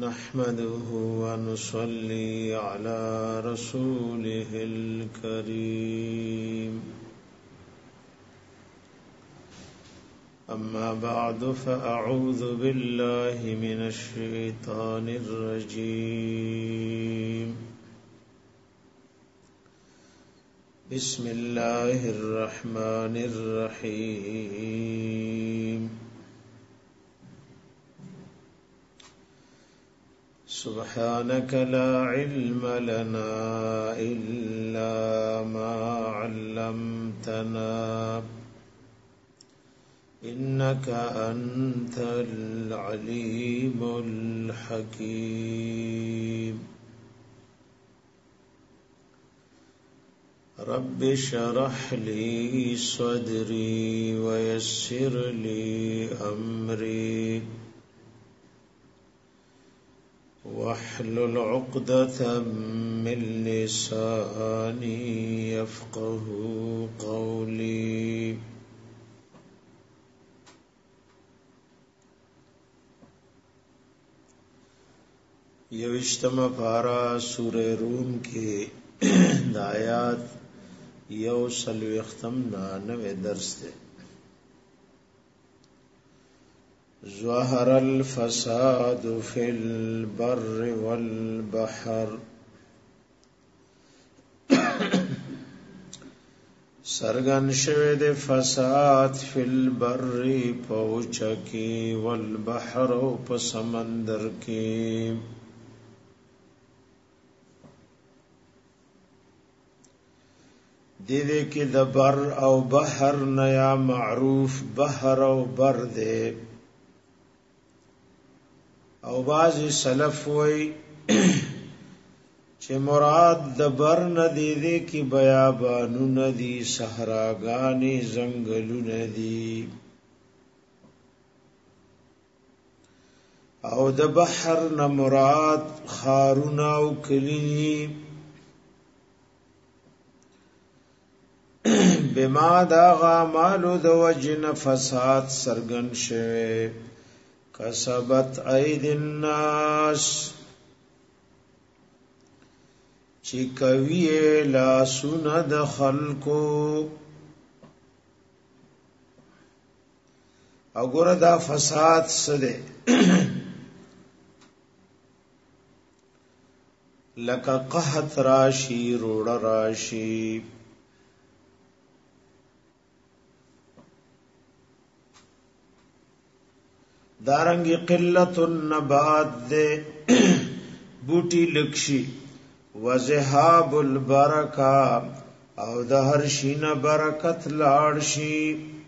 نحمده ونصلي على رسوله الكريم أما بعد فأعوذ بالله من الشيطان الرجيم بسم الله الرحمن الرحيم سبحانك لا علم لنا إلا ما علمتنا إنك أنت العليم الحكيم رب اشرح لي صدري ويسر لي أمري واحلل عقدة من لساني يفقه قولي یوشتم پارا سورہ روم کے دایات یو سلوختم نانوے درس دے ظهر الفساد في البر والبحر سرغن شوه د فساد فی البر پوچکی والبحر او په سمندر کې دیوی کې د بر او بحر نیا معروف بحر او بر دے او بعضی سلف وی چې مراد د بر ندی دی کی بیابانو ندی صحراګانی زنګلو ندی او د بحر نه مراد خارونه او کلی بما دا غامالو د وجن فساد سرګن شوه کسبت اید الناس چی کوي لا سن د خلقو وګوره دا فساد سده لکه قحط راشي روړ راشي دارنگی قلت النبات دے بوٹی لکشی وزہاب البرکا او د هر شین برکت لاړ شي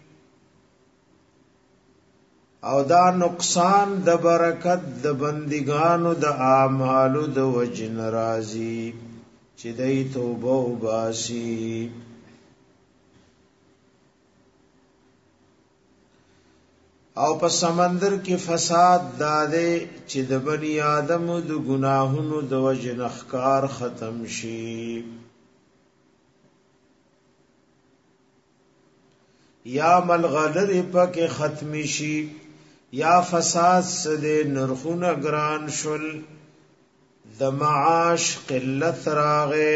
او دا نقصان د برکت د بندگانو د اعمالو د وجن رازی چې دای توبه وباسي او په سمندر کې فساد داده چې د بنی آدم د گناهونو د وجه نخکار ختم شي یا ملغلر پکې ختم شي یا فساد سده نرخونه ګران شل د معاش قلت راغه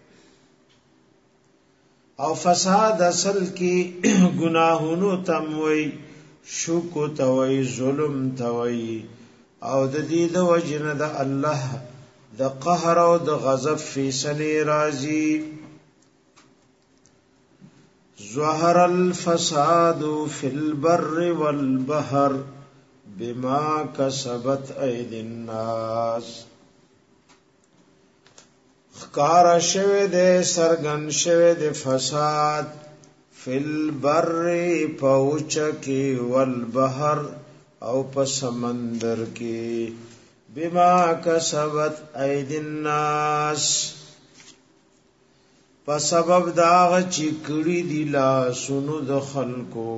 او فساد اصل کې گناهونو تموي شوکو توي ظلم توي او د دې د وجنه د الله د قهر او د غضب فیصله راځي ظهر الفساد فی البر والبحر بما کسبت ايدي الناس خکار شوه د سرغن شوه د فساد فی البر پوچکی والبحر او په سمندر کې بما کسبت اید الناس په سبب داغ چې کړي دی لا سونو د خلکو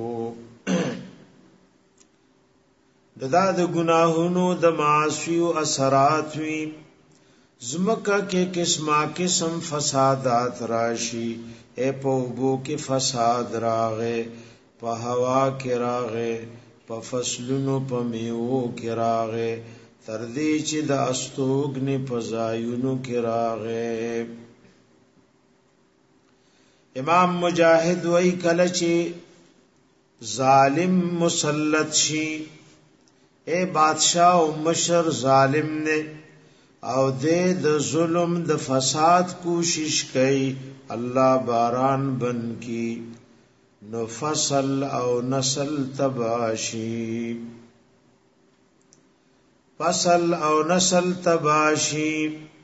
ددا د گناهونو د معاصی او اثرات وی زمکه کې قسمه قسم فسادات راشي اے پوبو کې فساد راغې په هوا کې راغې په فصلونو په میوو کې راغې تر دې چې د استوګنې په ځایونو کې راغې. امام مجاهد وای کله چې ظالم مسلط شي، اے بادشاہ او مشر ظالم نے او د ظلم د فساد کوشش کوي، الله باران بن کی نو فصل او نسل تباشی، فصل او نسل تباشی.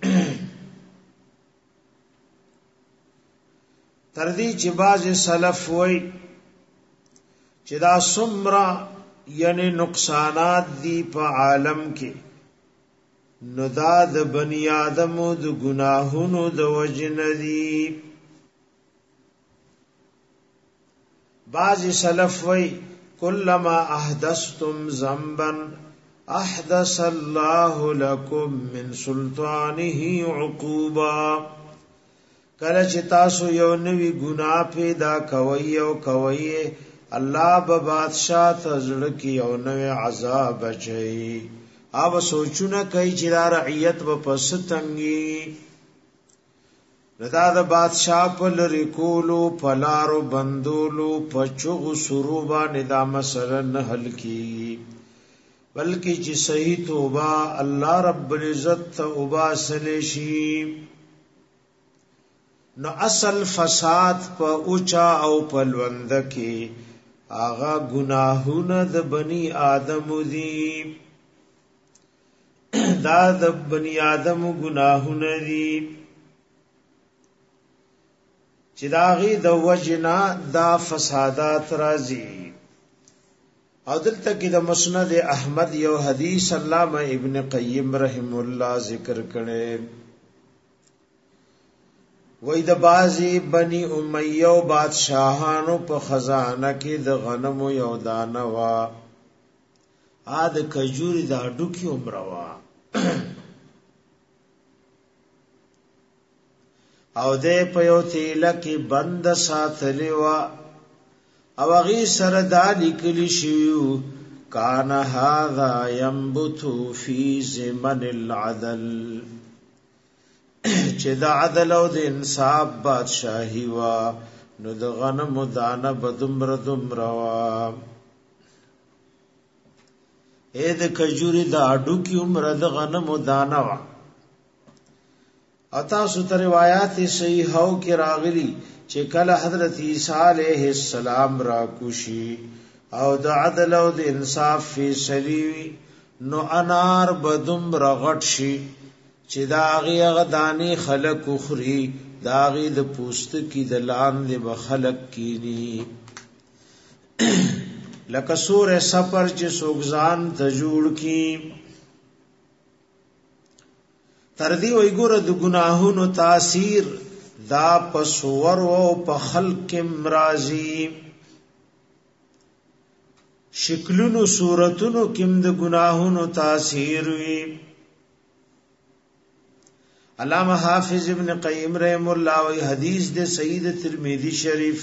تردی چې باز سلف وای چې دا سمرا یعنی نقصانات دی په عالم کې، نو دا د بنی آدمو د گناهونو د وجن دی. بعض سلف وی کلما احدثتم ذنبا احدث الله لكم من سلطانه عقوبا. کله چې تاسو یو نوی گناه پیدا کوي او کوي، الله به بادشاہ ته زړه کې یو نوی عذاب اچي. اوب سوچونه کوي چې دا رعیت به پس تنګي، ردا د بادشاہ په لری کولو پلارو بندولو پچو سرو باندې دا مسله نه حل کی، بلکې چې صحیح توبه الله رب العزت توبه سلیشي. نو اصل فساد په اوچا او پلوند کې آغا گناهونه د بنی آدم دی، دا د بنی آدم گناهونه دي چې داغي د وجنا دا فسادات راځي. او دلته کې د مسند احمد یو حدیث علامه ابن قیم رحم الله ذکر کړي، وای د بازی بنی امیہ بادشاہانو په خزانه کې د غنمو یو دانه وا، ا د کجوري د اډو کې عمره وا، او دې په یو تیله کې بند ساتلی وا، او غي سره د لیکلی شیو کان هذا ينبت في زمن العدل، چې د عدل او د انصاف بادشاہي وا، نو د غنم دانه بدمر دمر وا. اې د کجوري د اډو کې عمر د غنم دانه وا. اتا سو روایت صحیحو کې راغلي چې کله حضرت عیسی علیہ السلام را کوشي او د عدل او د انصاف فیصله نو انار بدم رغټ شي چې داغي غدانی خلق اخري، داغي د پوست کی د لاندې به خلق کینی، لکه سورہ سفر چې سوګزان ته جوړ کی. تردی وی ګور د گناهونو تاثیر دا پسور او په خلق مرازی، شکلونو صورتونو کم د گناهونو تاثیر وی. علامہ حافظ ابن قیم رحم الله وی حدیث د سید ترمذی شریف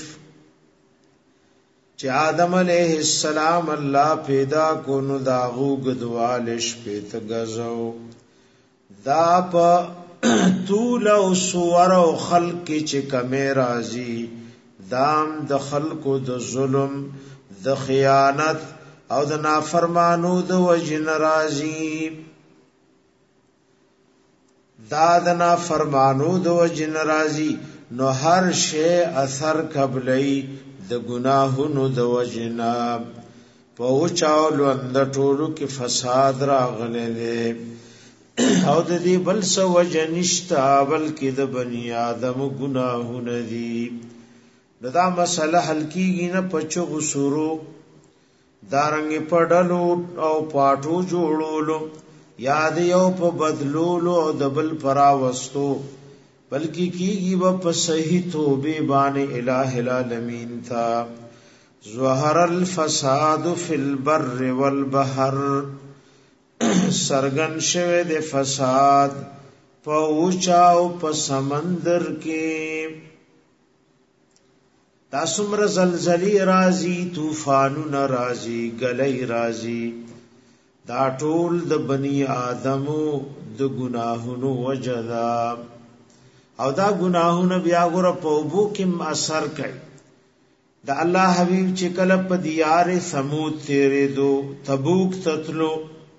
چې آدم علیہ السلام الله پیدا کو نو داغو گدوالش پیت غزو، دا په طول او صور او خلق چې کمه راضی، دام د خلق د ظلم د خیانت او د نافرمانو د وجن راضی، دا د نافرمانو د وجن راضی. نو هر شی اثر قبلی د گناهونو د وجنا په چاولو اند ټولو کې فساد راغله او د دې بل څه وجنشتا، بلکې د بنی آدم گناهونه دي. دا مسله حل کیږي نه پچو غسورو دارنګ پډلو او پاټو جوړولو، یاد یو په بدلولو او دبل پراوستو، بلکې کیږي په صحیح توبه باندې الٰه العالمین تھا. ظهر الفساد فی البر والبحر، سرغن شوه د فساد په اوچاو په سمندر کې. تاسمر زلزلی رازی، طوفانون رازی، گلی رازی، دا ټول د بنی آدمو د ګناهونو وجدا او دا ګناهونه بیا ګره په وبو کې اثر کوي د الله حبیب چې کله په دیار ثمود تیرې دو تبوک تتلو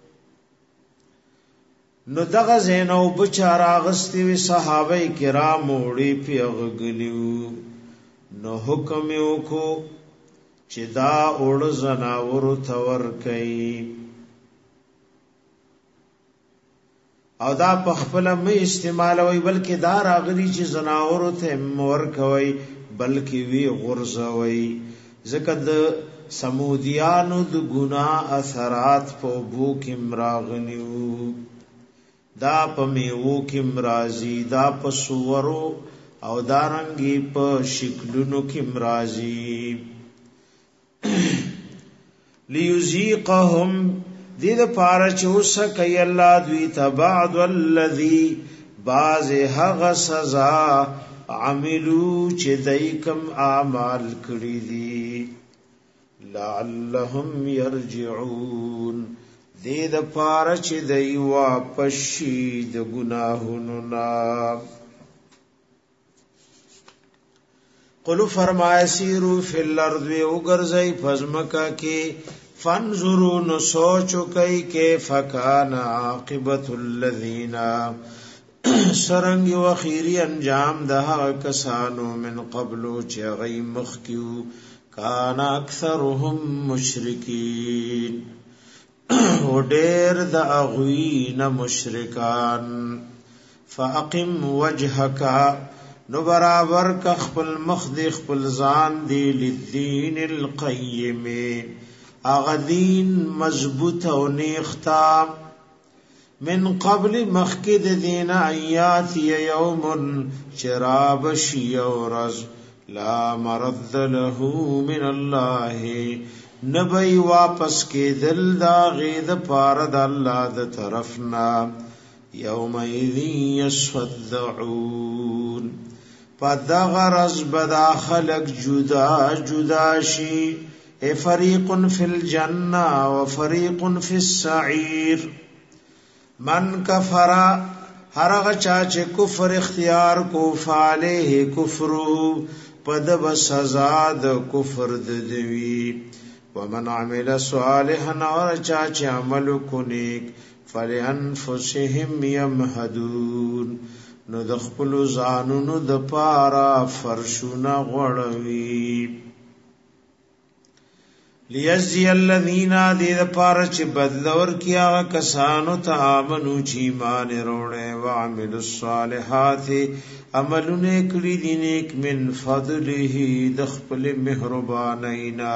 نو دغه زینو بچارا غستی وی صحابه کرام وړي پیغلیو نو حکم یو کو چې دا اول زناور تور کوي او دا په خپل مې استعمالوي بلکې دا راغلي چې زناور ته مور کوي بلکې وی غرزوي ځکه د سمودیانو د ګناه اثرات په بو کې مراغنیو دا په میوو کې مرازي دا په سورو او دارنګي په شکلونو کې مرازي ليذيقهم دې د پاره چوسه کوي الله دوی تبعد الذي باز هغه سزا عملو چې دایکم اعمال کړی دي لعلهم يرجعون دې د پاره چې دای واپس شي د ګناهونو نا قلو فرمایا سیرو فی الارض وګرځي فزمکا کې فانظروا نو سوچو کوي کې فکان عاقبت الذین سرنګ و اخیری انجام ده کسانو من قبلو چې غي مخکیو کان اکثرهم مشرکین و ډیر د اغوین مشرکان فاقم وجهک نو برابر ک خپل مخ دی خپل ځان دی للدین القیم اغدین مضبوط او نیختا من قبل مخکد دین ایات یوم شراب شیورز لا مرد له من الله نبی واپس کې دل دا غید پارد الله د طرفنا یومئذ یصدعون پدغرز بدا خلق جدا جدا شي فریق فی الجنہ و فریق فی السعیر من کفر هرغه چا چې کفر اختیار کو فعلیه کفرو پدب سزا د کفر د دوی ومن عمل صالحا اور چا چې عمل کو نیک فلانفسهم یمهدون نو د خپل ځانونو د پارا فرشونه غړوي لیجزی الذین دید پارا چی بدلور کیا کسانو تا آمنو چی ایمان روڑے وعملوا الصالحات عملونے کری دینیک من فضله دخپل مہربانینا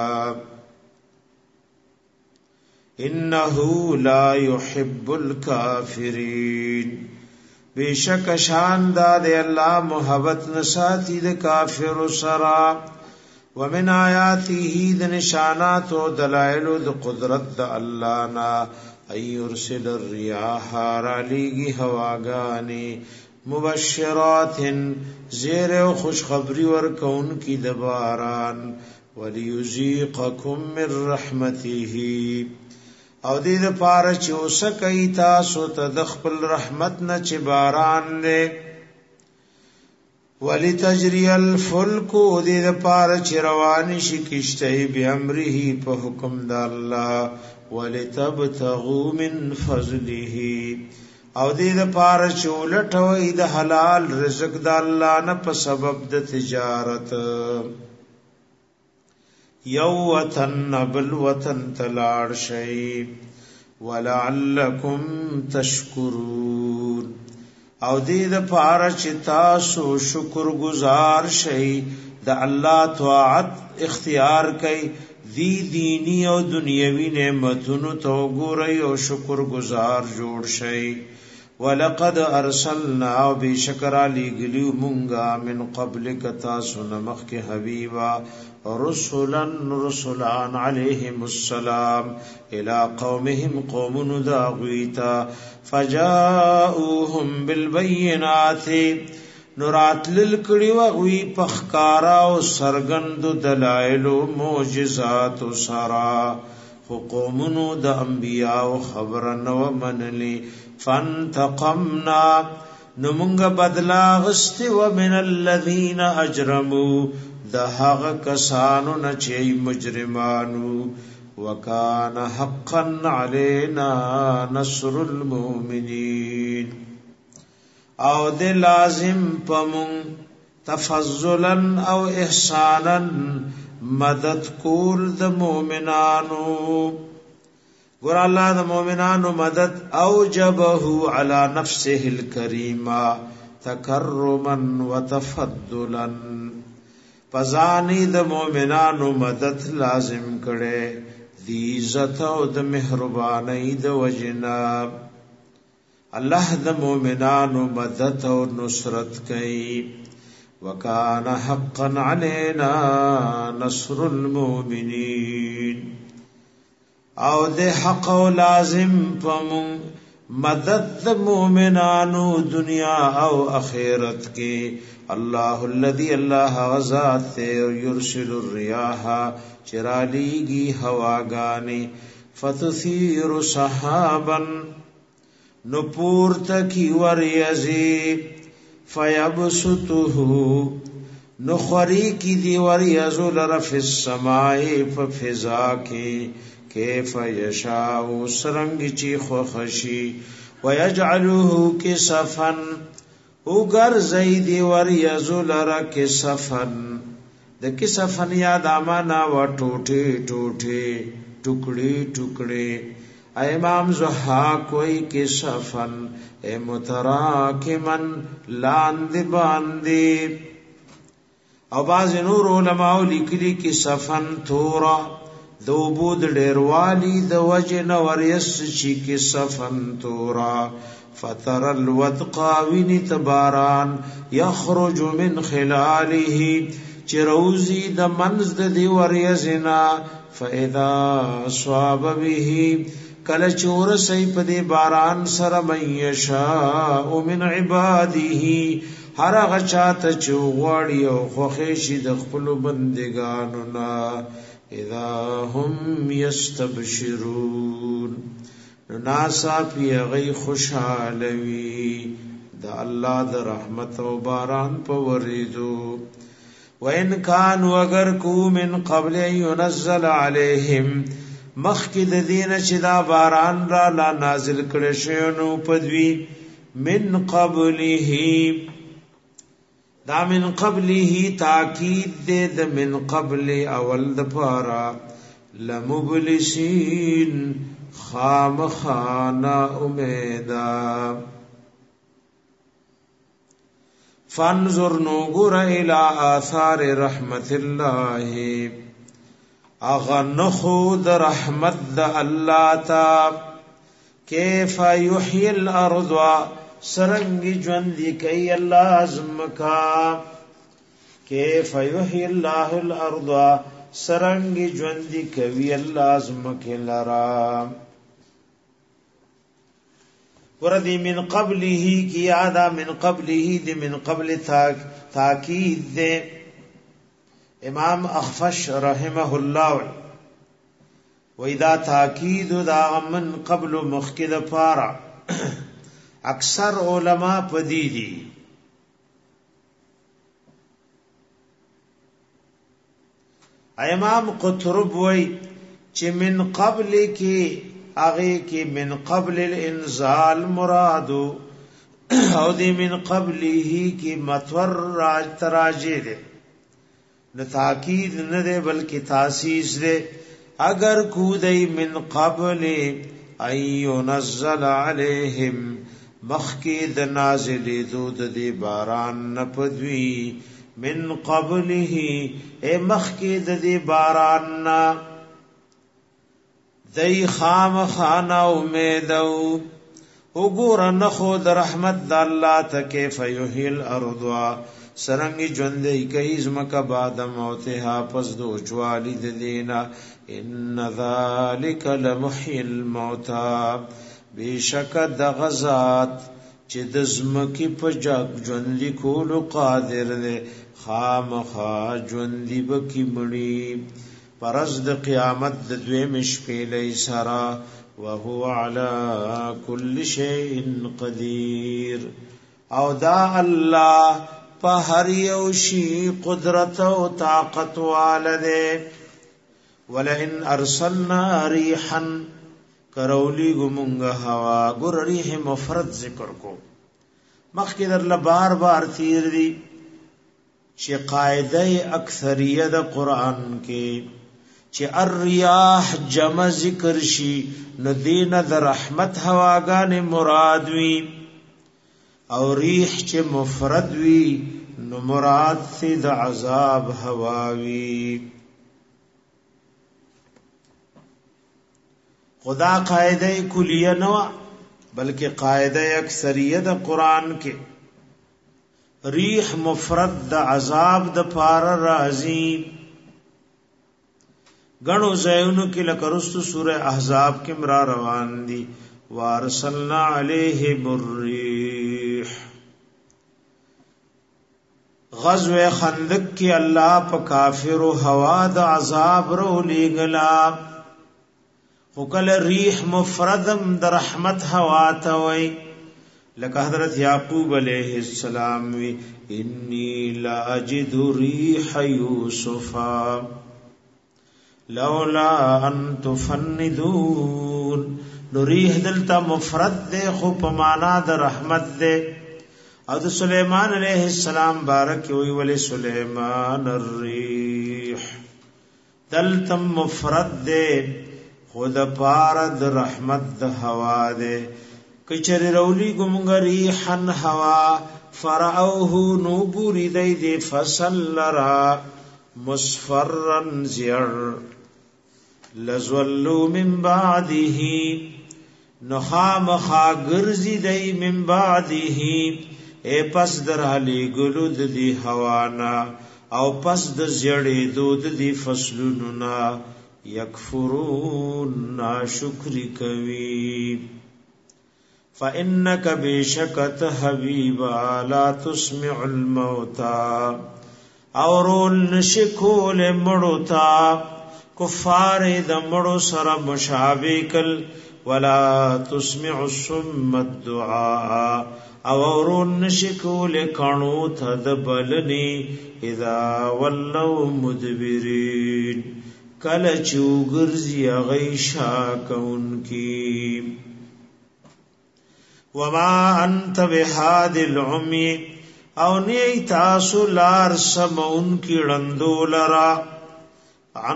انہو لا يحب الكافرین بیشک شان دا دے اللہ محبت نساتی دے کافر سرا ومن آیاته د نشانات او دلائل د قدرت د الله نا ايرسل الرياح علیږي هواګانی مبشرات زیر او خوشخبری ورکون کی د باران وليذيقكم من رحمته او دې د پاره چې وسکای تاسو ته د خپل رحمت نه چې باران له ولتجری الفلک دې د پاره چې روان شي کشته به امره په حکم د الله ولتبتغوا من فضله او دې د پاره چې ولټوي د حلال رزق د الله نه په سبب د تجارت یو وطن بل وطن تلاړ شي ولعلکم تشکرون او دې د پاره چې تاسو شکر گزار شئ د الله طاعت اختیار کړئ دی دینی او دنیوي نعمتونو تو ګورئ او شکر گزار جوړ شئ ولقد ارسلنا بشکر علی گلیو مونگا من قبلک تاسو نمخ کے حبیبا رسولان علیہم السلام الى قومهم قوم داغویتا فجاؤهم بالبینات نورات للکڑی وغوی پخکارا و سرگند دلائل و معجزات و سرا قومونو د انبیاء خبر نو منلی فانتقمنا نمونگ بدلا غستی ومن الذین اجرمو د هغه کسانو نه چې مجرمانو وکان حقا علینا نصر المؤمنین او د لازم پمون تفضلا او احسانا مدد کول د مؤمنانو ګور الله د مؤمنانو مدد اوجبه علی نفسه الکریمه تکرما وتفضلا پزانی د مؤمنانو مدد لازم کړي دی عزت او د مهرباني د وجنا الله د مؤمنانو مدد او نصرت کوي وکان حقا علینا نصر المؤمنین او د حق او لازم پمون مدد د مؤمنانو دنیا او اخرت کې الله الذي الله غزات يرسل الرياح چرالیگی هواگانی فتثیر صحابا نپور تکی وریزی فیبسطه نخوری کی دی وریزو لرف السمائی ففضا کی کیف یشاو سرنگ چی خوخشی ویجعلوه کسفن اگر زیدی وریزو لر کسفن د کسفن یاد امانا و ٹوٹے ٹوٹے ٹکڑے ٹکڑے امام زحاق کوئی کسفن اے متراکمن لاند باندے او باز نور علماء لکلی کسفن تورا دو بود ډیروالی د وجن وریس چی کسفن تورا فتر الودقا وینی تباران یخرج من خلاله چروزی د منز د دی وریزنا فاذا صاب به کله چور سی په دی باران سره مېشا من عباده هر غچات چوغړی او خوخیشی د خپل بندگانو نا اذا هم یستبشرون ناسا پی غی خوشالوی د الله د رحمت او باران په وریدو وَإِنْ كَانُوا اگر کو من قبل ينزل عليهم مخکد دین چې دا باران را لا نازل کړي شنو پدوی من قبله دا من قبله تاکید دے د من قبل اول د پارا لمبلسین خامخانا امیدا فانظر نوگر الى آثار رحمت اللہ اغنخود رحمت دا اللہ تا کیف یحیی الارض سرنگی جوندی کئی اللہ ازمکا کیف یحیی اللہ الارض سرنگی جوندی کئی اللہ ازمکی لرا وردی من قبله کی آدھا من قبله دی من قبل تاکید دے امام اخفش رحمہ اللہ وَإِذَا تاکید دا من قبل مخکد پارا اکثر علماء پدی دی امام قطرب وی چی من قبل کی اغی کی من قبل الانزال مرادو او دی من قبل ہی کی متور راج تراجی دے نہ تاکید نہ دے بلکہ تاسیس دے اگر کودئی من قبل ایو نزل علیہم مخکید نازل دود دی باران نپدوی من قبل ہی اے مخکید دی باران نا دی خام خانا امیدو اگور نخو در رحمت دا اللہ تکی فیوحی الارض سرنگی جوندی کئی زمکا بعد موتها پس دو چوالی دینا ان ذالک لمحی الموتا بیشک دغزات چی دزمکی پا جاک جوندی کولو قادر دے خام خا جوندی بکی مڑی پرز د قیامت د دویم شپې لې سرا وهو على كل شيء قدير او دا الله په هر یو شی قدرت او طاقت والده ولئن ارسلنا ريحا کرولی گمونگا ہوا گر ریح مفرد ذکر کو مخی در لبار بار تیر دی چی قاعدہ اکثریہ دا قرآن کے چی الریاح جمع ذکر شی ندین دا رحمت ہواگان مراد وی او ریح چی مفرد وی نو مراد تی دا عذاب ہواوی خدا قاعدہ کلیہ نوا بلکہ قاعدہ اکثریہ دا قرآن کے ریح مفرد دا عذاب دا پار رازی گنو زیونو کی لکرست سورہ احزاب کی مرا روان دی وارسلنا علیہم الریح غزو خندق کی اللہ پا کافر و ہوا دا عذاب رو لیگلا وکل ریح مفردم در رحمت ہوا توئی لکہ حضرت یعقوب علیہ السلام وی انی لا اجد ریح یوسفا لولا ان تفندون نو ریح دلتا مفرد دے خوب مانا در رحمت دے او د سلیمان علیہ السلام بارک وی ولی سلیمان الریح دلتا مفرد دے خود پارد رحمت د هوا دے کچر رولی گمگ ریحن هوا فرعوه نوبوری دی دی فصل لرا مصفرن زیر لزولو من بعده نخام خاگرزی دی من بعده اے پس در حلی گلود دی هوانا او پس در زیڑی دود دی فصلوننا یکفرون ناشکری کوي فإنك بشکت حبیبا لا تسمع الموتا اورول نشکول مڑوتا کفار د مڑو سر مشابکل ولا تسمع الصم الدعاء اورول نشکول کانو تد بلنی اذا ولوا مدبرین کل چوگرزی غیشا کون کی وما انت بحاد العمی او نی تاسو لار سمون کی رندو لرا عن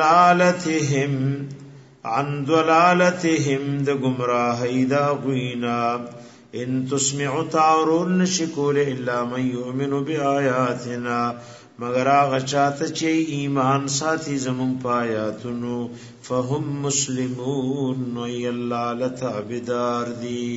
ضلالتهم د گمراہی دا غوینا ان تسمعوا تعرون نشکول الا من یؤمن بآیاتنا مگر آغا چاہتا چی ایمان ساتھی زمون پایاتنو فهم مسلمون وی اللہ لتعبدار دی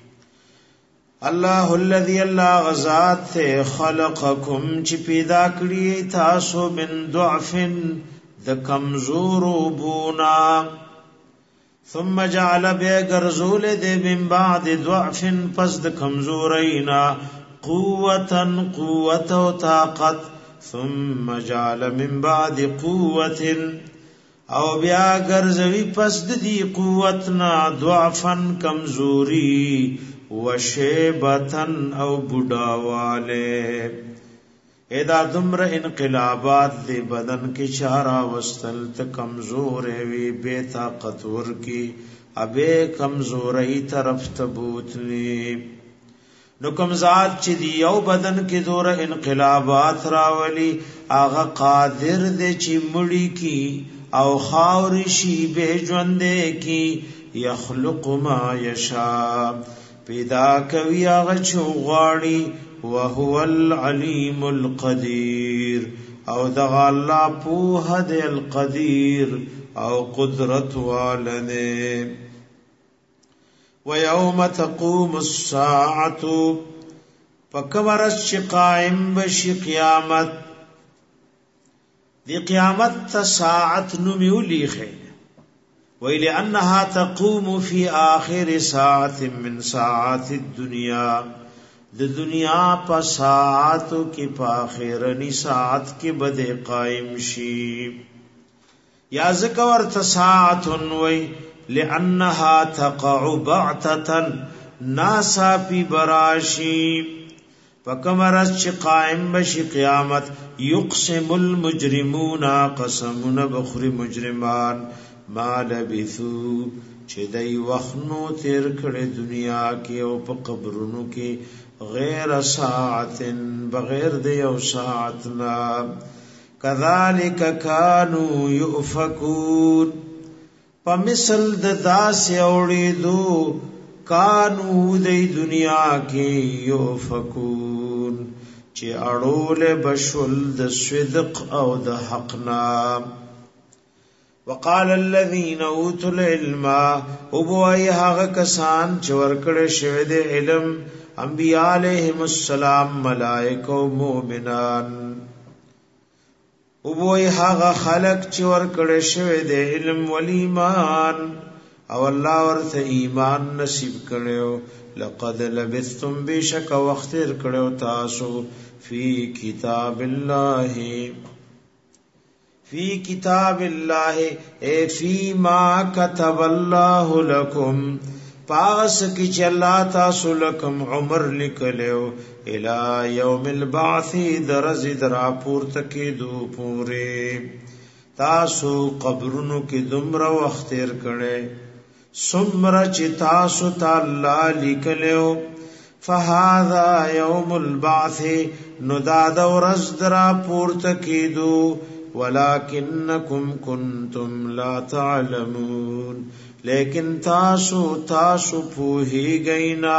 اللہ الذی اللہ غزات تے خلقکم چی پیدا کری تاسو من ضعف د کمزورو بونا ثم جعل بے گرزول دے من بعد ضعف پس د کمزورینا قوتا و طاقت ثم جعل من بعد قوة او بیا گرزوی پس دی قوتنا ضعفا کمزوری وشیبتا او بڑاوالے ادا دمر انقلابات دی بدن کی چارا وستل تا کمزور وی بے طاقتور کی ابے کمزوری طرف تبوتنی نو کم ذات چی دی یو بدن کی دور انقلابات راولی آغا قادر دے چی مڑی کی او خاوری شی بے جوندے کی یخلق ما یشا پیدا کوی آغا چوغاڑی وهو العلیم القدیر او دغا اللہ پوہ دے القدیر او قدرت والنے وَيَوْمَ تَقُومُ السَّاعَةُ فَكَمَرَسْ قائم بشی قیامت دی قیامت تا ساعت نمیو لیخے وَإِلِأَنَّهَا تَقُومُ فِي آخِرِ سَاعَةٍ مِّن سَاعَةِ الدُّنْيَا دی دنیا پا ساعتو کی پا آخرنی ساعت کی بدے قائم شی یا ذکر تساعت وی لانها تقع بعتتا ناسا پی براشی فکمرس چی قائم بشی قیامت یقسم المجرمون قسمون بخری مجرمان ما لبثو چی دی وخنو تیر کڑی دنیا کی او پا قبرونو کی غیر ساعت بغیر دیو ساعتنا کذالک کانو یؤفکون پا مثل داس اوڑی دو کانو دی دنیا کی یؤفکون چی اڑول بشل د صدق او د حقنا وقال الذين اوتوا العلم ابو ایها کسان چور کړه شوی د علم انبیاء علیہم السلام ملائکه او مومنان ابو ایها خلق چور کړه شوی د علم ول ایمان او الله ورته ایمان نصیب کړو لقد لبثتم بشک وقت کړو تاسو فی کتاب الله اے فی ما كتب الله لكم پاس کی چلا تاسو لکم عمر لکلو الى یوم البعث درز درا پورت کی دو پورے تاسو قبرونو کی دمر وقت تیر کړي سمر چی تاسو تعالی لکلو فهذا یوم البعث نداد ورز درا پورت کی دو ولکنکم کنتم لا تعلمون لیکن تاسو پوہی گئینا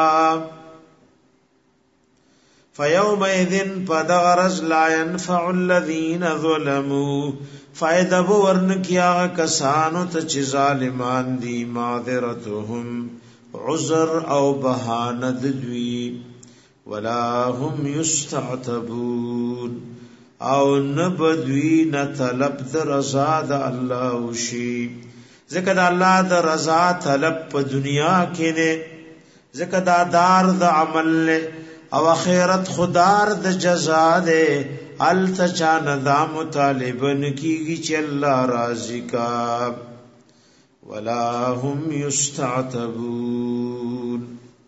فیومئذن پدغرز لا ينفع الذین ظلموا فائدہ ورن کیا کسانو تچ ظالمان دی معذرتهم عذر او بہاند دوی ولا هم یستعتبون او نبدوی نطلب در رضا د الله وشي ذکر د الله د رضا طلب په دنیا کې نه ذکر د دار د عمل نه او اخرت خدار د جزا ده التچا ندام طالبن کیږي چې الله راضی کا ولا هم یستعتبون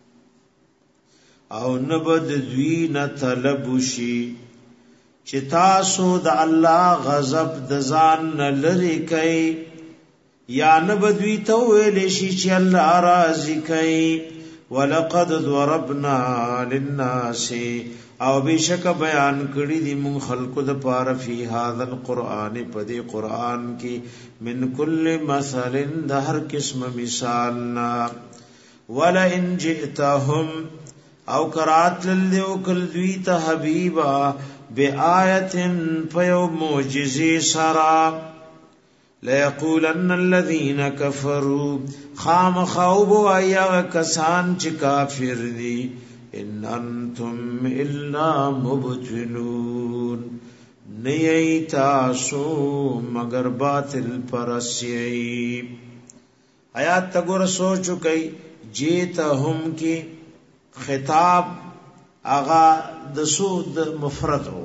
او نبدوی نطلب وشي چې تاسو د الله غضب د ځان لری کوي یا نبدوی ته ویل شي چې الله راضی کوي ولقد ضربنا للناس او بشک بیان کړی دی مون خلقو د پاره فی هذا القران په دې قران کې من کل مثل د هر قسم مثالنا ولا ان جئتهم او کرات للو کل دوی ته حبیبا بآیتن پیو معجزی سرا لیقولن الذین کفروا خام خوب آیا کسان چی کافر دی ان انتم الا مبتلون نیئی تاسو مگر باطل پرسیئی آیات تگور سوچو کئی جیتا ہم کی خطاب آغا دسود مفرد ہو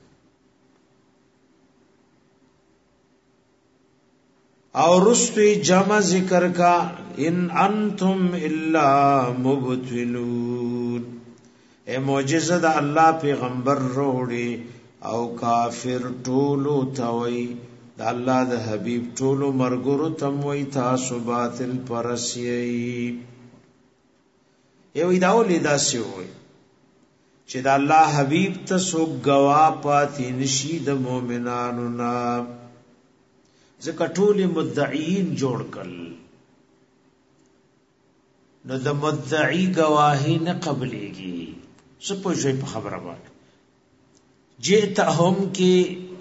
اور رستوی جمع ذکر کا ان انتم الا مبتلون اے معجزہ دا اللہ پیغمبر روڑی او کافر ټولو توي دا الله د حبيب ټولو مرګرو تم وای تاسو باطل پرسیي یو دا ولیدا سی وای چې دا الله حبيب ته سو غوا پاتې نشي د مؤمنانو نا ځکه ټول مدعیین جوړ کړل نو د مدعی گواهی نه قبلېږي څه پوښي په خبره باندې جئتهم کی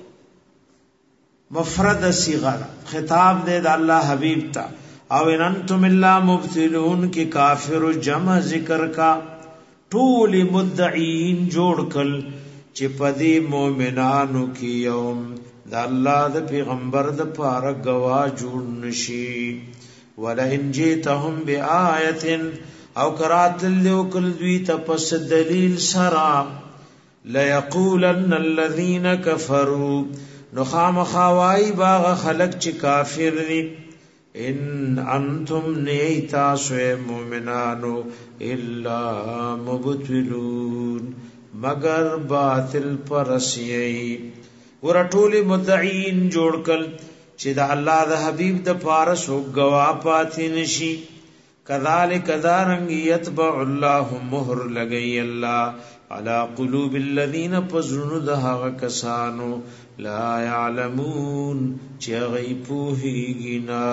مفرد صیغه خطاب دے د الله حبیب تا او ان انتم الا مبتلون کی کافر جمع ذکر کا طول مدعین جوړ کل چې پدی مومنانو کی یوم د الله د پیغمبر د پاره گواه جوړ نشي ولئن جئتهم بآیه او کرات لوکل دوی تپس دلیل سرا ليقولن الذين كفروا نو خامخوای باغ خلق چې کافر دي ان انتم نیتا سو مومنانو الا مبتلون مگر باطل پرسیئی ورټول مدعین جوړ کل چې د الله د حبیب د پارس او گوا پاتې نشي کذالک دارنګ یتبع الله مهر لګی الله على قلوب الذين پزرنو د هغه کسانو لا يعلمون چې غیبوهی نا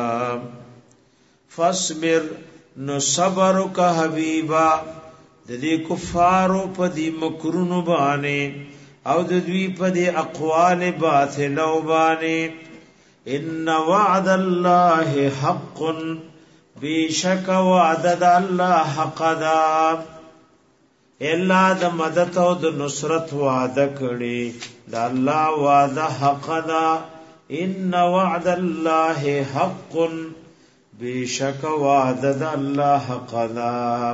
فاصبر نو صبر کا حبیبا د دې کفارو په دې مکرونو باندې او د دوی په دې اقوال باطلو باندې ان وعد الله حق بیشک وعد الله حق دا الا د مدد او د نصرت وعده کړي د الله وعده حق دا ان وعد الله حق بیشک وعد د الله حق دا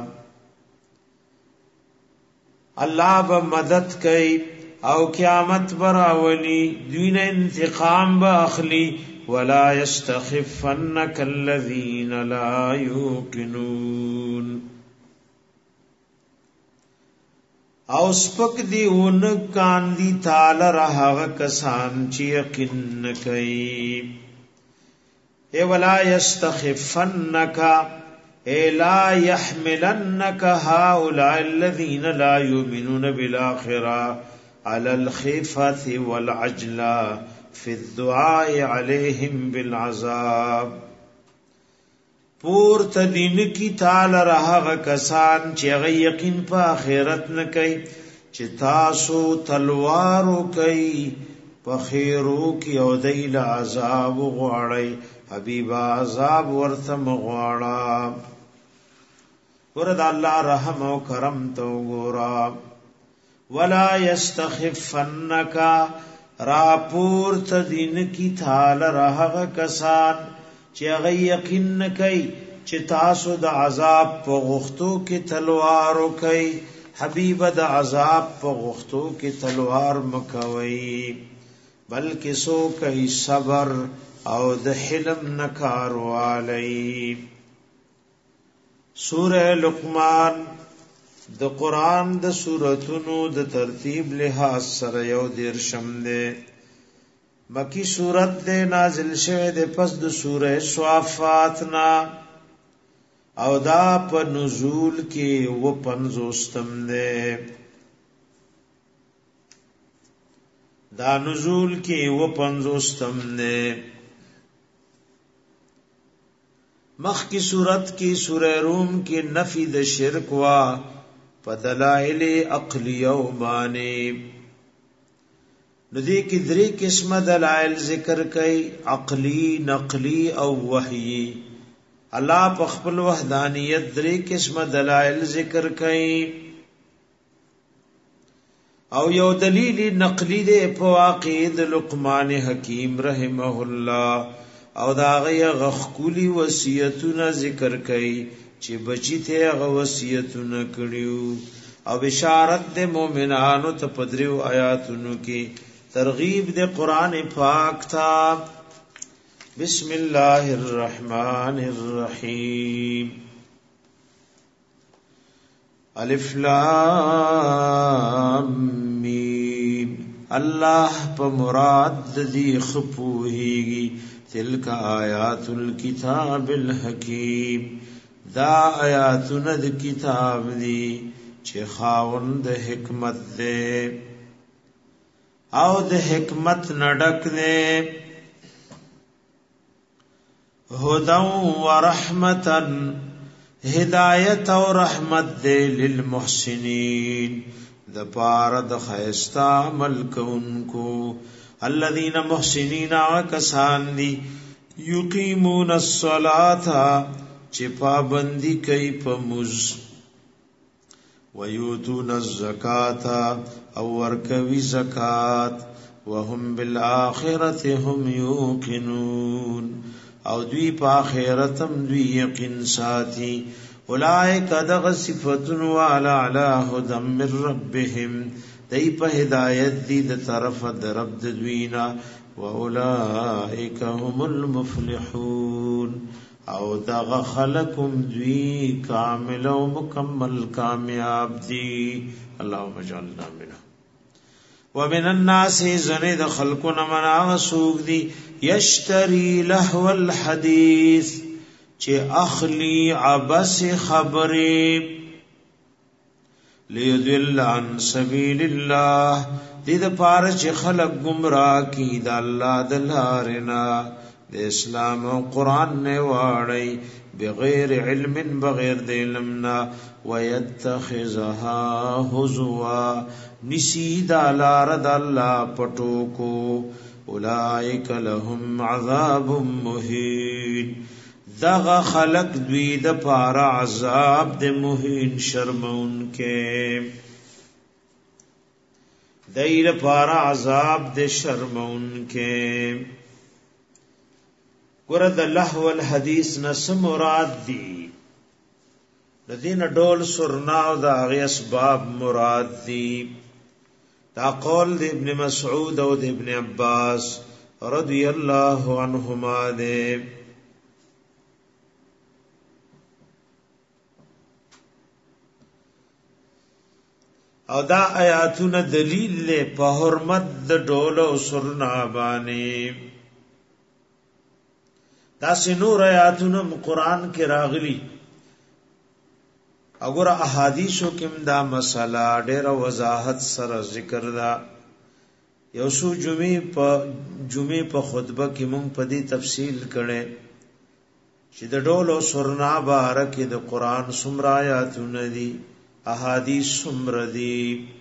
الله به مدد کوي او قیامت براولی دوی انتقام به اخلي ولا يستخفنك الذين لا يوقنون او سپک دی اون کاندی تعالی رها کسان چې یقین کوي اے ولا يستخفنك اے لا يحملنك هؤلاء الذين لا يؤمنون بالآخرة على الخيفة والعجلة في الدعاء عليهم بالعذاب پور تدین کی تعالی رها کسان چې یقین په آخرت نه کوي چې تاسو تلوارو کوي په خیرو کې او دیل عذاب غواړي حبیب عذاب ورته غواړه ورد الله رحم او کرم تو ګورا ولا يستخفنك راپور تدین کی تعالی رها کسان چې هغه یقین نه کوي چې تاسو د عذاب په غختو کې تلوار وکي حبیب د عذاب په غختو کې تلوار مکوي بلکې سو کوي صبر او د حلم نکار والی سورہ لقمان د قران د سوراتونو د ترتیب لحاظ سره یو دیرشم ده مکی سورت دے نازل شوه دے پس د سورہ صافات نا او دا په نزول کې و پنځوستم دے دا نزول کې و پنځوستم دے مخ کی سورت کی سورہ روم کې نفی د شرک وا په دلائل عقلیه باندې ندی کی دری قسم دلائل ذکر کئی عقلی نقلی او وحی اللہ په خپل وحدانیت دری قسم دلائل ذکر کئی او یو دلیل نقلی دے په واقع لقمان حکیم رحمه الله او دا غي غخکولی وصیتونه ذکر کئی چې بچی ته غ وصیتونه کړیو او بشارت د مؤمنانو ته پدریو آیاتونو کې ترغیب دے قرآن پاک تھا بسم اللہ الرحمن الرحیم الف لام میم اللہ پا مراد دی خپوہیگی تلک آیات الكتاب الحکیم دا آیاتون د کتاب دی چه خاوند حکمت دے او د حکمت نډک دے هدى ورحمتا هدایت او رحمت دے للمحسنین د پار د خیستا عمل کونکو الذين محسنین کسان دی یقیمون الصلاة چې پابندی کوي په مز ويؤتون الزکات او ورکوي زکات وهم بالآخرة هم یوقنون او دوی په آخرت هم دوی یقین ساتي اولئک دغ صفتن وعلى هدى من ربهم د دای په هدایت دی د طرف د رب د دوینا واولائک هم المفلحون او دغه خلقم دوی کامل او مکمل کامیاب دی اللهم اجعلنا منهم ومن الناس زنید خلقنا من آغسوک دی یشتری لهو الحدیث چه اخلی عبس خبری لیدل عن سبیل اللہ دید پار چه خلق گمراہ کی دا اللہ دلارنا د اسلام او قرآن نے واڑی بغیر علم بغیر د علمنا ويتخذها هزوا نسید لارد اللہ پٹوکو اولئک لهم عذاب مهین دغ خلق دوی د پار عذاب د مهین شرمون کے دیر پار عذاب د شرمون کے ګره د لهو الحدیث نس مراد دی لدین ډول سرنا او د هغه اسباب مراد دی دا قول د ابن مسعود او د ابن عباس رضی الله عنهما ده او دا آیاتونه دلیل له په حرمت د ډول او سرنا باندې دا سنور آیاتونه قرآن کې راغلي اگر احادیثو کې دا مسله ډېر وضاحت سره ذکر دا یو سو جمعې په خطبه کې مونږ په دې تفصیل کړي چې د ډول او سرنا باره کې د قرآن څومره آیاتونه دي احادیث څومره دي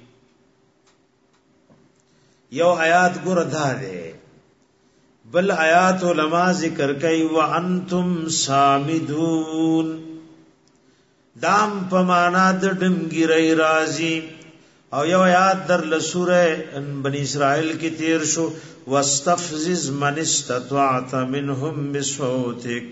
یو آیات ګور دا ده بل آیات علماء ذکر کئی وانتم سامدون دام پمانا د ډمګری رازی او یو آیات در لسوره بنی اسرائیل کی تیر شو واستفزز من استطعت منهم بصوتک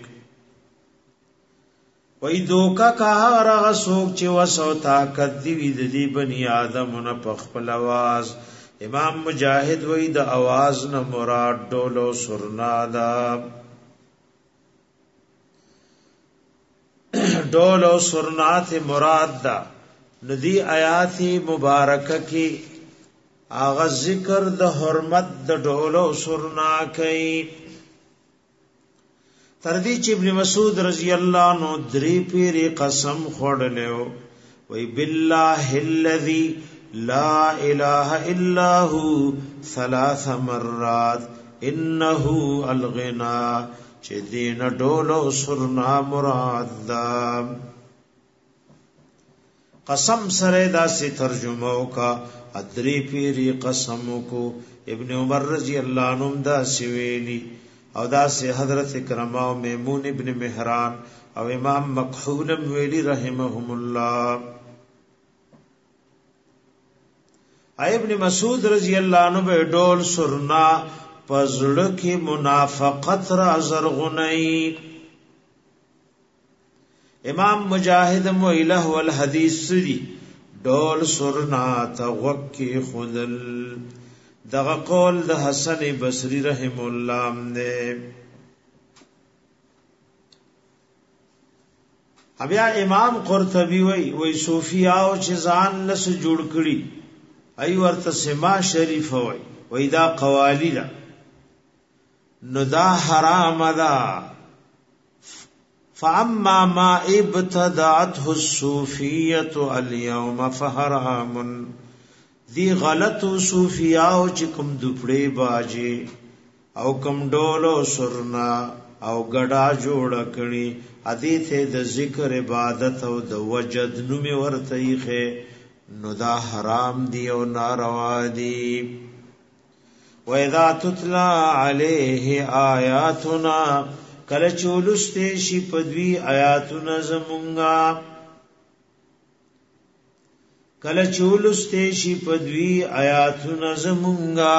وای دوکا کا هغه سوک چې وسو طاقت دی د دې بنی آدم نه پخپل आवाज امام مجاہد وی د आवाज نه مراد ډولو سرنا دا ډولو سرنا ته مراد دا ندی آیات مبارکه کی آغا ذکر د حرمت د ډولو سرنا کوي تردی چې ابن مسعود رضی الله عنه درې پیری قسم خوړلو وی بالله الذی لا اله الا هو ثلاث مرات انه الغنا چې دین ډولو سرنا مراد دا قسم سره دا سی ترجمه کا ادری پیری قسم کو ابن عمر رضی اللہ عنہ دا سویلی او دا سی حضرت کرما و میمون ابن مہران او امام مکحول ویلی رحمهم اللہ ابن مسعود رضی اللہ عنہ بے ڈول سرنا پزړه کې منافقت را زرغنئی امام مجاہد مویلہ والحدیث دی ڈول سرنا تغوکی خودل دغه قول د حسن بصری رحم الله نے بیا امام قرطبی وی صوفیاء چې ځان لس جوړ کړي ای ورته سما شریف وی دا قوالی دا نو دا حرام دا فاما ما ابتدعته الصوفیه اليوم فحرام دی غلط صوفیاء چې کوم دوپړې باجی او کوم ډولو سرنا او ګډا جوړ کړي ادي ته د ذکر عبادت او د وجد نوم ورته یې نو دا حرام دی او ناروا دی وَإِذَا تُتْلَى عَلَيْهِ آيَاتُنَا کله چولسته شي پدوی آیاتنا زمونگا کله چولسته شي پدوی آیاتنا زمونگا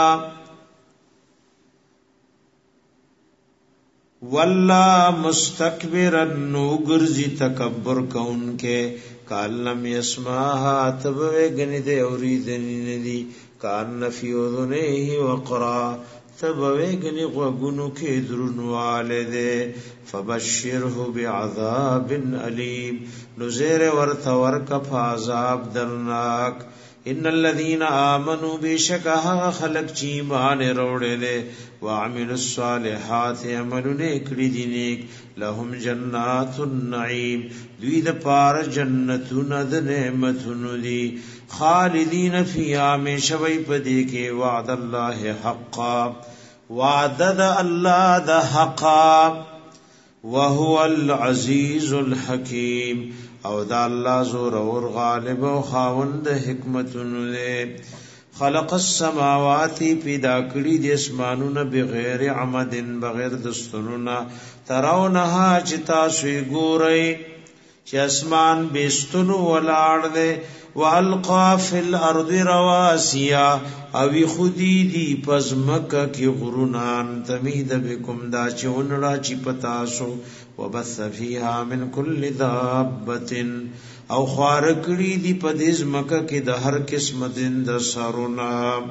والله مستكبرا نو ګرځي تکبر کون کې کالم یسمعها تبوی گنی دے اوریدنی ندی کان فی اذنیه وقرا تبوی گنی غوگونو کی درنوالدے فبشره بعذاب علیم نزیر ورثورک فعذاب درناک ان الذين آمنوا بشکها خلق چی ایمان روڑلے وعملوا الصالحات عملونه کړي دي نیک لهم جنات النعیم دوی د پار جنتون د نعمتونو دي خالدین فیها همیشوی پدې کې وعد الله حقا وعد د الله د حقا وهو العزیز الحکیم او دا الله زور اور غالب او خاوند حکمتونو له خلق السماوات پیدا کړی د اسمانونو بغیر عمدن بغیر دستونو ترونها چتا سوی ګورئ چې اسمان بستونو ولاړ دی والقا فی الارض رواسیا او خودی دی پزمک کی غرونان تمید بكم دا چونړه چی پتاسو وبث فیها من کل دابه او خارکړي دی پدیز مکه کې د هر قسم دین د سرونا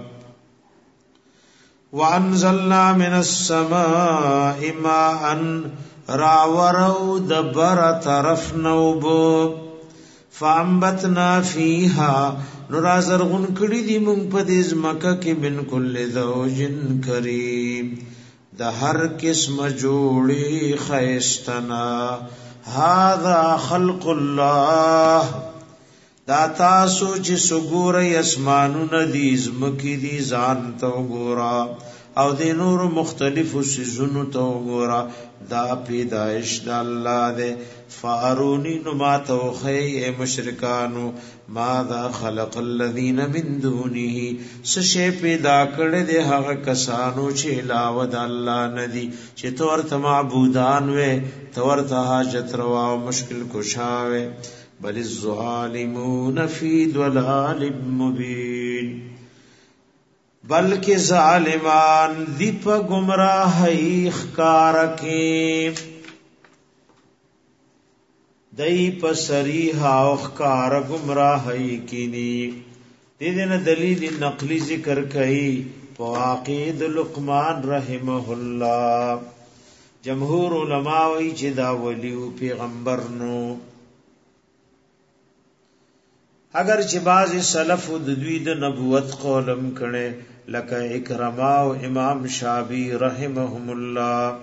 وانزلنا من السماء ماء راورو دبر طرف نوبو فانبتنا فیها نرازر غن کړي دی مونږ پدیز مکه کې من کل زوجن کریم د هر قسم جوړي خيستنا هذا خلق الله دا تاسو چې سګوري اسمانونه دي زمکي دي ځان ته ګورا او د نور مختلفو سيزونو ته ګورا دا پیدائش د الله ده فارونی نما توخی مشرکانو ماذا خلق الذين من دونه سشی پیدا کړه د هغه کسانو چې علاوه د الله ندي چې تور ته معبودان وې تور ته حاجت روا او مشکل کشاوه بل الظالمون فی ضلال مبین بلکہ ظالمان دی په گمراهی ښکار کې دای په صریحا او ښکار گمراهی کینی دې دې دلیل نقلی ذکر کړي په واقع لقمان رحمه الله جمهور علما وی چې دا ولی او پیغمبر نو اگر چې بعض سلف د دوی د نبوت قولم کړي لکه اکرما او امام شابی رحمهم الله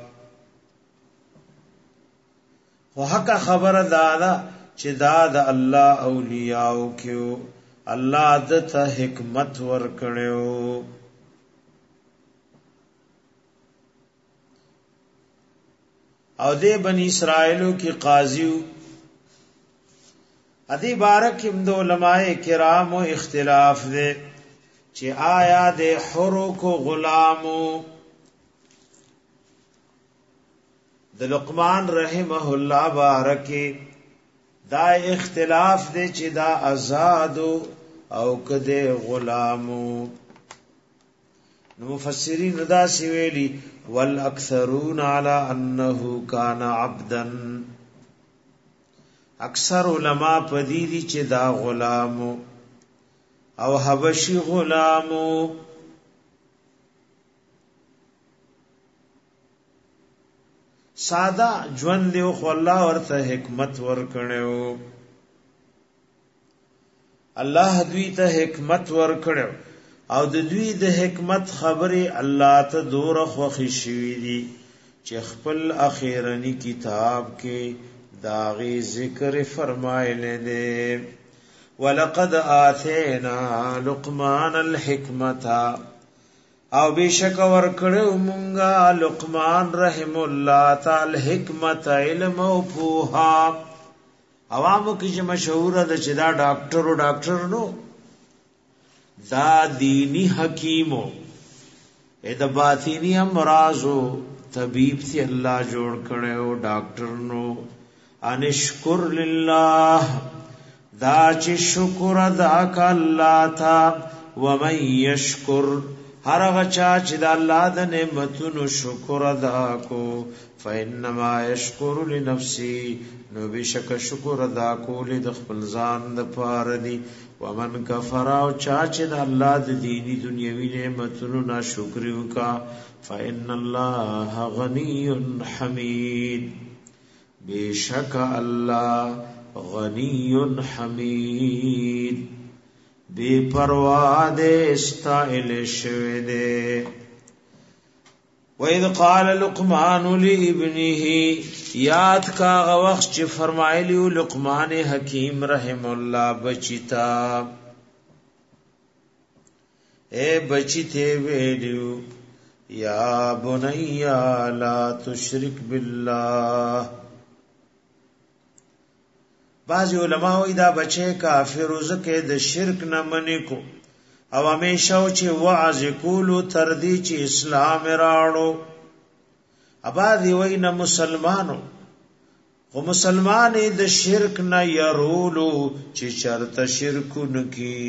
خو حق خبر دادا چې دا د الله اولیاء او کیو الله د حکمت ور کړو او د بنی اسرائیلو کی قاضیو ادی بارک د علماء کرام او اختلاف دے چې آیا د حرو کو غلامو د لقمان رحمه الله بارک دا اختلاف دے چې دا آزاد او کده غلامو نو مفسرین دا سی ویلی والاکثرون علی انه کان عبدا اکثر علما پدیدی چې دا غلامو او حبشی غلامو ساده ژوند دی خو الله ورته حکمت ورکړو الله دوی ته حکمت ورکړو او د دوی د حکمت خبره الله ته دور خوښی شوی دی چې خپل اخیرنی کتاب کې داغی ذکر فرمائلے دے وَلَقَدْ آتَيْنَا لُقْمَانَ الْحِكْمَةَ او بیشک ورکڑو منگا لقمان رحم اللہ تعالی حکمت علم او پوها عوامو کی چې مشهور ده چې دا ډاکټر نو دا دینی حکیمو د باطینی امراضو طبیب سی الله جوړ کړو ډاکټر نو انشکر لله دا چې شکر ادا ک الله تا و من یشکر هر هغه چا چې د الله د نعمتونو شکر ادا کو فإنما يشكر لنفسه نو بشک شکر ادا کول د خپل ځان د پاره دی ومن کفر او چا چې د الله د دینی دنیوي نعمتونو ناشکری وکا فإن الله غنی حمید بشک الله غنی حمید بے پروا دے استائل شوی دے وَإِذْ قَالَ لُقْمَانُ لِابْنِهِ یاد کا وقت چې فرمایلی لقمان حکیم رحم الله بچیتا اے بچیتے ویلو یا بنیا لا تشرک بالله بعض علماء وی دا بچے کافر زکه د شرک نه منی کو او همیشه چې وعظ کولو تر دې چې اسلام راړو ابادی وی نه مسلمانو خو مسلمان د شرک نه يرولو چې چرته شرک نکی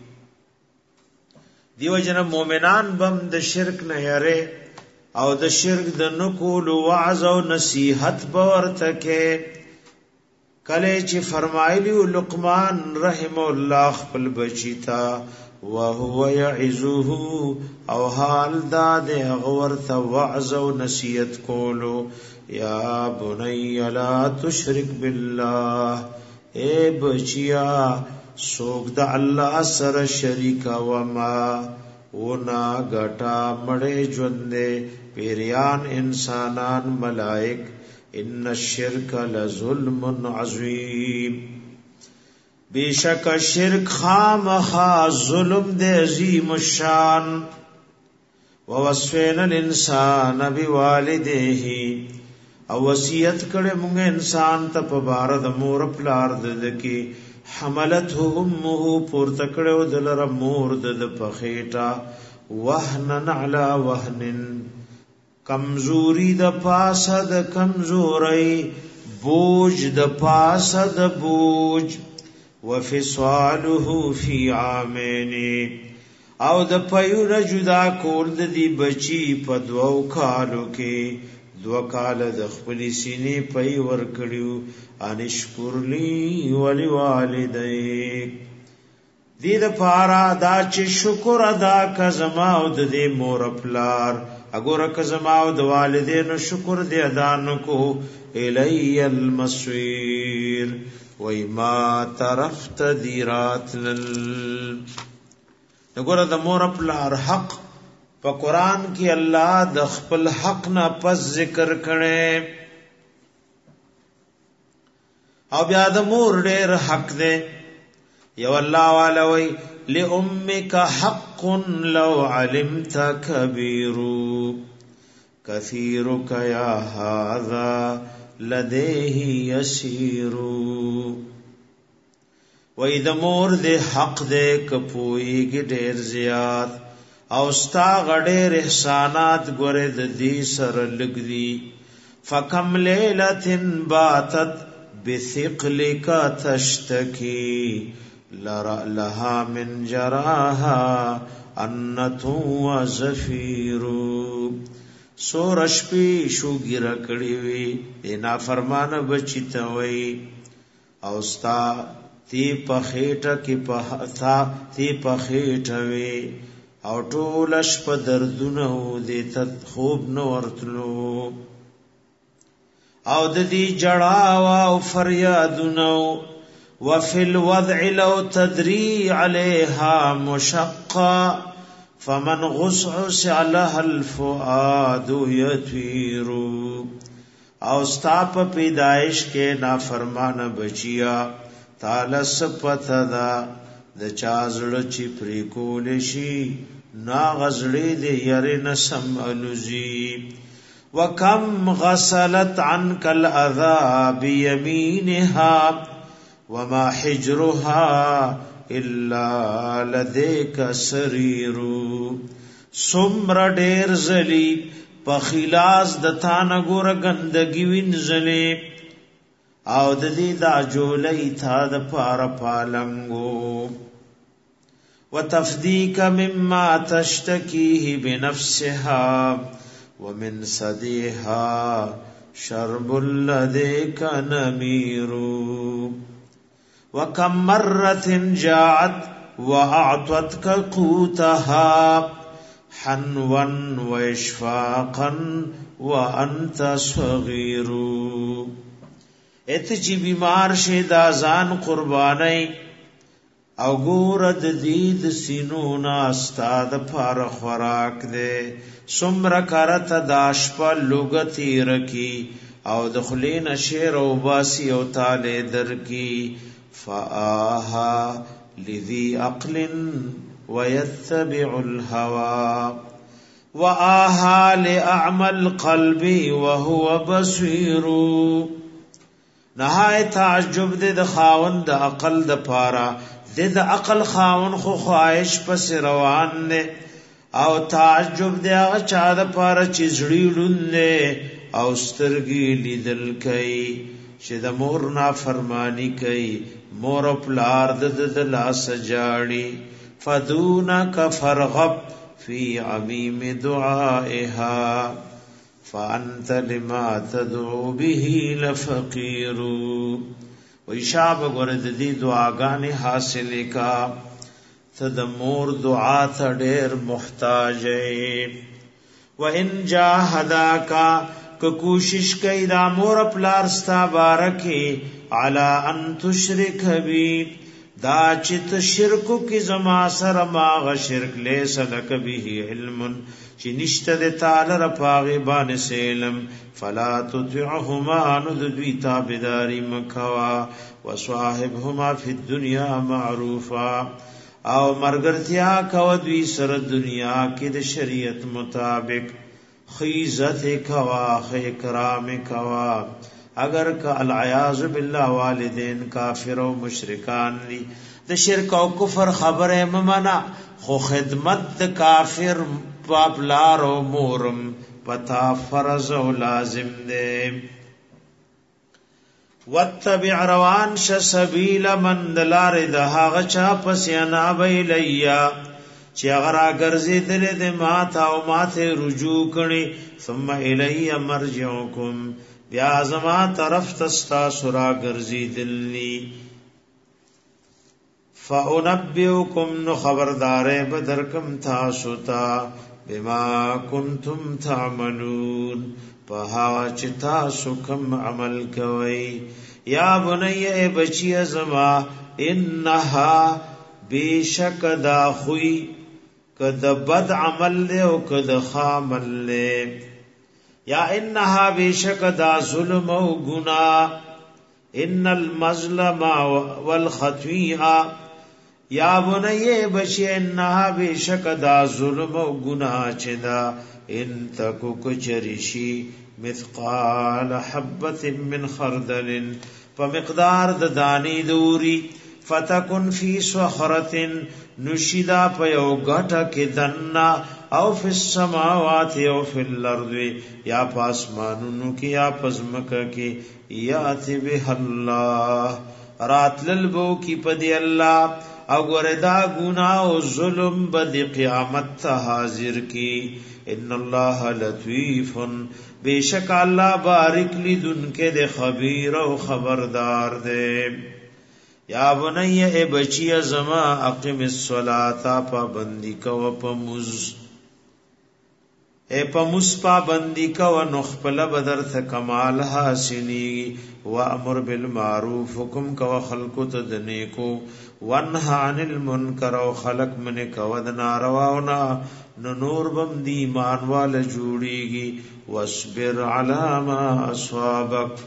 دیو جن مؤمنان بم د شرک نه یره او د شرک د نکول وعظ او نصیحت باورته کې کله چې فرمایلی لقمان رحم الله خپل بچی تا وهو يعزه او حال داد غور ته وعظ او نصیحت کولو یا بني لا تشرک بالله اے بچیا سوک د الله سره شریک و ما ونا غټا مړې ژوندې پیریان انسانان ملائک ان الشرک لظلم عظیم بیشک شرک خامخا ظلم دے عظیم الشان ووصفنا الانسان بوالديه او وصیت کړه موږ انسان ته په بار د مور پلار د کی حملته امه پورته کړه دلر مور د پخېټا وهنن علی وهنن کمزوری د پاسه د کمزوري بوج د پاسه د بوج وفصاله فی عامین او د پيو جدا کول د دی بچی په دوو کالو کې دو کال د خپل سینې پي ور کړیو انشکر لی ولی والدیک دې د پارا دا چې شکر ادا کا زما او د دې مور پلار اګور ک زما او د والدینو شکر دې ادا نکو الی المصیر وای ما طرفت دیراتل اګور د مور پلار حق په قران کې الله د خپل حق نه پس ذکر کړي او بیا د مور ډېر حق دی یو الله والا وی لامک حق لو علمت کبیر کثیرک یا هذا لدیه یسیر وی د مور د حق دې کپویږي ډېر زیات او ستا غډېر احسانات ګوره د دې سره لګدي فکم لیلتن باتت بثقلک تشتکی لها من جراها انتو وزفیر سورش پی شو ګر کړي وي انا فرمان بچی ته وي او ستا تی په خېټه کې په تا تی په خېټه وي او ټولش په دردونه دې ته خوب نو ورتلو او د دې جړا او فریادونه وفي الوضع لو تدري عليها مشقة فمن غصعص عليها الفؤاد يطير او ستا په پیدائش کې نافرمانه بچیا تعالی سپتا دا د چا زړه چې پری کول شي نا غزړې دې یری نسم الوزی وکم غسلت عنك الاذى بيمينها وما حجرها الا لديك سرير سمر ډېر زلی په خلاص د تانه ګور گندگی وینځلې او د دې دا جولې تا د پار پالنګو وتفديك مما تشتكيه بنفسها ومن صديها شرب لديك نمير وكم مرة جاءت وأعطتك قوتها حنوا وإشفاقا وأنت صغير. اتجی بیمار شه دا ځان قربانی او ګورد دید سینونا استاد پار خوراک دے سمر کرت داش پا لغتی رکی او دخلین شیر او باسی او تالے در کی فآہا لذی عقل ویتبع الهوى وآہا لأعمل قلبی وهو بصیر. نہای تعجب دے د خاون د عقل د پارا د عقل خاون خو خواہش پس روان نے او تعجب دے هغه چا د پارا چزړی ډوند او سترګی لیدل کئ چې د مور نا فرمانی کئ مور پلار د لاس جاړي فدونک فرغب فی عمیم دعائها فانت لما تدعو به لفقیر. ویشاب گورد دی دعاگانی حاصل کا تد مور دعا تا ډیر محتاج ہے. وان جاهداکا که کوشش کئی دا مور پلار ستا بارکی علا ان تشرک بی دا چت شرکو کی زما سر ماغ شرک لیس لک به علم چی نشت دے تعالی رپاغی بان سیلم فلا تطعهما ندوی تابداری مکوا وصاحبهما فی الدنیا معروفا او مرگرتیا کوا دوی سر دنیا کی دے شریعت مطابق خیزت کوا خیکرام کوا. اگر کا العیاذ باللہ والدین کافر و مشرکان لی د شرک او کفر خبر ممنا خو خدمت د کافر پاپلار و مورم پتا فرض و لازم دے. واتبع روان ش سبیل من دلار دہا غچا پس ینابی لیا چی اغرا گرزی دل دے ماتا و ماتے رجوع کنی ثم الی مرجعکم بیا زما طرف تستا سرا گرزی دلنی فَأُنَبِّئُكُمْ نُ خبردار بدرکم تاسوتا بما کنتم تعملون پہا چتا سکم عمل کوئی. یا بنی اے بچی زما انہا بیشک دا خوی کد بد عمل لے او کد خامل لے. یا انہا بیشک دا ظلم و گناہ ان المظلم والخطیئہ یا بنی بچی انہا بیشک دا ظلم و گناہ چدا ان تکو کچرشی مثقال حبت من خردل فمقدار دانی دوری فتکن فی صخرت نشدا پیو گھٹا کی دننا او فی السماوات او فی الارض یا پاسمانونو کی یا پزمکا کی یاتی بها اللہ رات للبو کی پدی اللہ او گردا گناہ و ظلم بدی قیامت تا حاضر کی. ان اللہ لطیف بیشک اللہ بارک لی دن کے دے خبیر و خبردار دے. یا بنی اے بچی زما اقم الصلاة پابندی کو پمز اے پمز پابندی کو نخپل بدر تھ کمال حاصلی وامر بالمعروف حکم کو خلق تدنے کو ونہ عن المنکر و خلق من کو نارواونا نور بم دی ایمان وال جوڑی گی واصبر علی ما اصابک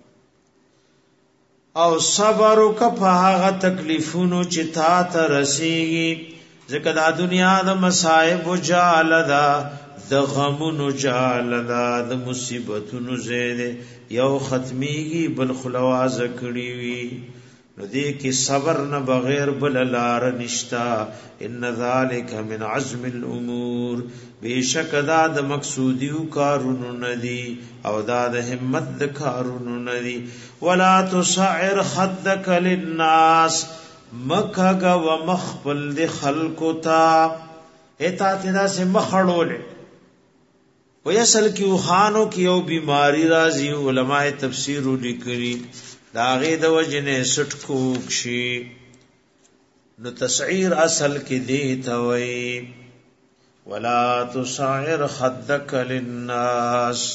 او صبر کفاغ تکلیفونو چتا ته رسیږي ځکه دا دنیا د مصائب جالدا د غمونو جالدا د مصیبتونو زیاده یو ختمیږي بل خلواز کړي وي نو دې کې صبر نه بغیر بل لار نشتا. ان ذالک من عزم الامور بیشک دا د مقصودیو کارونو ندی او دا د همت د کارونو ندی. ولا تصعر خدک للناس مکهگا و مخبل دی خلقو تا ایتا تینا سے مخڑولے وی اصل کی اخانو کی یو بیماری رازی علماء تفسیرو لکری داغی دو جنے سٹکوکشی نو تسعیر اصل کی دیتا وی ولا تسعر خدک للناس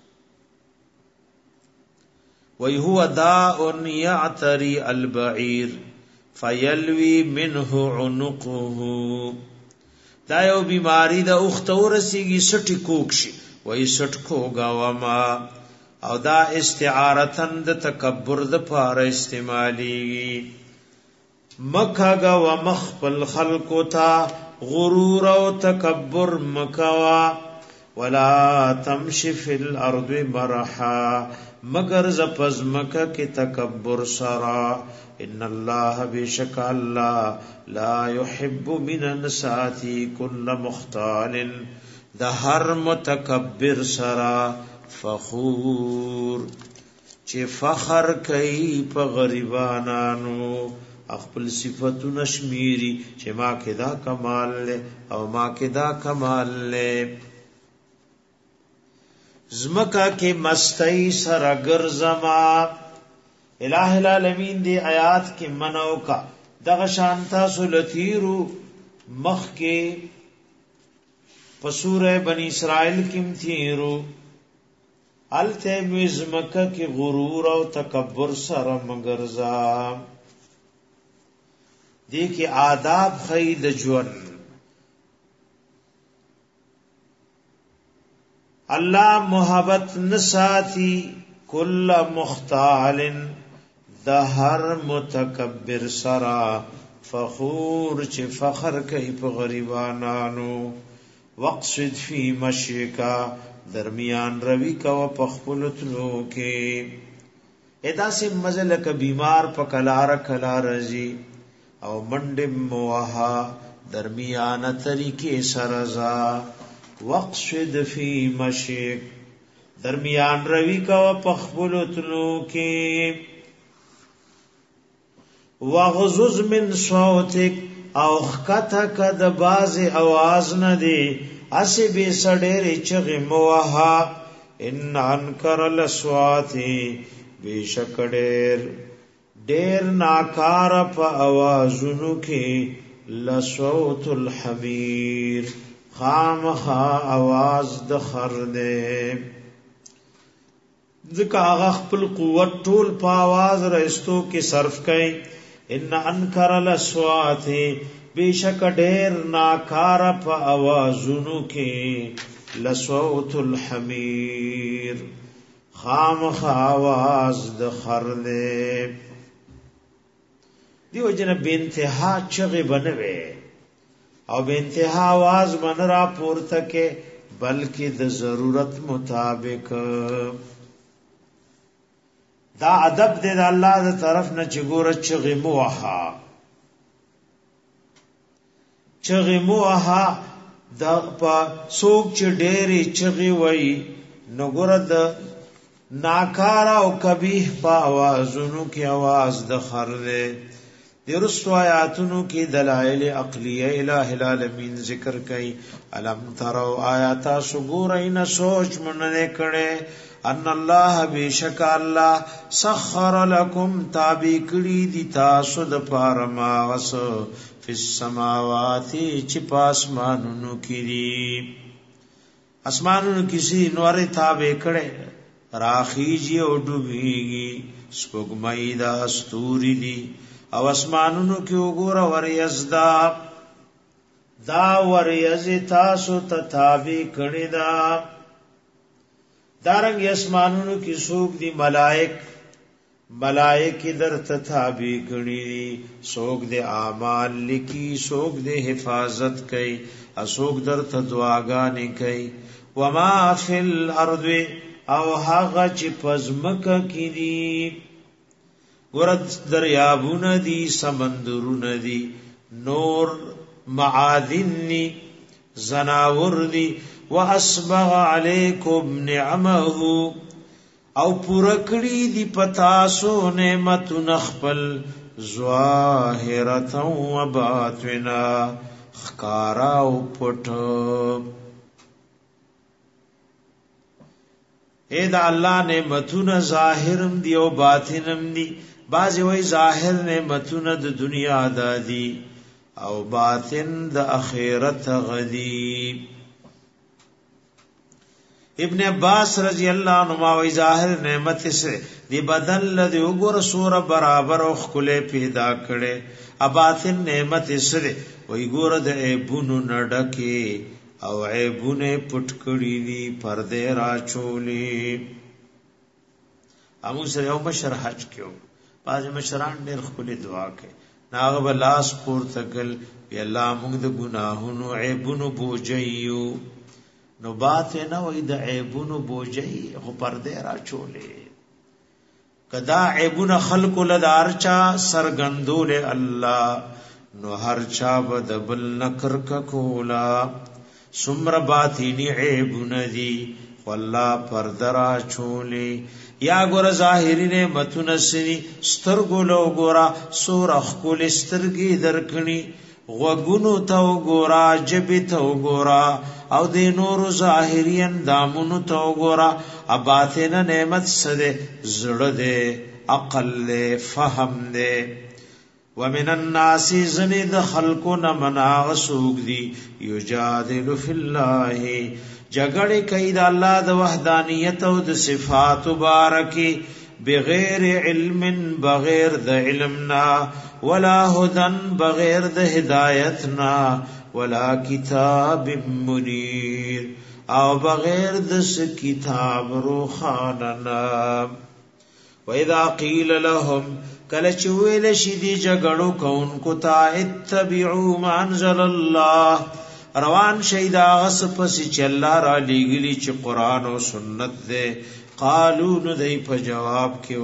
وی هو داء یعتری البعیر فیلوی منه عنقه دا یو بیماری دا اختورسیگی سٹی کوکشی وی سٹ کوگا وما او دا استعارتن دا تکبر دا پار استعمالی مکھگا و مخبل خلقو تا غرور و تکبر مکوا ولا تمشی فی الارض مرحا مگر زپز مکہ کی تکبر سرا ان اللہ بیشک اللہ لا يحب من انساتی کل مختال دا ہر متکبر سرا فخور چی فخر کئی پا غریبانانو اخپل صفتو نشمیری چی ما کے دا کمال لے او ما کے دا کمال لے زمکا کے مستی سرگر زما الہ العالمین دی آیات کے منو کا دغشانتا سلطیرو مخ کے پسورہ بنی اسرائیل کم تیرو علتے مزمکا کی غرور و تکبر سر مگرزا دیکھ آداب خید جون اللہ محبت نساتی کل مختال دا ہر متکبر سرا فخور چی فخر کئی پا غریبانانو وقصد فی مشیکا درمیان روی کا و پخپلتنو کے ادا سے مزل کا بیمار پا کلا رزی او منڈم موہا درمیان طریقے سرزا وقصد فی مشیک درمیان روی کا و پخپلتنو کے وغزز من صوتک او خکتا کد باز آواز ندے اسی بے سڑیر چغ موہا ان انکر لسواتی بے شک دیر ناکار پا آوازنو کی لسوت الحمیر خام خا آواز دخر دے ذکا آغاق پل قوت طول پا آواز رئیستو کی صرف کئی ان انکر لسواتی بے شک دیر ناکار پا آوازنو کی لسوت الحمیر خام خا آواز دخر دے دیو جن بے انتہا چغی بنوے او بے انتہا آواز من را پورتا کے بلکہ دا ضرورت مطابق دا ادب دے دا اللہ دا طرف نا چگور چغی موہا چغی موہا دا پا سوک چی ڈیری چغی وی نگور دا ناکارا و کبیح پا آوازنو کی آواز دخر دے درست آیاتنو کی دلائل عقلیہ الہ العالمین ذکر کئی علم ترو آیاتا سگورین سوچ مننے کڑے ان اللہ بیشک اللہ سخر لکم تابی کری دی تاسو د پارما وس فی السماواتی چپا اسمانونو کی دی اسمانونو کسی نوری تابی کڑے راخیجی او ڈوبیگی سپگمئی دا استوری دی او اسمانونو کی وګوره وریز دا وریز تاسو تتابی کړي دا دارنګ اسمانونو کی سوق دی ملائک در تتابی کړي سوق دی اعمال لکی سوق دی حفاظت کوي اسوق در تدواګانی کوي وما فی الارض او هغه چې پزمک کی دی ورد دریابون دی سمندرون دی نور معادن دی زناور دی واسبغ علیکم نعمه او پورکڑی دی پتاسو نعمت نخپل ظاهرة و باطنا خکارا و پټ. اے دا اللہ نعمتون ظاہرم دی و باطنم دی. بعضی وی ظاہر نعمتون دا دنیا دا دی او باطن دا اخیرت غدی. ابن عباس رضی اللہ عنہ وی ظاہر نعمت سے دی بدن لدی اگر سور برابر او خلے پیدا کرے. باطن نعمت سے وی گور دا عیبونو نڈکی او عیبونه پټ کړی دي پردې را چولې. امو سره یو مشر حج کېو، باز مشران ډېر خپل دعا کوي، ناغه بلاس پورته کل یا الله موږ د ګناهونو عیبونو بوجیو. نو بات نه وای د عیبونو بوجي خو پردې را چولې. کدا عیبونه خلق لدارچا سرګندول الله نو هر چا بدبل نکر کولا. سمر باطینی عیب ندی والله پردرا چولی. یا گور ظاہری نعمتون سنی سترگو لو گورا سور اخکول سترگی درکنی غوگونو تاو گورا جبی تاو گورا او دی نور ظاہری اندامونو تاو گورا. اباتین نعمت سدے زڑدے عقل دے فهم دے. ومن الناس زنید خلقون مناغ سوگ دی یجادل فی اللہ جگڑ کئی دا اللہ دا وحدانیت و دا صفات بارکی بغیر علم بغیر دا علمنا ولا ہدن بغیر دا ہدایتنا ولا کتاب منیر او بغیر دا کتاب روخاننا. وَإِذَا قِيلَ لَهُمْ کله چې ویل شي دی جګړو کوونکو ته اتبعوا ما انزل الله روان شي دا غس پس چې الله را لېږلي چې قران او سنت ده. قالو نو دی په جواب کې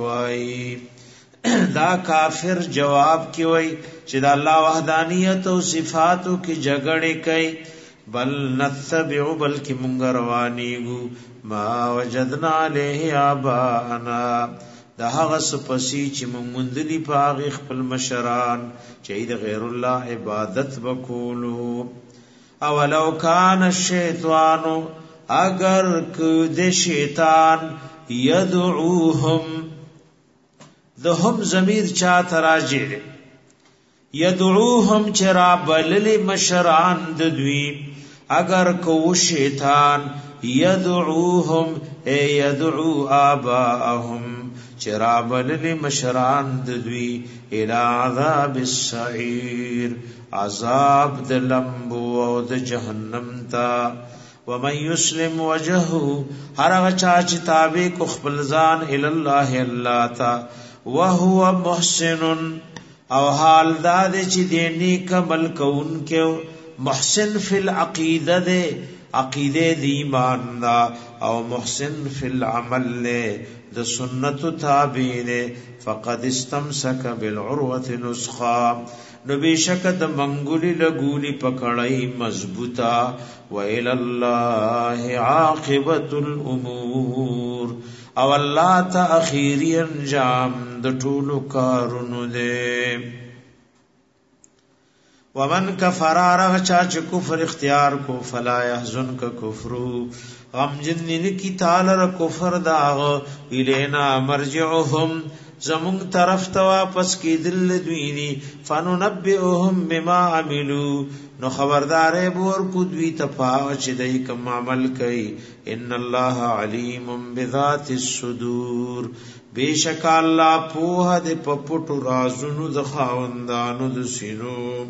وای دا کافر جواب کې وای چې دا الله وحدانیت او صفاتو کې جګړې کوي. بل نتبع بلکې مونږ روانيګو ما وجدنا علیه آباءنا دا هغه سپسی چې مونږ دلی پاغ خپل مشران چې د غیر الله عبادت وکولو. اولو کان الشیطان اگر که شیطان یدعوهم دهم ضمیر چا تراجع یدعوهم چرا بلل مشران ددوی اگر کو شیطان یدعوهم ای یدعو آباءهم چرابل مشران ددوی الى عذاب السعیر عذاب د لمبو او د جهنم تا. ومن یسلم وجهه هر هغه چا چې تابع کو خپل ځان ال الله الله تا وهو محسن او حال دا چې دیني کمل کون کې محسن فی العقیده ده عقیده دی ایمان دا او محسن فی العمل له د سنت تابع ده فقد استمسک بالعروه نسخا نو بشک د منګولی لګولی پکړای مضبوطا. و الی الله عاقبۃ الامور او الله ته اخیری انجام د ټولو کارونو ده. ومن کفر رغ چا چې کفر اختیار کو فلا يحزنک کفرو غم جنن کی تعالی ر کفر داغ الینا مرجعهم زمون طرف ته واپس کی دل دوی دی فننبئهم بما عملوا نو خبردار بور کو دوی تفا چې دای کوم عمل کوي. ان الله علیم بذات الصدور بیشک الله په د پپټو رازونو د خاوندانو د سینو.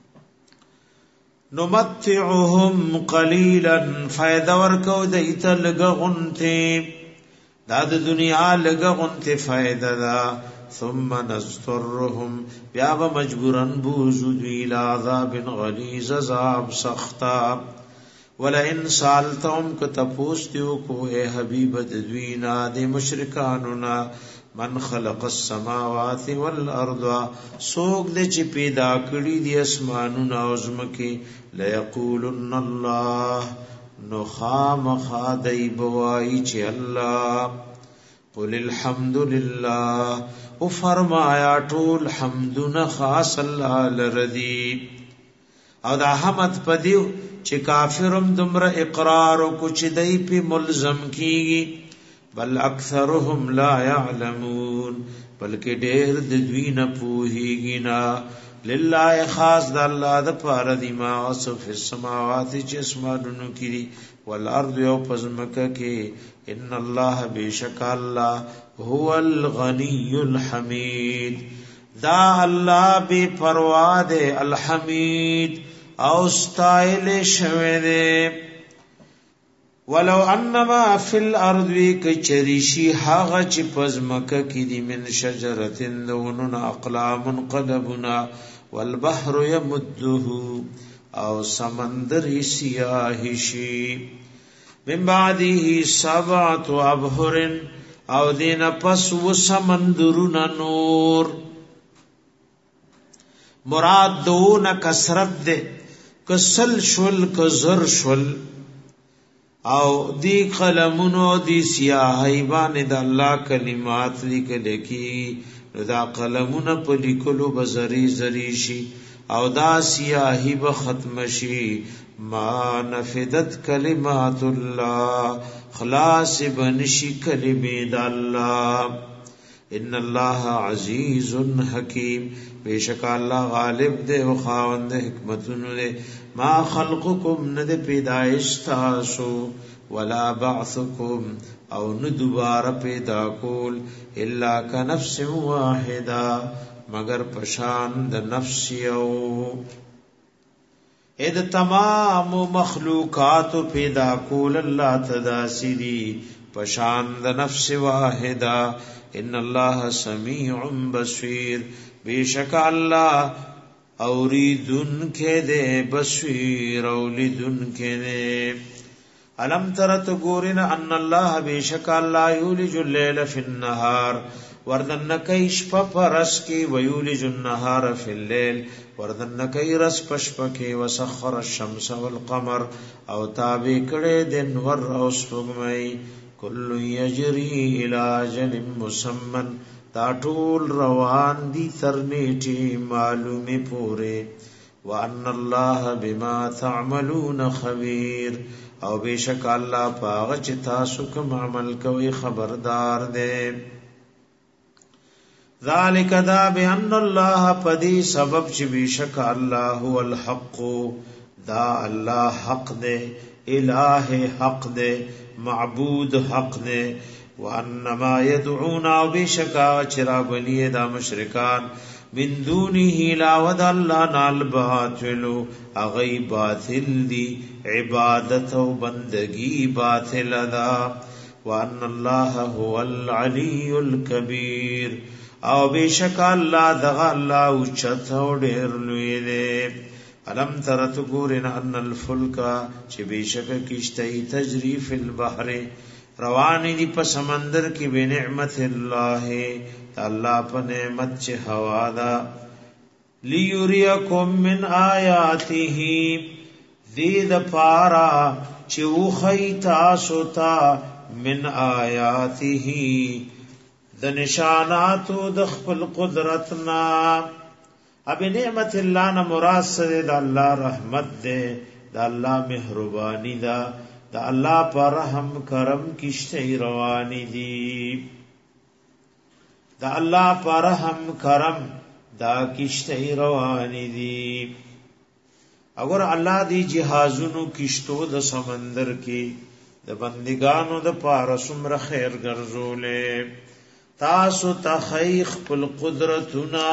نمتعهم قلیلا فائدہ ورکو دیتا لگا غنتے دا د دنیا لگا غنتے فائدہ دا ثم نسترهم بیاب مجبورن بوزو دوی لعذاب غلیظ عذاب سختا. ولئن سالتهم کتپوستیو کو اے حبیب دوینا دے مشرکانونا من خلق السماوات والارض سوک دے چی پیدا کری دی اسمانونا عظمکی لیقولن اللہ نخام خادی بوائی چی اللہ قل الحمد لله او فرمایا ټول حمدنا خاص الله لردی او دا حمد پدیو چې کافرم دمر اقرار کو چې دای په ملزم کیږي بل اکثرهم لا يعلمون بلکې ډېر د دوی نه پوهیږي نه لله خاص د الله د پاره دی ما او فی السماوات چې اسمانونو کړي والارض یو پزمکه کې ان الله بیشک الله هو الغنی الحمید دا الله بے پروا دے الحمید او استایل شوه دے ولو انما فی الارض کچریشی هغه چې پزمکه کې دی من شجرتن دونن اقلام قلبنا والبحر يمده او سمندر سیاه شی من بعده سبعة ابحر او دین پس و سمندرون نور مراد دون کسرت دے کسل شل کزر شل او دی قلمونو دی سیاہی باندې د الله کلمات لیکل کی دا قلمونه په لیکلو بزری زری شي او دا سیاہی به ختم شي ما نفدت کلمات الله خلاص بنشي کلمې د الله ان الله عزیز حکیم بیشک الله غالب دے او خاوند حکمتونو دے ما خلقکم ند پیدائش تاسو ولا بعثکم او ندوبار پیدا کول الا کنفس واحده مگر پشان د نفس یو اې د تمام مخلوقات پیدا کول الله تداسری پشان د نفس واحده ان الله سمیع بصیر بیشک الله اوریدن کے دے بصیر اولیدن کے دے علم ترت گورن ان الله بیشک الله یولج اللیل فی النهار وردن کیش پرس کی ویولج النهار فی الليل وردن کی رس پشپ کی وسخر الشمس والقمر او تابع کړه دن ور او سپوږمۍ کل یجری الی اجل مسمى دا ټول روان دي تر نیټه معلومه پوره وان الله بما تعملون خبير او بیشک الله پاغه چې تاسو کوم عمل کوي خبردار دی ذالک دا بان الله پدی سبب چې بیشک الله هو الحق دا الله حق دی الہ حق دے معبود حق دے وانما يدعون بشکا چرا بلی دا مشرکان من دونه لا ود الله نال باطل اغی باطل دی عبادت او بندگی باطل دا وان الله هو العلی الکبیر او بشکا الله دغه الله او چت او ډیر لوی دی علم ترت گورن ان الفلک چې بشک کشته تجری فی البحر روانی دی په سمندر کې بنعمت الله الله په نعمت چې هوا دا لیریکم من آیاته زید پارا چې وخی تاسو ته من آیاته د نشاناتو د خپل قدرتنا اب نعمت الله نه مراد سره د الله رحمت ده د الله مهرباني ده د الله پر رحم کرم کشته رواني دي د الله پر رحم کرم دا کشته رواني دي اگر الله دی جهازونو کشتو د سمندر کې د بندگانو د پاره سمره خیر ګرځولې تاسو تخیخ پل قدرتنا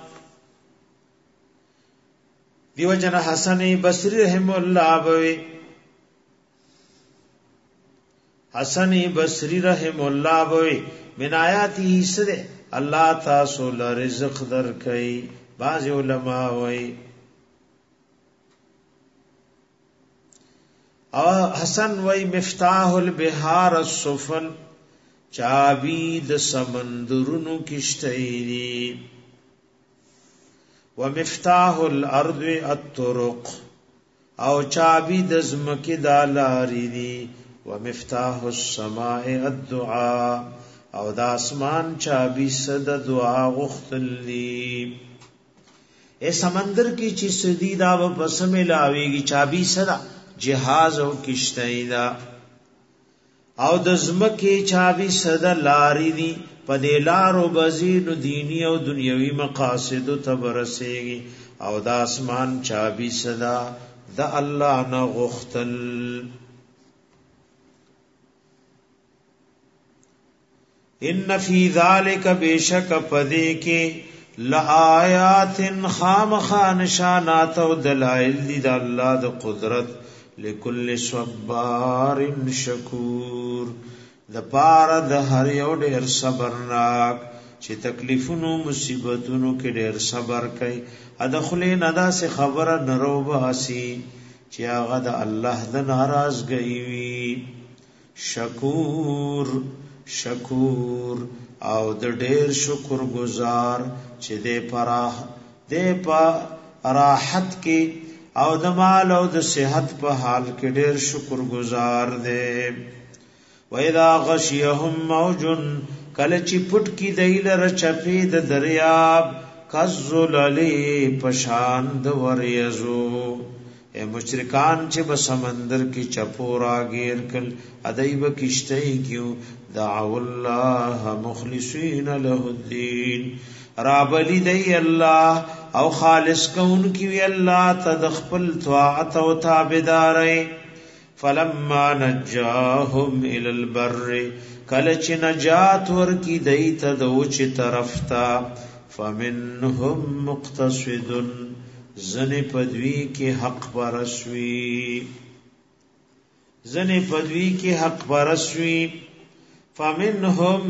دیو جن حسن بصری رحم الله بوي حسن بصری رحم الله بوي من آیاتی سره الله تاسو ل رزق درکئ بعض علماء وای او حسن وای مفتاح البحار السفن چابی د سمندرونو کشتئ ومفتاح الارض الطرق او چابی د زمکه د لارې دي ومفتاح السماء الدعاء او د اسمان چابي صد دعا غختلی اے سمندر کی چې سدی دا پس ملاویږي چابي صدا جهاز او کشتۍ دا او د زمکه چابي صدا لاري دي پدې لارو بزینو دینی او دنیوي مقاصد ته برسېږي او د اسمان چابي صدا د الله نه غختل ان فی ذلک بیشک پدې کې لآیات خامخا نشانات او دلائل دی د الله د قدرت لکل صبار شکور د پاره د هر یو ډیر صبرناک چې تکلیفونو مصیبتونو کې ډیر صبر کوي ادخلې ندا سے خبره نرو باسي چې هغه د الله د ناراضګۍ وي شکور او د ډیر شکر گزار چې دې په راحت کې او د مال او د صحت په حال کې ډیر شکر گزار دی وَإِذَا غَشِيَهُمْ مَوْجٌ کله چې پټ کی دیلر چپی د دریاب کذللی پشان د وریزو اے مشرکان چې په سمندر کې چپورا غیر کل ادایب کشتۍ کیو دعوا الله مخلصین له الدین رابلی دی الله او خالص کون کی وی الله تدخل طاعت او تابعداري فلما نجاهم الى البر کلچ نجات ور کی دی تدوچ طرف تا فمنهم مقتصد زن پدوی کی حق پرسوی فمنهم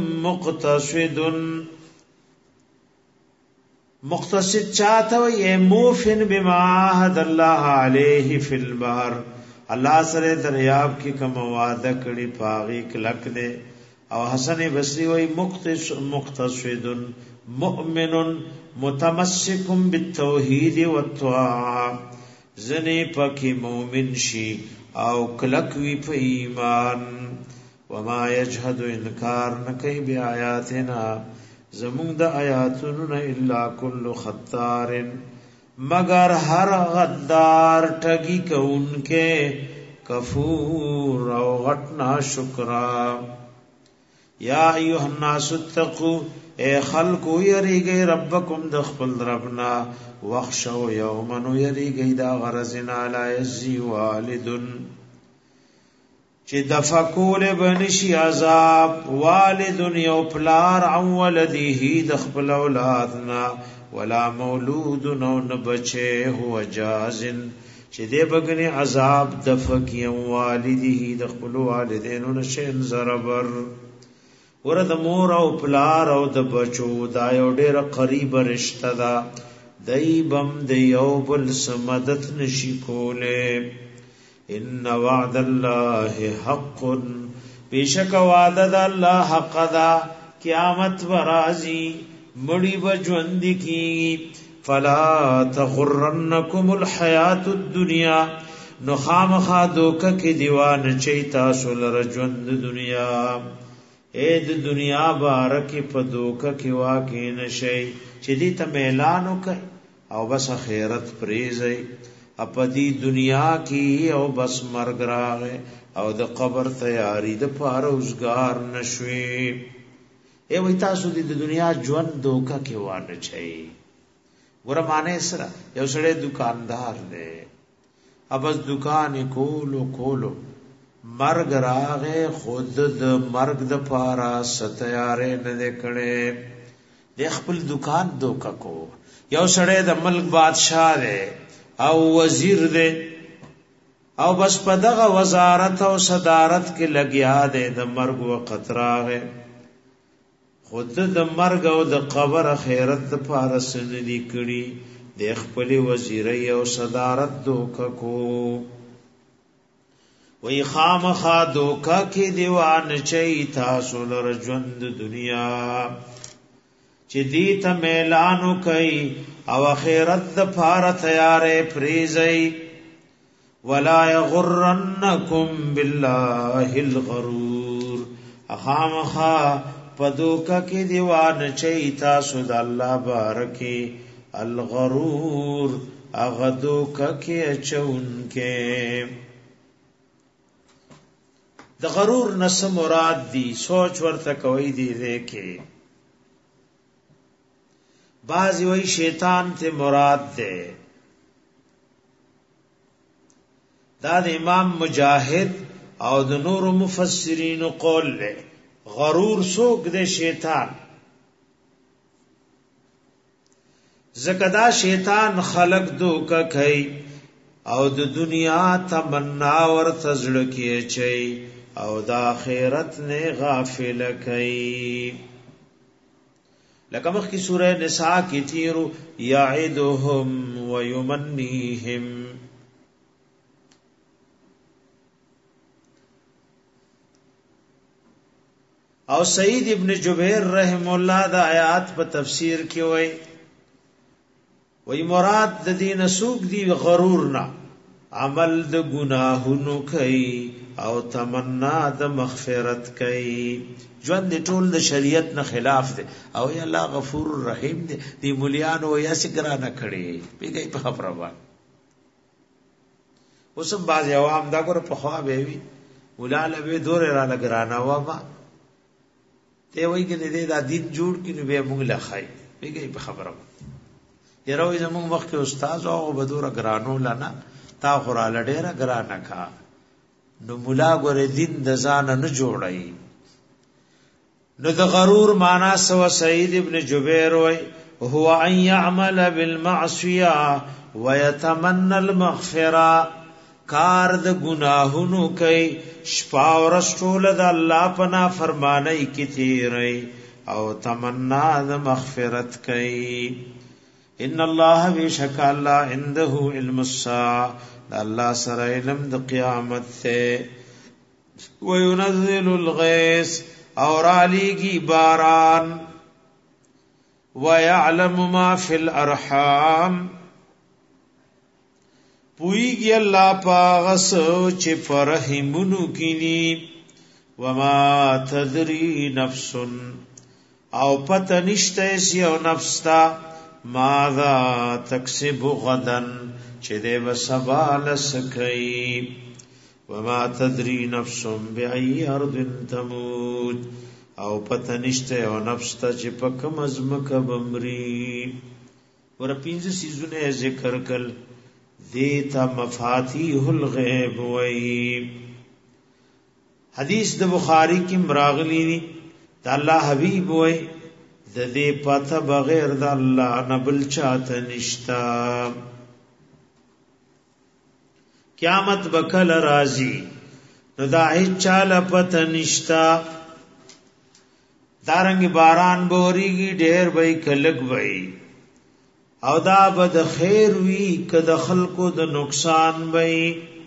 مقتصد چاہتا وی موفن بما عهد الله علیه فی البحر الله سره دریاب کی کم وعده کړي پاغي کلک دے او حسن بصری وی مقتصد مؤمن متمسک بالتوحید والطاعه زنی پاکی مومن شي او کلک وی په ایمان وما يجحد انکار نکي بیااتنا زمون د آیاتونو نه الا کل خطار مگر هر غدار ټگی کونکه کفور او غټنا شکرا یا ایها الناس اتقوا اے خلقو یریږي ربکم د خپل ربنا واخشوا یوما یریږي دا غرزنا لا یزی والدن چې دفقول بنشي عذاب والد یو پلار عن ولده د خپل اولادنا ولا مولود نو نبچه هو جازن چې دې بغني عذاب دفقي والده د خپل والدینو نشین زربر ورته مور او پلار او د بچو دا یو ډېر قریب رشتہ ده دایبم د یو بل سمدت نشي کوله ان وعد الله حق بیشک وعده د الله حق ده قیامت ورازی مړی بجوند کی فلا تغرنکم الحیات الدنیا نو خامخا دوک کی دیوان چیتا سول رجوند دنیا اے د دنیا بارک په دوک کی واقع نشي چې دې ته اعلان وکي او بس خیرت پریزي اپدی دنیا کی او بس مرګ راغه او د قبر تیاری د پاره اوسګار نشوي اے وای تاسو د دنیا ژوند دوکا کې وانه چي ګور معنی سره یو سړی دکاندار دی ابس دکان کولو مرګ راغه خود د مرګ د پاره ستیارې نه کړي د خپل دکان دوکا کو یو سړی د ملک بادشاہ دی او وزیر دی او بس په دغه وزارت او صدارت کې لګیا دی د مرګ وخت راغه خود د مرګ او د قبر خیرت د پارس ندی کړي د خپل وزیري او صدارت دوکا کو وی خامخا دوکا کې دیوان چي تاسو لر ژوند دنیا چې دې ته اعلان کوي او خیرت د پار تیارې پریزي ولا یغرنکم بالله الغرور خامخا پدوکا کی دیوان چي تاسو د الله بارکی الغرور اغدوکا کی اچون کے د غرور نس مراد دی سوچ ورته کوي دی دیکھے بعضی وی شیطان تے مراد دے دا د امام مجاہد او د نور مفسرین قول لے غرور سوک دے شیطان زکدا شیطان خلق دوکا کئی او د دنیا تمنا ور تزړه کی چي او د آخرت نے غافل کئی لکه مخ کی سورہ نساء کی تیرو یعدهم ویمنیهم او سعید ابن جبیر رحم الله دا آیات په تفسیر کې وای مراد د دین سوق دی غرور نه عمل د گناهونو کوي او تمنا د مغفرت کوي ژوند ټول د شریعت نه خلاف دی او یا الله غفور رحیم دی دی مولیانو یا سګرا نه کړي پیګي په خبره وای اوسم باز عوام دا ګور په خوا به وي ولاله به دور را لګرانا و ما ته وای کې دې دا دین جوړ کینو به موږ لا خای پیګي په خبره یروي زموږ وخت استاد او بدور غرانو لنا تا خورا لډیره غرانا کا نو مولا ګور دین د ځان نه جوړای نو د غرور معنا سو سعید ابن جبیر وای هو ان يعمل بالمعصيه ويتمنى المغفره کار د گناهونو کوي شپا ورستول د الله پنا فرمانای کی تیری او تمنا د مغفرت کوي ان الله بیشک الله عنده علم الساعه الله سره علم د قیامت ته وينزل الغيث اور علیگی باران ويعلم ما فی الارحام پویگی اللہ پاغس چی فرحمونو کینی وما تدری نفس او پتہ نشتے سی او نفستا ماذا تکسب غدن چی دے بسبال سکئی وما تدری نفس بأي ارض تموت او پتہ نشته او نفس ته چې پکم ازمک بمری ور پینځه سيزونه ذکر کل دیتا مفاتیح الغیب وی حدیث د بخاری کی مراغلی دی دا اللہ حبیب وی د دې پته بغیر د الله نه بل چاته نشتا قیامت بکل راضی نو دا هیڅ پته نشتا دارنګ باران بوريږي ډېر وای کلک وای او دا بد خیر وی کد خلقو د نقصان وای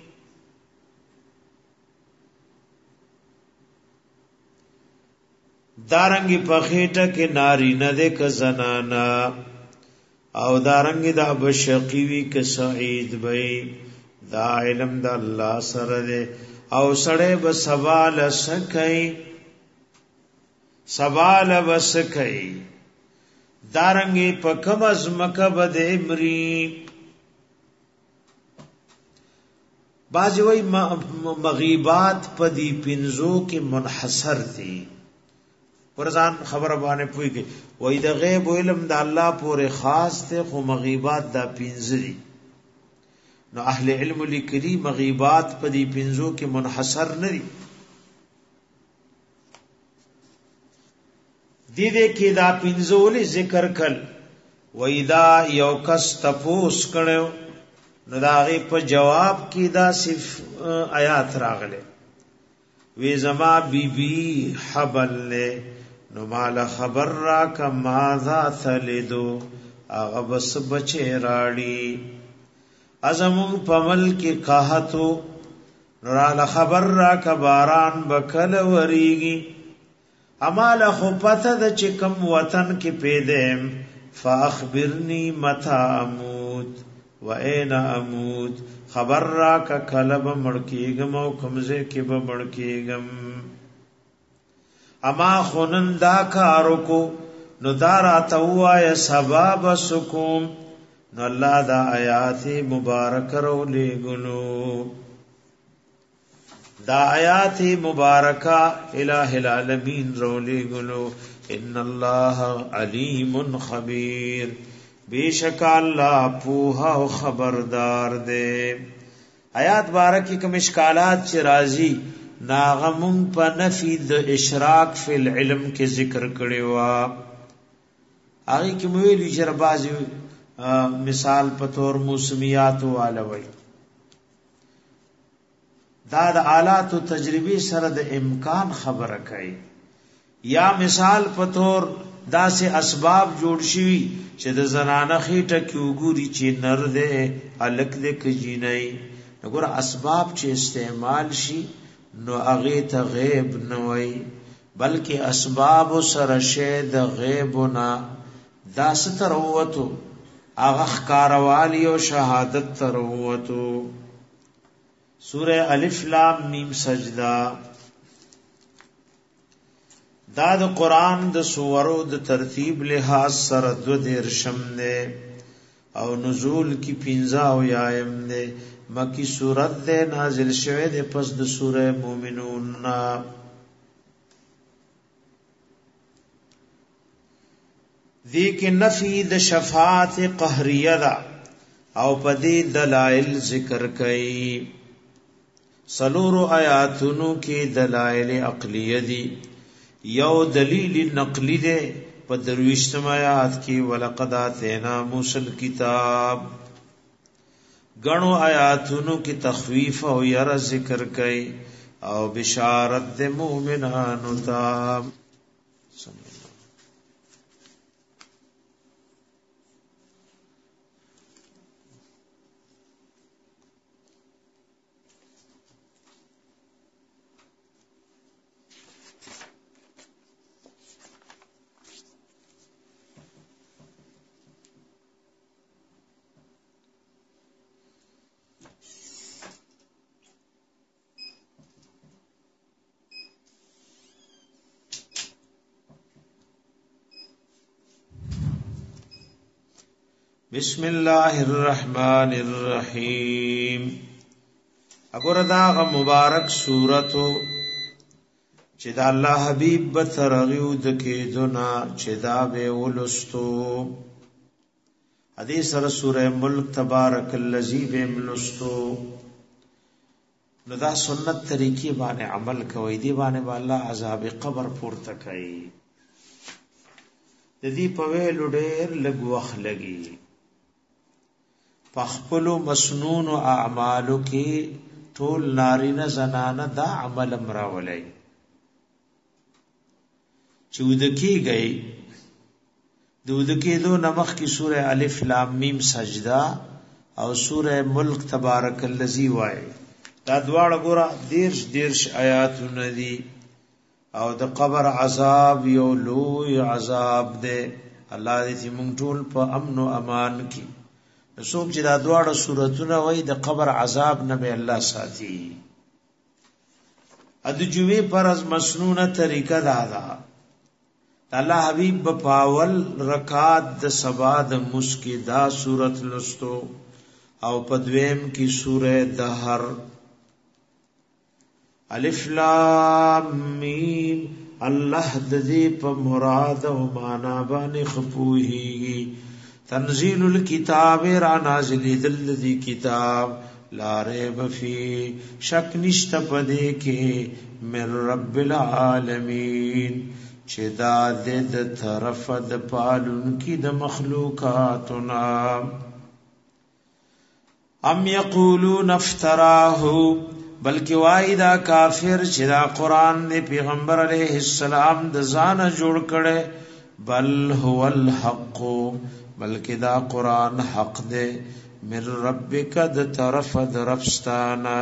دارنګ په خېټه کې ناری نه ده ک زنانا او دارنګ دا بشقی وی ک سعید وای دا علم د الله سره ده او سړې به سوال سکای سوال وسکای دارنګي پکم از مکه بده مری باجوی مغیبات پدی پنزو کې منحصر دي ورزان خبر باندې پويږي وای د غیب علم د الله پورې خاص ته خو مغیبات دا پنځري نو اهل علم لیکلي مغیبات پدی پنزو کې منحصر نه دي دیده کې دا پنځول ذکر کړ وېدا یو کس تپوس کړو نو دا غي په جواب کې دا صرف آیات راغله وی زما بیبي حبل له نو مال خبر را کما ذا ثلدو هغه بس بچی راړي ازمون پمل کې قحطو نو خبر را کباران بکل وریږي امال خو پته د چکم وطن کې پیدم فاخبرنی متى اموت و اين اموت خبر را ک کلب مړکیګم او کمزه کې به مړکیګم اما خونن دا کارو کو نو دارا توایا سباب سکوم نو اللہ دا آیات مبارک رو لے گلو دا آیات مبارکہ الہ العالمین رو لے گلو ان اللہ علیم خبیر بے شک اللہ پوہا و خبردار دے آیات بارکی کم اشکالات چی رازی ناغمون پا نفی د اشراک فی العلم کے ذکر کڑیوا آگئی کی مویلی چر بازی مثال پتور موسمیات والوی دا د آلات و تجربی سره د امکان خبره کوي یا مثال پتور دا سے اسباب جوړ شوی چې د زنانه خېټه کې وګوري چې نر ده الک ده کجینای وګوره اسباب چې استعمال شي نو هغه ته غیب نه وای بلکې اسباب سره شه د غیب نه دا ستر وته هغه ښکاروالی او شهادت تر وته سورہ الف لام میم سجدہ دا د قران د سورو د ترتیب لحاظ سره دو دیرشم نے او نزول کی 15 او یایم نے مکی سورت دے نازل شوه دے پس د سورہ مومنون دی کی نفی د شفاعت قهریه دا او پدی دلائل ذکر کئی سلورو آیاتونو کی دلائل عقلیه دی یو دلیل نقلی دے پا درویشتم آیات کی وَلَقَدْ آتَيْنَا مُوسَى الْكِتَابَ گنو آیاتونو کی تخویف او یر ذکر کئی او بشارت دے مومنانو تا بسم اللہ الرحمن الرحیم اگر دا مبارک سورتو چه دا اللہ حبیب بترغیو دکی دنا چه دا بے ولستو حدیث رسول ملک تبارک اللذی بے ملستو نو دا سنت طریقی بانے عمل کوئی دی بانے با اللہ عذاب قبر پورتا کئی دی پویلو دیر لگوخ لگی پخپلو مسنون و اعمالو کی ټول نارینه زنانه دا عمل امراولی چودکی گئی دودکی دو نمخ کی سورہ الف لام میم سجدہ او سورہ ملک تبارک اللذی وائی دا دوار گورا دیرش آیاتو ندی او دا قبر عذاب یو لوی عذاب دے اللہ دیتی منگ ټول پا امن و امان کی نسوک چې دا دواړه سورتونه وای د قبر عذاب نه به الله ساتي اد جوی پر از مسنونه طریقه دا الله حبیب په پاول رکعات د سبا د مسکی دا سورت لستو او پدویم کی سوره دهر الف لام میم الله د دې په مراد او معنا باندې خپوهیږي تنزیل الکتاب را نازل دل دی کتاب لا ریب فی شک نشت پدے کے من رب العالمین چه دا دد طرف د پالن کی د مخلوقاتنا ام یقولون افتراہو بلکہ وائی دا کافر چه دا قرآن دے پیغمبر علیہ السلام د ځان جوړ کړي بل هو الحق بلکہ دا قرآن حق دے من ربک د طرف د ربستانا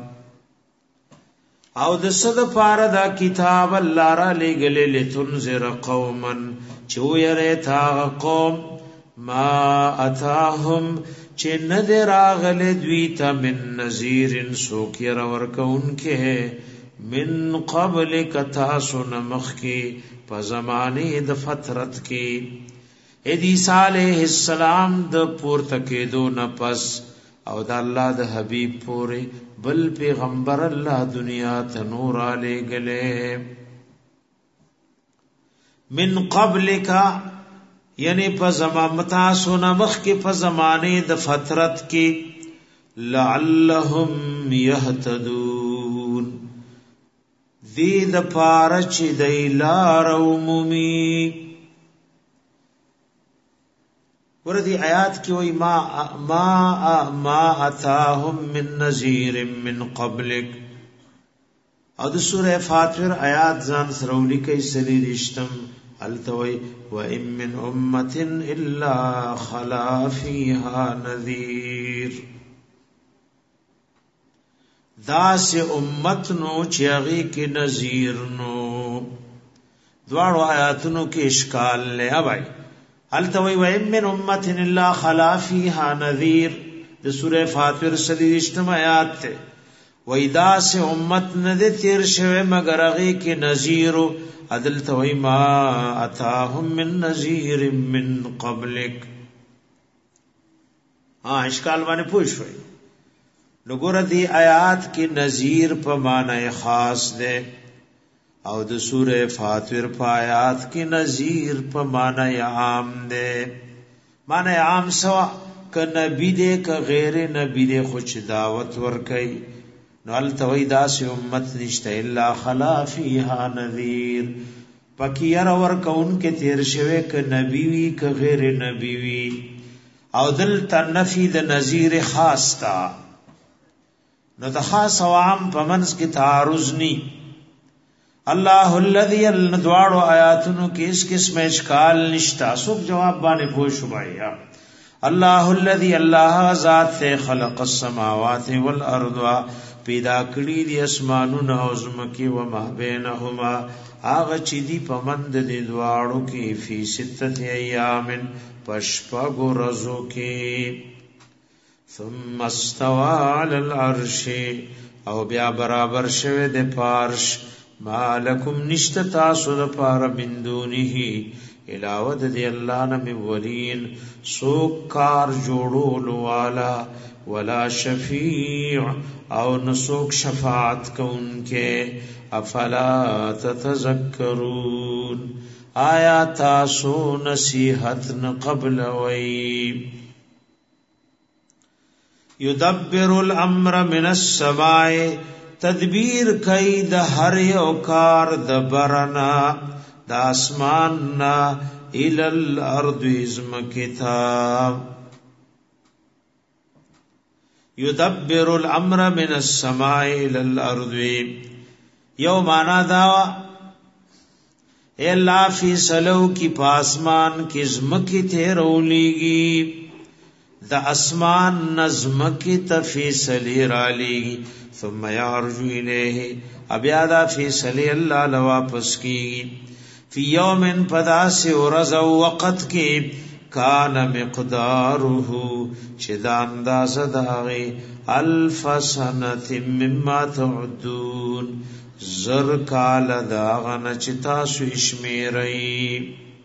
او د صد پار دا کتاب اللہ را لے گلے لتنذر قوما چو یریتا قوم ما اتاهم چه ندر آغل دویتا من نذیر سوک یر ورکون کے من قبل تاسو نمخ کی په زمانه د فترت کې عیسی علیہ السلام د پورته کېدو نه پس او د الله د حبیب پورې بل پیغمبر الله دنیا ته نور علی گله من قبلک یعنی په زمانه سونه مخ کې په زمانه د فترت کې لعلهم یهتدون دی د پارچ دی لار عمومی وردی آیات کی وی ما اتاهم من نذیر من قبلک او د سوره فاطر آیات ځان سرولی کوي سلی رښتم التوی و ام من امه الا خلا فیها نذیر داس امت نو چیغی کی نذیر نو دواړو آیاتونو کې اشکال له اوای التوی و ام من امه الا خلا فیها نذیر د سوره فاطر سلی رښتم آیات ته ویدا سے امت ندی تیر شوه مگر هغه کې نذیر عدل توي ما اتاهم من نذیر من قبلک اشکال باندې پوښوي لګور دی آیات کې نذیر په معنی خاص ده او د سوره فاطر په آیات کې نذیر په معنی عام ده معنی عام سوا ک نبی دې ک غیر نبی دې خو دعوت ور کوي نو التوی داس امت نشته الا خلا فیها نذیر پکیر ور کون کې تیر شوه ک نبی وی ک غیر نبی وی او دل تنفی د نذیر خاص تا نو د خاص او عام پمنس کې تعارض نی الله الذی الندوار آیاتونو کې اس قسم اشکال نشتا سب جواب باندې پوښ شوبایا الله الذی الله ذات خلق السماوات والارض پیدا کړی دی اسمانونه او زمکه و ما بینهما هغه چې دی پمند دی دواړو کې فی سته ایام پشپغو رزو کې ثم استوى علی العرش او بیا برابر شوه د پارش مالکم نشت تاسو د پار من دونه علاوه د الله نه ولین سو کار جوړول والا ولا شفیع او نسوک شفاعت کونکے افلا تتذکرون آیا تاسو نصیحت قبل وی یدبر الامر من السماء تدبیر کئی د هر یو کار د برنا د اسمان نا ال الارض ازمکتا یدبر الامر من السماء الى الارض یو معنا دا اے لا فی سلو کی پاسمان کی زمکی ته رولیږي د اسمان نظمکی ته فیصله را لیږي ثم یرجو الیه ابیا دا فیصله الله لو واپس کیږي فی یوم پداس ورز وقت کې کان مقداره چدا انداز داغی الف سنت مما تعدون زر کال داغن چتا سوشمیرئی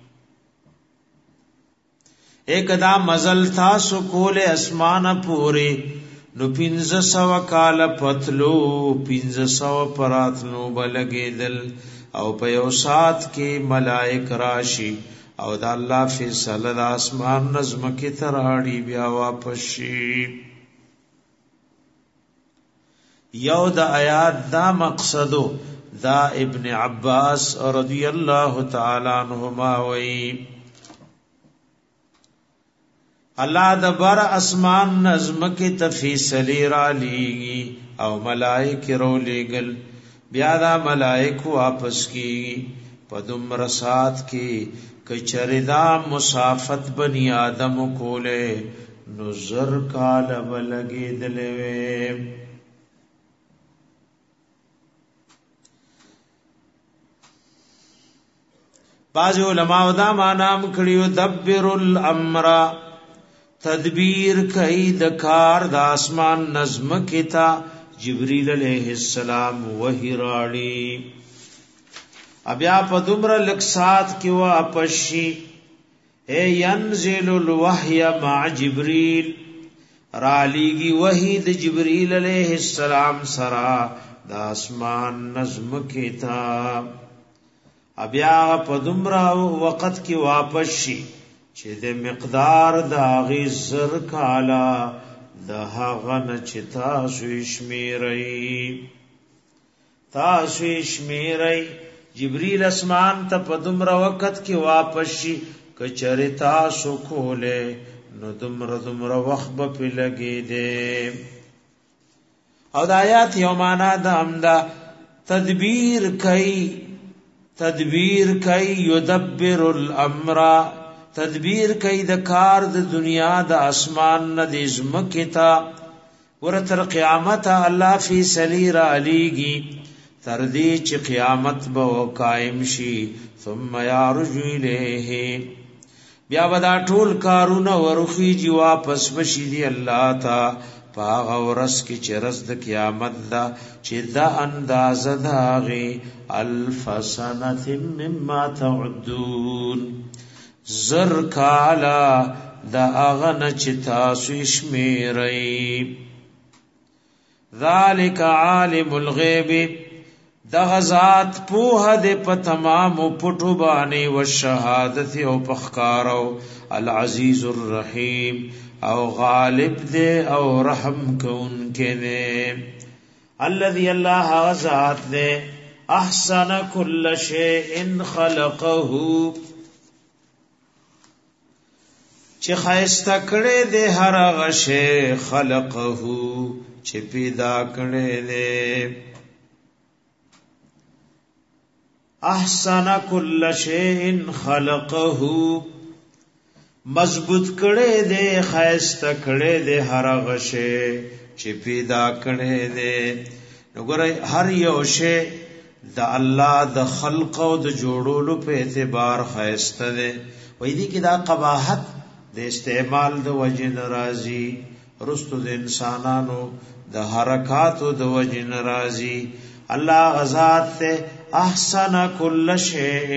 ایک دا مزل تاسو کول اسمان پوری نو 1500 کال پتلو 1500 پراتلو بلگی دل او په یو سات کې ملائک راشي او د الله فیصله د اسمان نظم کې تراړي بیا واپس شي یو د آیات دا مقصدو دا ابن عباس رضی الله تعالی عنہما وی الله د بر اسمان نظم کې تفصیلی را لیږي او ملائک رو لګل بیا دا ملائک واپس کی پدم رسات کی کچریدا مسافت بنی آدم کولے نظر کال بلگی دلوے بعض علماء دا مانام کړیو دبر الامر تدبیر کئی د کار د اسمان نظم کتا جبريل علیہ السلام وحی راړي بیا په دومره لکسات کې واپس شي اے ينزل الوحي مع جبريل رالیږي وحی د جبريل علیہ السلام سره د اسمان نظم کې تا بیا په دومره وخت کې واپس شي چې د مقدار د غي زر کالا د هغه نه چې تاسو شمیرئ جبريل اسمان ته په دومره وخت کې واپس شي کچره تاسو کوله نو دومره وخت به لګي دي او د آیات یو معنا د امدا تدبیر کوي یدبر الامر تدبیر کوي د کار د دنیا د اسمان نه د زمکه تا ورتر قیامت الله فی سلیر علیگی تر دې چې قیامت به قائم شي ثم یارج الیه بیا ودا ټول کارونه ورخی جی واپس بشي دی الله تا پاغه ورس کی چرس د قیامت دا چې دا انداز داغي الف سنه مما تعدون زر کالا دا اغن چې تاسو شمیرئ ذالک عالم الغیب دا غزات پوها دے پا تمام پٹو بانے والشہادت او پخکارو العزیز الرحیم او غالب دے او رحم کون کے دے الذي اللہ غزات دے احسن کل شیء خلقه چه خیستا کڑے دے ہر غشے خلقه چه پیدا کڑے دے احسن کل شیء خلقه مضبوط کړه دے خیسته کړه دے هر غشه چې پیدا کړه دے وګورئ هر یو شی د الله د خلق او د جوړولو په اعتبار خیسته دے وې دي کې دا قباحت د استعمال د وجه ناراضي رستو د انسانانو د حرکاتو د وجه ناراضي الله غزاد ته احسن کل شیء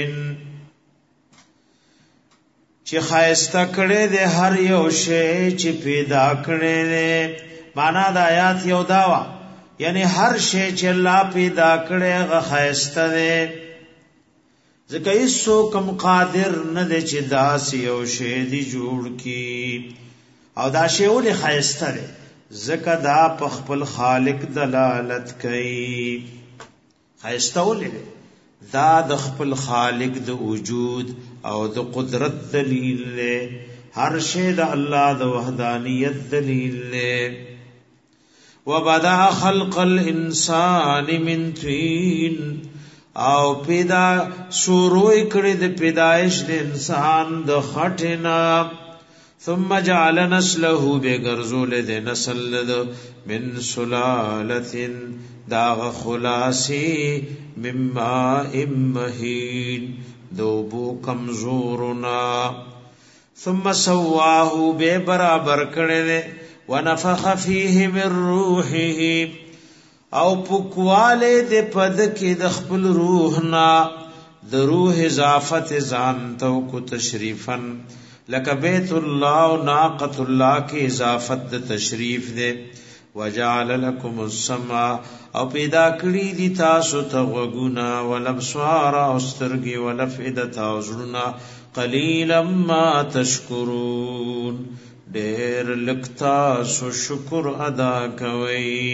چې خایسته کړي د هر یو شی چې پیدا کړي نه معنا د آیات یو داوا یعنی هر شی چې الله پیدا کړي هغه خایسته ده ځکه هیڅ کم قادر نه دی چې داس یو شی دی جوړ کی او دا شی ولې خایسته ده ځکه دا په خپل خالق دلالت کوي خایسته ولې دا د خپل خالق د وجود او د قدرت دلیل له هر شی د الله د وحدانیت دلیل له وبدا خلق الانسان من طين او پیدا شروع کړي د پیدایش د انسان د خټینا ثم جعل نسله بغرزول د نسل من سلاله داغ خلاصی مما امهین دوبو کمزورنا ثم سواه بے برابر کړي ونفخ فيه من روحه او پکواله د پد کې د خپل روحنا د روح اضافت ځان تو کو تشریفا لک بیت الله او ناقۃ الله کې اضافت د تشریف ده وجعل لكم السمع او پیدا کړی دي تاسو ته غوګونه ولبصار او سترګي ولفئده او زړونه قليلا ما تشکرون ډېر لکتا سو شکر ادا کوي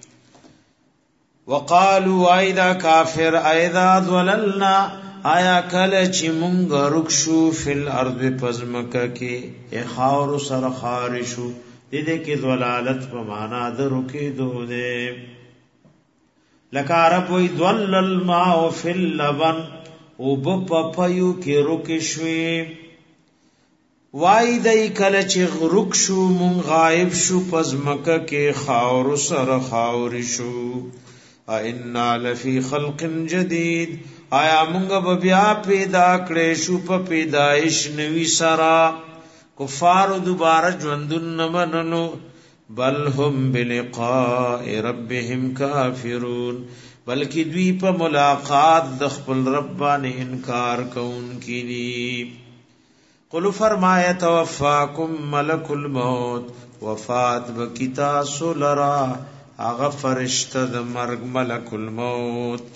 وقالوا ايذا كافر ايذا ضللنا آیا کله چې مونږ رکشو فل ارض پزمکه کې اخاور سر خارشو دې کې ضلالت په معنا د رکې دوه لکه عرب وی ضل الماء فی اللبن او بپپیو کې رکې شوي وای دای کله چې رکشو مون غایب شو پزمکه کې خاور سر خاور شو ان لفی خلق جدید آیا مونږ به بیا پیدا کړې شو په پیدایش نوی سرا کفار دوباره ژوندون نه مننو بل هم بلقاء ربهم کافرون بلکې دوی په ملاقات د خپل رب باندې انکار کوونکي دي. قل فرمایا توفاکم ملک الموت وفات بکتا سولرا هغه فرشتہ د مرگ ملک الموت.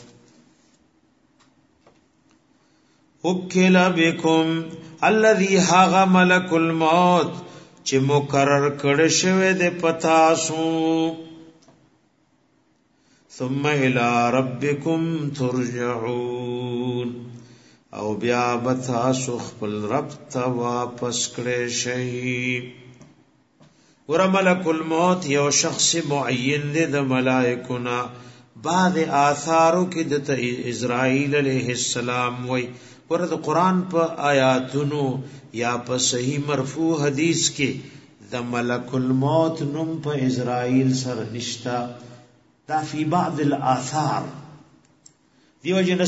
وکل بكم الذي هغه ملک الموت چې مقرر کړه شوی د پتاسو. ثم الى ربكم ترجعون او بیا بتاسو خپل رب ته واپس کړئ شي. ور ملک الموت یو شخص معین دی د ملائکونا. بعد آثارو کې د اسرائیل علیہ السلام وای ورته قرآن په آیاتونو یا په صحیح مرفوع حدیث کې د ملک الموت نوم په اسرائیل سره نشتا. دا فی بعض الاثار دیو جن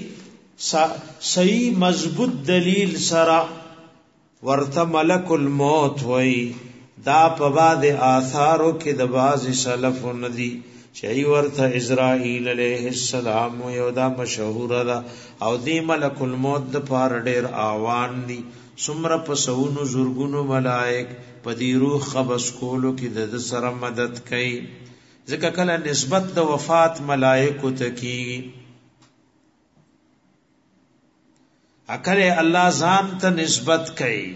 صحیح مضبوط دلیل سره ورته ملک الموت وای. دا په بعض آثارو کې د بعض سلف ندی چي ورته اسرائیل علیہ السلام یو دا مشهور ده او دی ملک الموت د پار ډیر آوان دي. سمره په سونو زورګونو ملائک په دی روح قبض کولو کې د سره مدد کوي. ځکه کله نسبت د وفات ملائکو ته کی اکل الله ځان ته نسبت کوي.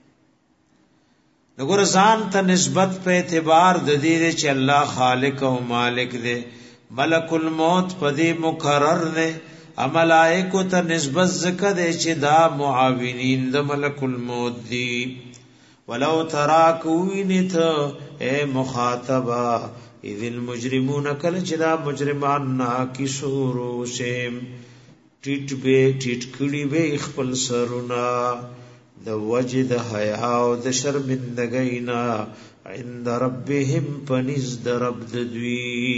نګور ځان ته نسبت په اعتبار د دې چې الله خالق او مالک دی. ملک الموت په دې مقرر دی. ملائکو ته نسبت ذکر دی چې دا معاونین د ملک الموت دی. ولو تراکوینت اے مخاطبہ اذ المجرمون کل چې دا مجرمان ناکسو روسم ټیټ به ټیټ کړي به خپل سرونه د وجد حیا او د شرمندګینا عند ربهم پنځ د رب د دوی.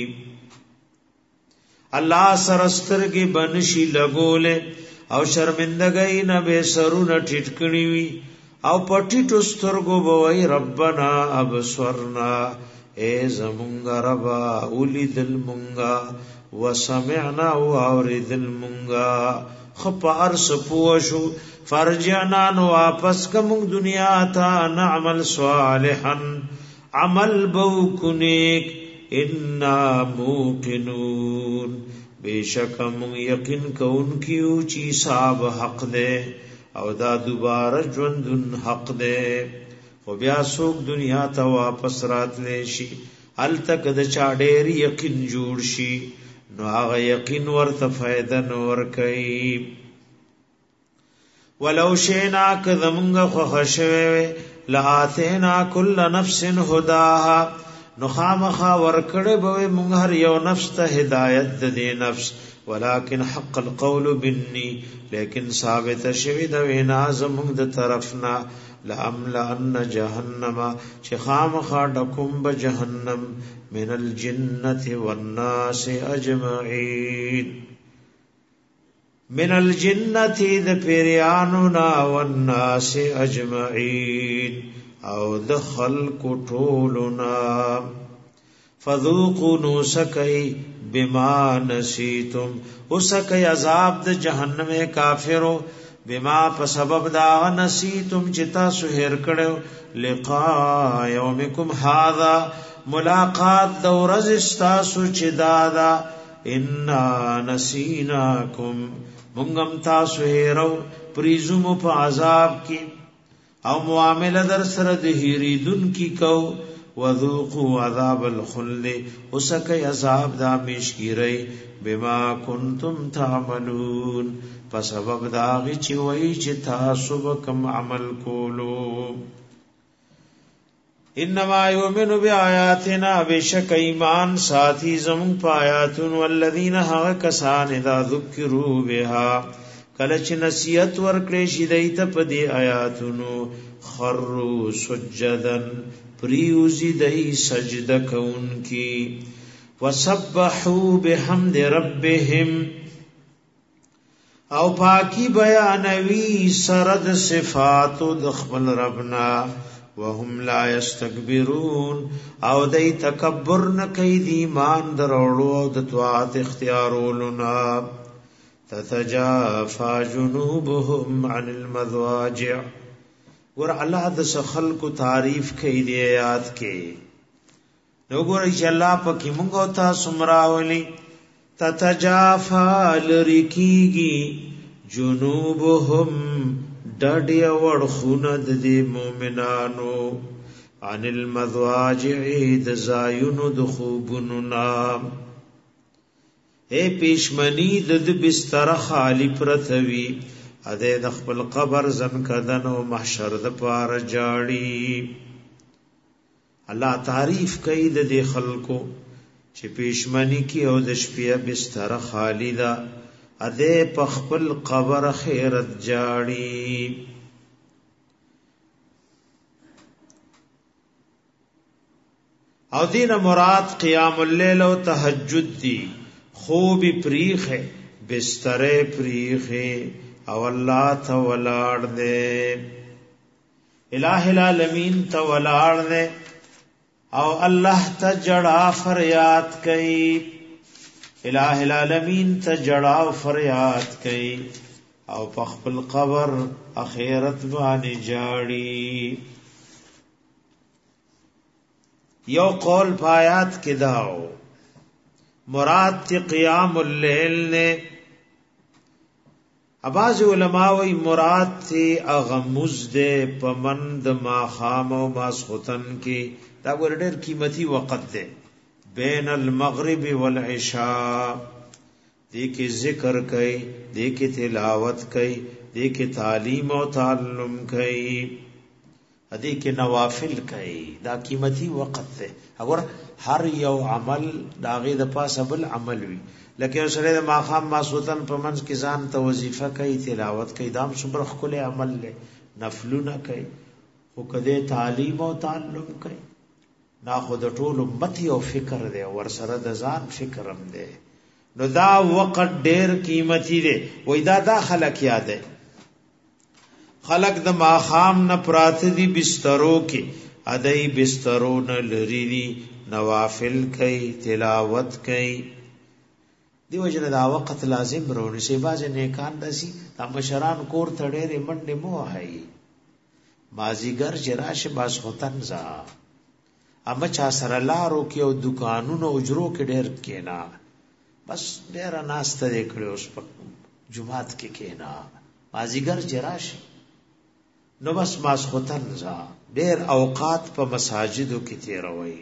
الله سرسترګي بنشي لګول او شرمندګینا به سرونه ټیټ کړي وي او پټیټو سترګو بوي ربنا ابصرنا اے زمونگا ربا اولیدل مونگا وسمعنا واوریدل مونگا خپ ارس پوشو فرجعنا واپس کمونگ دنیا تا نعمل صالحا عمل بوکنیک انا موقنون بیشک مونگ یقین کون کیو چی صاحب حق دے او دا دوباره ژوندون حق دے. خو بیا څوک دنیا ته واپس راتلی شي ال تک د چا ډېر یقین جوړ شي نو هغه یقین ورته فائدہ نور کوي. ولو شئنا کذمغه خو خشوي لاتینا کل نفس هداها نو خامخا ورکړې به موږ هر یو نفس ته هدایت د دې نفس. ولكن حق القول بني لیکن ثابت شوی د وینا زموږ د طرفنا لأملأن جهنم چخام خاڈکم بجهنم من الجنة والناس اجمعین. من الجنة د پیریانونا والناس اجمعین او د خلق ټولنا. فذوقوا نوسکی بما نسیتم اسکی عذاب د جهنم کافرو بما په سبب دا نسیتم چتا سحر کړو لقاء یومکم هذا ملاقات د ورځ استاسو چې دادا انا نسیناکم مونږم تاسو هیرو پریزمو په عذاب کې او معامله در سره د هیریدون کی کو. وذوقوا عذاب الخلد اسکی عذاب دا مشکیری بما کنتم تعملون په سبب دا غي چې وای چې تاسو کوم عمل کولو. انما یؤمن بیااتنا بشک ایمان ساتھی زم پایاتن والذین ها کسان اذا ذکروا بها کله چې نصیحت ورکړې شي دایته په دې آیاتونو خروا سجدن پریوزی دای سجده کون کی وسبحوا بحمد ربهم او پاکی بیانوی سرد صفاتو د خپل ربنا وهم لا يستكبرون او دای تکبر نه کوي د ایمان درولو او د طاعت اختیارولنا تتجافى جنوبهم عن المضاجع ور الله د خلق تعریف کوي د آیات کې نو ګور چې الله پکې موږ او تاسو مراولي تتجافى لرکیږي جنوبهم ډډیا ورخونه د مؤمنانو عن المضاجع د زایونو د خوبونو نام اے پیشمنی د بستر خالی پرتوی اده د خپل قبر زن کدن او محشر د پار جاړي الله تعریف کوي د خلکو چې پیشمنی کی او د شپې بستر خالی دا اده په خپل قبر خیرت جاړي او دین مراد قیام اللیل او تهجد دی خوب پریخ ہے بستر پریخ ہے او اللہ تولاڑ دے الہ العالمین تولاڑ دے او اللہ تجڑا فریاد کئی الہ العالمین تجڑا فریاد کئی او پخپل قبر اخیرت بانی جاڑی یو قول پایات کی داو مراد تی قیام اللیل نے اباز علماء وی مراد تی اغمز دے پمند ما خام و ماسخوتن کی دا ورڈر قیمتی وقت دے بین المغرب والعشاء دیکھ ذکر کئی دیکھ تلاوت کئی دیکھ تعلیم و تعلم کئی دیکھ نوافل کئی دا قیمتی وقت دے اگر هر یو عمل داغه د پاسه بل عمل وی لکه سره د ماخام ماسوتن په منځ کې ځان ته وظیفه کوي تلاوت کوي دام صبر خپل عمل له نفلونه کوي او کده تعلیم او تعلم کوي نا خود ټول امت یو فکر دی ور سره د ځان فکرم دی نو دا وقت ډیر قیمتي دی وای دا خلق یاد دی خلق د ماخام نه پراته دي بسترو کې ادای بسترو نه لری دي نوافل کئی تلاوت کئی دیو جن دا وقت لازم رونی سی باز نیکان دسی دا مشران کور تڑیر منڈ مو آئی مازیگر جراش باز خوتن زا اما چا سر لارو کی او دکانون او اجرو کی ڈیر کینا بس ډیر ناسته دې کړو اوس په جمعات کې کېنا مازیګر جراش نو بس ماسختن ځا ډیر اوقات په مساجدو کې تیروي.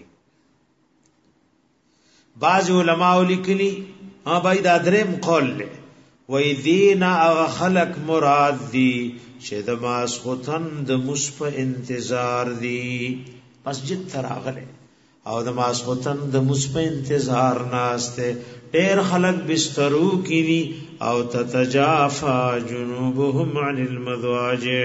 بعض علماء لیکلي ها بای دا دریم قول له وای دین او خلق مراد دی چې د ماسختن د مصف انتظار دی مسجد تراغله او د ماسختن د مصف انتظار ناشته ډیر خلق بسترو کی دي او تتجافا جنوبهم عن المضاجع.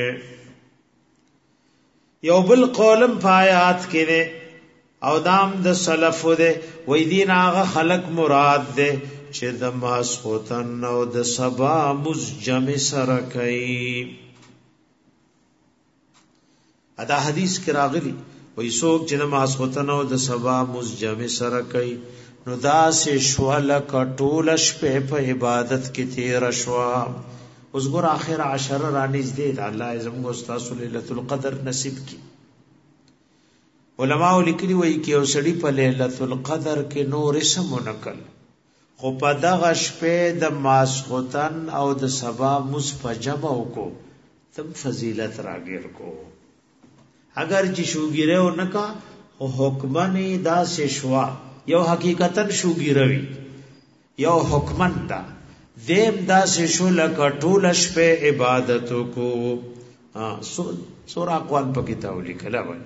یو بل قولم پایات کړي او دام د سلف ده وې دین هغه خلق مراد ده چې د ماسختن او د سبا مزجم سره کوي. ادا حدیث کې راغلی وې څوک چې د ماسختن او د سبا مزجم سره کوي نو دا سه شواله کټول شپه په عبادت کې تیر شوا. اوس ګور اخر 10 رانیز دي الله اعظم کو استاد ليله القدر نصیب کی. علماء لیکلي وایي کې اوسړي په ليله القدر کې نور اسم نکل خو په دغه شپه د ماسختن او د سبا مصفجمو کو تم فضیلت راګر کو. اگر چې شوګیره و نکا او حکمنی دا سه شوا یو حقیقتا شوګیروي یو حکمن دا دیم دا سه شو لکه ټول شپه عبادت کو. سورہ اقوال پکې تاولی کلا وای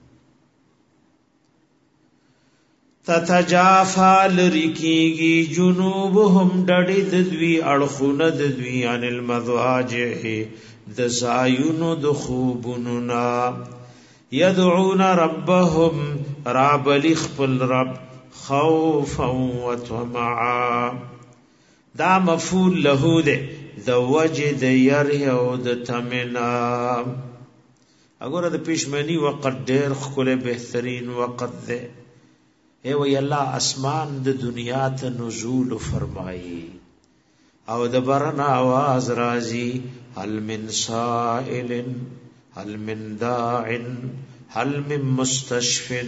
تتجافا لرکیگی جنوبهم ډډې د دوی اړخونه د دوی ان المضاجع د زایونو د خوبونو نا يدعون ربهم رب لخپل رب خوفا وطمعا. دا مفعول له ده د وجه د ير او د تمنا اگر د پښمنی وخت ډیر خله بهترین وخت ده ای وی الله اسمان د دنیا ته نزول فرمایي او د برنا आवाज راځي هل من سائل هل من داع هل من مستشفن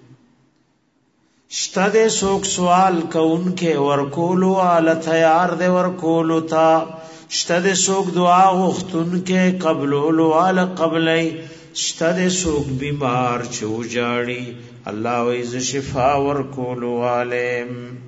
شتد سوک سوال کونکه ورکولو آل تیار دے ورکولو تا شتد سوک دعا غختونکه قبلولو آل قبلی شتد سوک بیمار چو جاڑی اللہ ویز شفا ورکولو آلیم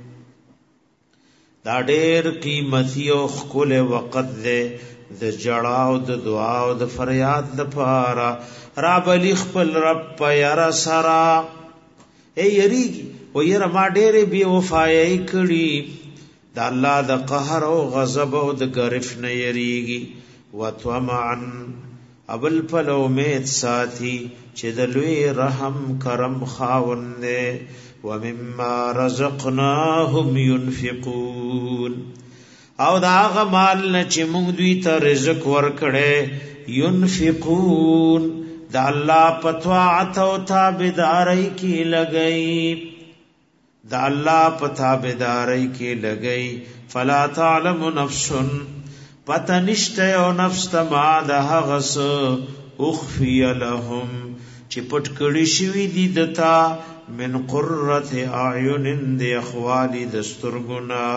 دا ډیر قیمتی او خکل وقت دے د جړاو د دعاو د فریاد د پارا رب خپل رب پیرا سرا ای یریږي و یره ما ډېرې بی وفایي کړي د الله د قهر او غضب او د گرف نه یریږي وتومعن ابل پل امید ساتي چې د لوی رحم کرم خاوند ومما رزقناهم ينفقون او دا هغه مال نه چې موږ دوی ته رزق ورکړې ينفقون د الله پتواعت او تابعداري کې لګئی د الله په تابعداري کې لګئی فلا تعلم نفس پتنشته او نفس تما د هغس اخفي لهم چې پټ کړي شوی دي دتا من قرة اعین د اخوالی دسترګنا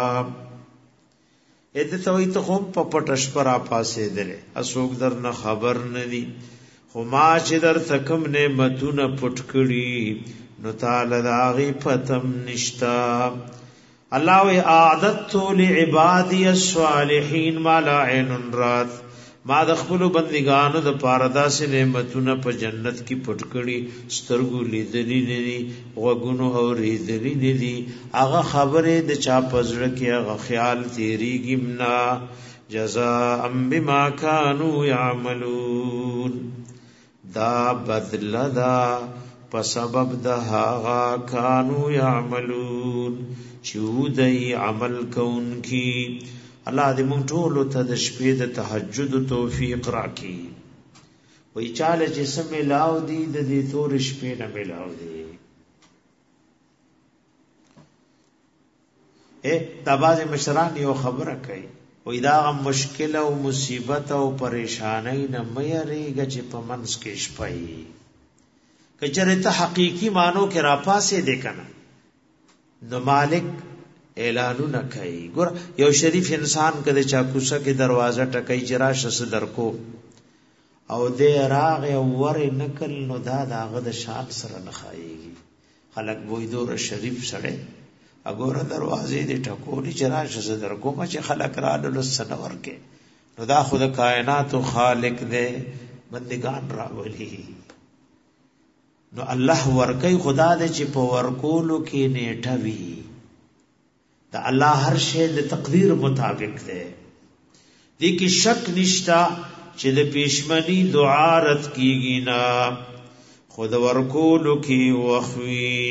اته توي ته هم په پټش پر اپاسه دله اسوک در نه خبر ندي خو ما چې در تکم نعمتونه پټ کړي نو تعالی داغي پتم نشتا الله و اعددت لعبادي الصالحين ما لا عين رات ما د خپل بندګانو د پاردا سه نعمتونه په جنت کې پټ کړي سترګو لیدلې ندي وګونو اورېدلې ندي هغه خبره د چا پزړه کې هغه خیال تیریږي منا جزاء بما كانوا يعملون دا بدل دا په سبب د هغه کانو يعملون چودای عمل کون کی الله دې مونږ ټول ته د شپې د تهجد توفیق راکړي وای چاله چې سم ملاو دي د دې تور شپې نه ملاو دي تابازه مشران یو خبره کوي وای دا مشکل او مصیبت او پریشانی نه مې ریږي چې په منځ کې شپې کچره ته حقيقي مانو کې را پاسې دې کنه نو مالک اعلانونه کوي ګور یو شریف انسان کده چا کوڅه کې دروازه ټکای چرآ شس درکو او دې راغ ور نکل نو دا داغه د شان سره نه خایيږي خلک وې دور شریف سره اګور دروازې دې ټکولې چرآ شس درکو ما چې خلک را له سنور کې نو دا خود کائنات او خالق دې بندگان راولي نو الله ورکي خدا دې چې په ورکولو کې نیټه وي دا الله هر شی د تقدیر مطابق ده دې کې شک نشتا چې د پېشمنی دعا رد کیږي نا خود ورکولو کې وخوي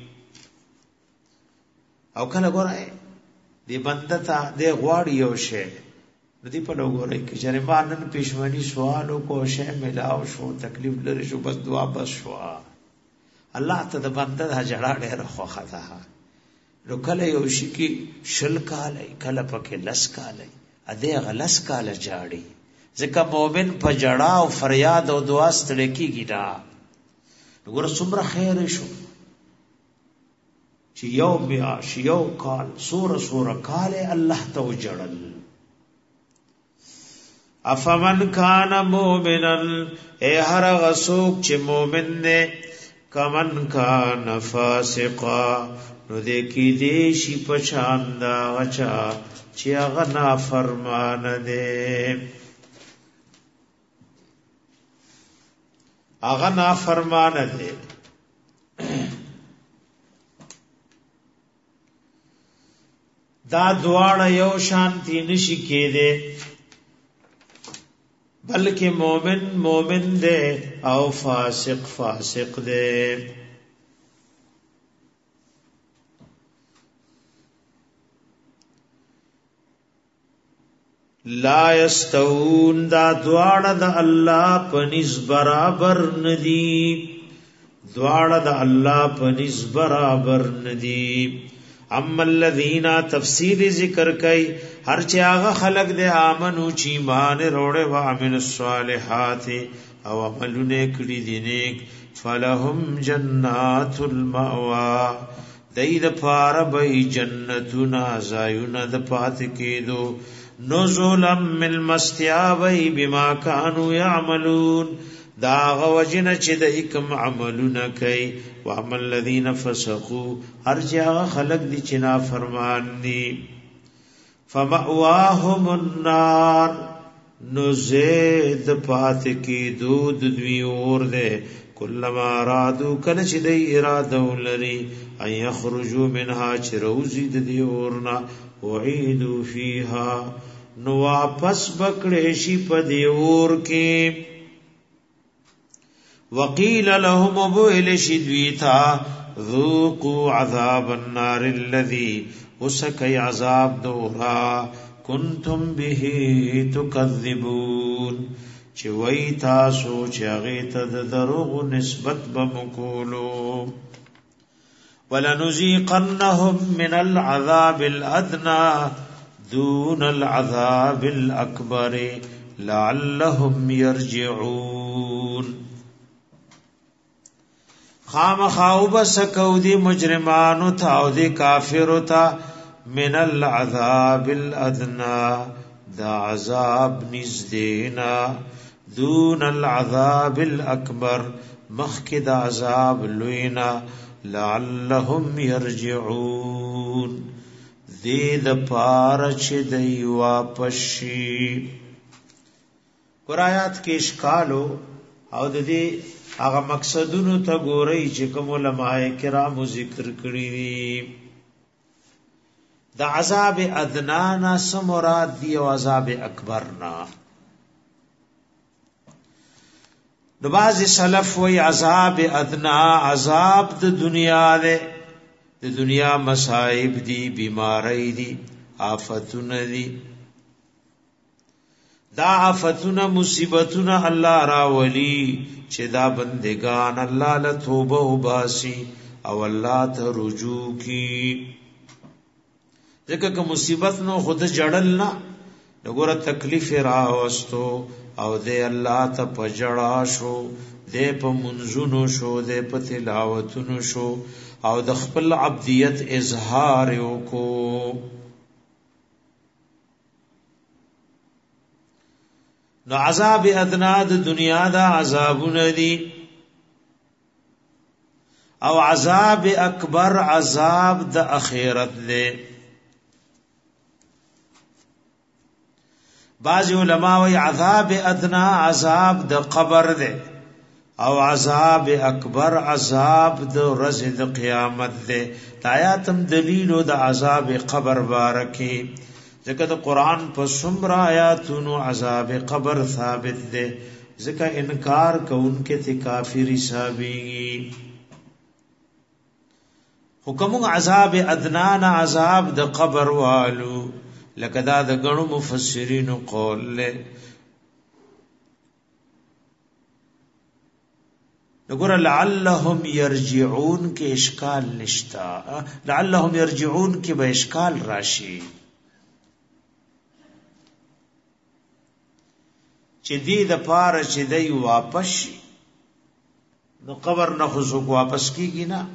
او کله ګورای دې بنده ته دې غواړي یو شی دې په لګورای کې چې مانن پېشمنی سوالو کو شی ملاو شو تکلیف لري شو بس دعا بس شو الله ته د بنده هجړه ډېر خوخه ده نو کله یو شي کې شل کاله کله پکې لس کاله ا دې غلس کاله جاړي ځکه مؤمن په جړه او فریاد او دعا ستړي کیږي دا وګوره څومره خیر شو چې یو بیا یو کال سوره کاله الله ته وجړل افمن کان مؤمنا اے هر غسوک چې مؤمن نه کمن کان فاسقا نو دې کې دې شي پچاندا غچا چې هغه نافرمان دي هغه نافرمان دي دا دواړه یو شانتی نشي کېده بلکې مومن دے او فاسق دے لا یستوون دا دواړه د الله پنځ برابر ندي دواړه د الله پنځ برابر ندي اما الذين تفسیر ذکر کوي هر چې هغه خلق د امنو چې ایمان وروړي او عمل الصالحات او عملونه کړی دي نیک فلهم جنات المأوا دید پار بی جنتنا زایون د پات کېدو نزلا من مستیابی بما كانوا يعملون دا غوجن چې د حکم عملونه کوي وعمل الذين فسقوا ارجع خلق دي چې نا فرمان دي فمأواهم النار نزيد پات کی دود دوی اور دے کلما رادو کله چې د اراده ولري ان يخرجوا منها چروزی د دی اورنا وعيدوا فيها نو واپس بکړې شي په دی اور کې وقيل لهم بوئل شدویتا ذوقوا عذاب النار الذي اسکی عذاب دورا کنتم به تکذبون چې وای تاسو چې هغه ته د دروغ نسبت بمکولو ولنذيقنهم من العذاب الادنى دون العذاب الاكبر لعلهم يرجعون خامخاوب سکو دی مجرمانو تا او دی کافرو تا من العذاب الادنا دا عذاب نزدینا دون العذاب الاکبر مخکد عذاب لوینا لعلهم يرجعون دید پارچ دی واپشی قرآیات کے اشکالو او دی هغه مقصدونو ته ګورئ چې کوم علماء کرام ذکر کړی دي د عذاب ادنا نه سمراد دی او عذاب اکبر نه د باز سلف وی عذاب ادنا عذاب د دنیا ده د دنیا مصائب دي بیماری دي آفتونه دي دا آفتونه مصیبتونه الله راولي چې دا بندگان الله له توبه وباسي او الله ته رجوع کی ځکه که مصیبت نو خود جړل نه وګوره تکلیف راوستو او دې الله ته پجړا شو دې په منځونو شو دې په تلاوتونو شو او د خپل عبدیت اظهار وکړو نو عذاب ادنا د دنیا دا عذابونه دي او عذاب اکبر عذاب د اخرت له بعض علماء وی عذاب ادنا عذاب د قبر ده او عذاب اکبر عذاب د ورځ د قیامت ده آیاتم دلیل د عذاب قبر بارکی ځکه د قران په څومره آیاتونو عذاب قبر ثابت ده ځکه انکار کوونکې ته کافر حسابي حکم عذاب ادنا نه عذاب د قبر والو لکه دا د غنو مفسرین قول له نګور لعلهم يرجعون کې اشکال نشتا لعلهم يرجعون کې به اشکال راشي چې دې د پاره چې دی واپس نو قبر نه خو واپس کیږي نه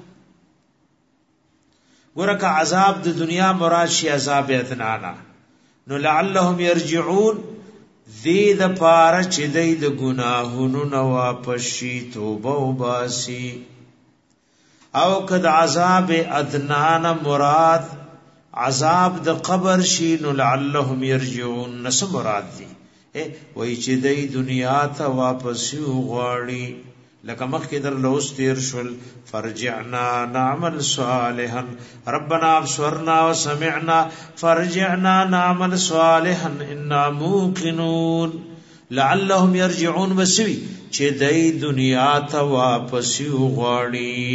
ګورکه عذاب د دنیا مراد شي عذاب اتنانا نو لعلهم يرجعون دې د پاره چې دی د ګناهونو نه واپس شي توبه وباسي او کد عذاب ادنانا مراد عذاب د قبر شي نو لعلهم يرجعون نس مراد دي وای چې د دنیا ته واپس وغواړي لکه مخکې در لوس تیر شول فرجعنا نعمل صالحا ربنا ابصرنا وسمعنا فرجعنا نعمل صالحا انا موقنون لعلهم يرجعون بسوي چې د دنیا ته واپس وغواړي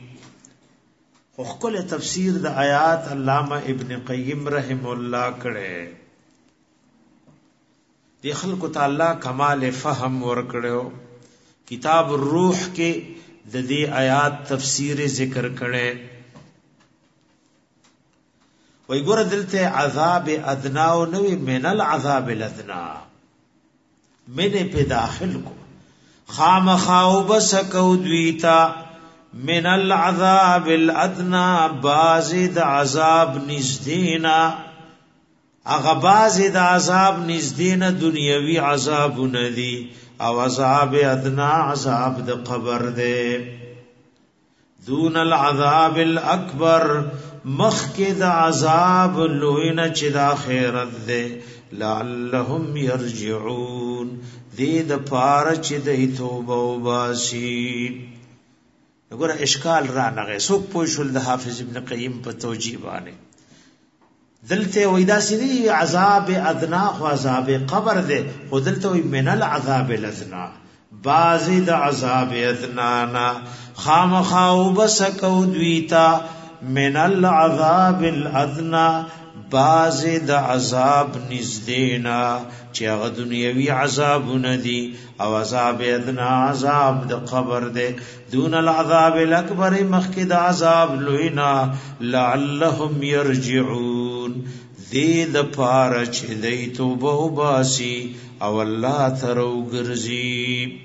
خپل تفسیر د آیات علامه ابن قیم رحم الله کړه دی خلق تعالی کمال فهم ورکړو کتاب الروح کې د دې آیات تفسیر ذکر کړي وای ګور دلته عذاب ادنا او نوې من العذاب الادنا من په داخل کو خامخاو بسکو دویتا من العذاب الادنا بازد عذاب نزدینا اغا بازد عذاب نزدینا دنیاوی عذاب ندی او عذاب ادنا عذاب د قبر دے دون العذاب الاکبر مخکد عذاب لوین چی دا خیرت دے لعلهم یرجعون دید پار چی دی توبہ و باسی نگورا اشکال را نغی سوک پوشل دا حافظ ابن قیم پا توجیبانے دلتے ویدا سنی عذاب ادنا خو عذاب قبر دے خو دلتے وی من العذاب الادنا بازی دا عذاب ادنانا خامخاو بسکو دویتا من العذاب الادنا بازی دا عذاب نزدینا چی اغا دنیاوی عذاب ندی او عذاب ادنا عذاب دا قبر دے دون العذاب الاکبر مخید عذاب لوینا لعلهم یرجعون دید پارچ دی توبہ باسی او اللہ ترو گرزی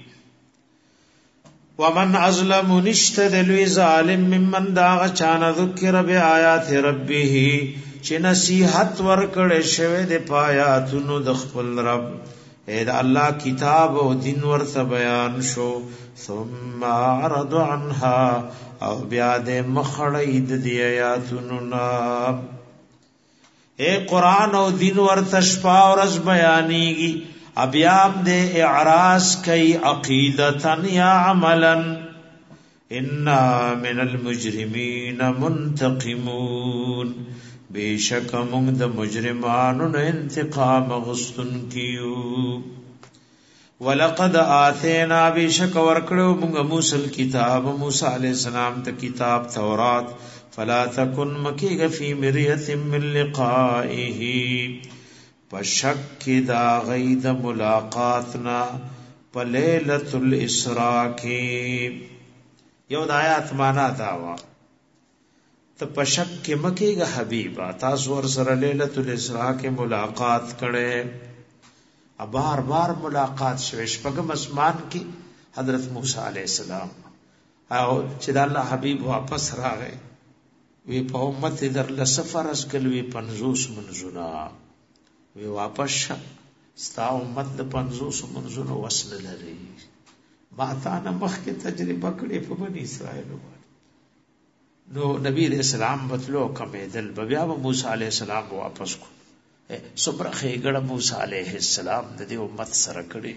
ومن ازلم نشتد لوی ظالم ممن داغ چانا ذکر بی آیات ربی چی نصیحت ورکڑ شوید پایاتونو دخپل رب اید اللہ کتاب و دین ورث بیان شو ثم اعرض عنها او بیاد مخڑید دی آیاتونو نام اے قرآن و دین ورث شپا و رز بیانیگی ابیام دے اعراض کئی عقیدتن یا عملا انا من المجرمین منتقمون بے شک منگ دا مجرمانن انتقام غستن کیو وَلَقَدْ آتَيْنَا بے شک ورکڑو منگ موسیٰ الكتاب موسیٰ علیہ السلام تا کتاب تورات فلا تکن مکیگ فی مریت من لقائه پشک دا غید ملاقاتنا پلیلت الاسراء کی یو دا آیات مانا داوا تا پشک کی مکی گا حبیبا تاسور سر لیلت الاسراء کی ملاقات کرے بار بار ملاقات شوش پگم اسمان کی حضرت موسیٰ علیہ السلام او چی دا اللہ حبیب واپس را گئے وی پا امت در لسفر از کلوی 50 منزونا وی واپس شا ستا امت دا 50 منزونا وصل لری ماتانا مخ کے تجربہ کڑی پا بنی اسرائیل نو نبی علیہ السلام بطلو کمی دل ببیا با موسیٰ علیہ السلام واپس کو سمرا خیگڑ موسیٰ علیہ السلام دا دی امت سرکڑی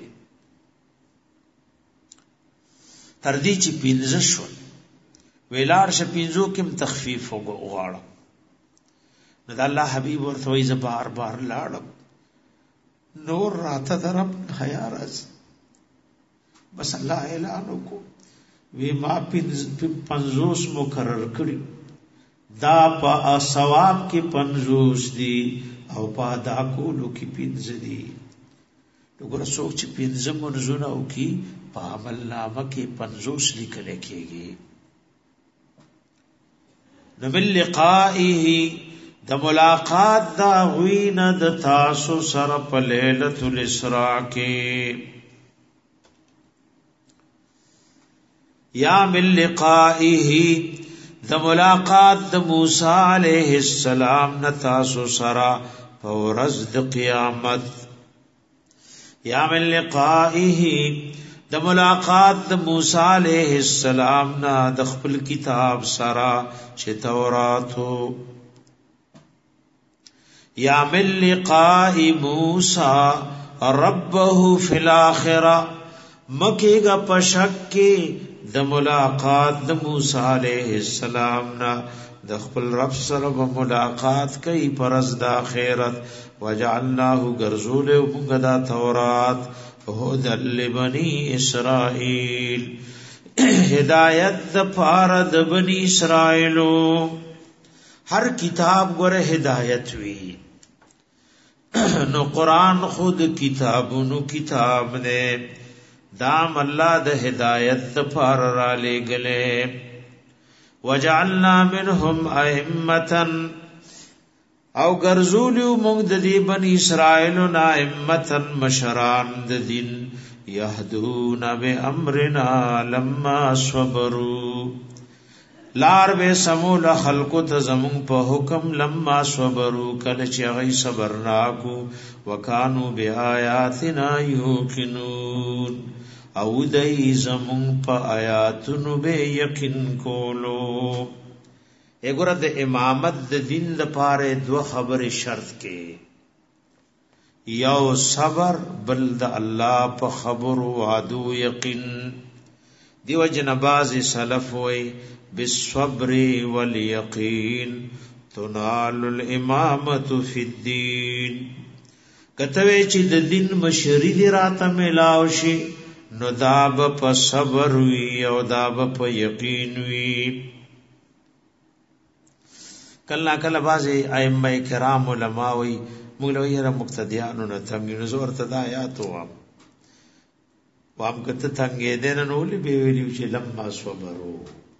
تردی چی پینزشون ویلار شپینزو کم تخفیف ہو غاڑا ند اللہ حبیب ورثوئی بار بار لاڑم نور راتا درم حیارز بس اللہ اعلانو کو وی ما 50 مقرر کری دا پا ثواب کی 50 دی او پا دا کولو کی 5 دی لگر سوک چی 5 منزونو کی پا عمل نامہ کی 50 لکلے کی گی نمل لقائه دا ملاقات دا غوین دا تاسو سر پا لیلت الاسراء کے یا من لقائه دا ملاقات دا موسیٰ علیہ السلام نتاسو سر پا ورز دا قیامت یا من لقائه دا ملاقات دا موسیٰ علیہ السلام نا دا خپل کتاب سرا چه توراتو یا من لقاء موسیٰ ربه فی الاخرہ مکی گا پشکی دا ملاقات دا موسیٰ علیہ السلام نا دا خپل رب سر با ملاقات کئی پرز دا خیرت وجعلناہو گرزول مگدا تورات هدى لبني اسرائیل ہدایت دا پارد بنی اسرائیلو ہر کتاب گورے ہدایت وی نو قرآن خود کتابونو کتاب دے دام اللہ د ہدایت پار را لے گلے وجعلنا منهم ائمتا او گرزولیو مونږ د دې بنی اسرائیل نا ائمتا مشران د دین یهدون بامرنا لما صبروا لار به سمول خلق ته زمون په حکم لما صبروا کله چې هغه صبر ناکو وکانو بیااتنا یوقنون او دای زمون په آیاتونو به یقین کولو اګوره د امامت د دین لپاره دوه خبره شرط کې یو صبر بل د الله په خبر وعدو یقین دیو جنباز سلف وی بالصبر والیقین تنال الامامت فی الدین کتوی چې د دین مشری دی راته ملاو شي نو داب په صبر وی او داب په یقین وی کله کله بازي ائمه کرام علما وی موږ له یره مقتدیانو نه څنګه نزور ته آیات وام کته څنګه دین نو لې ویلو چې لما صبرو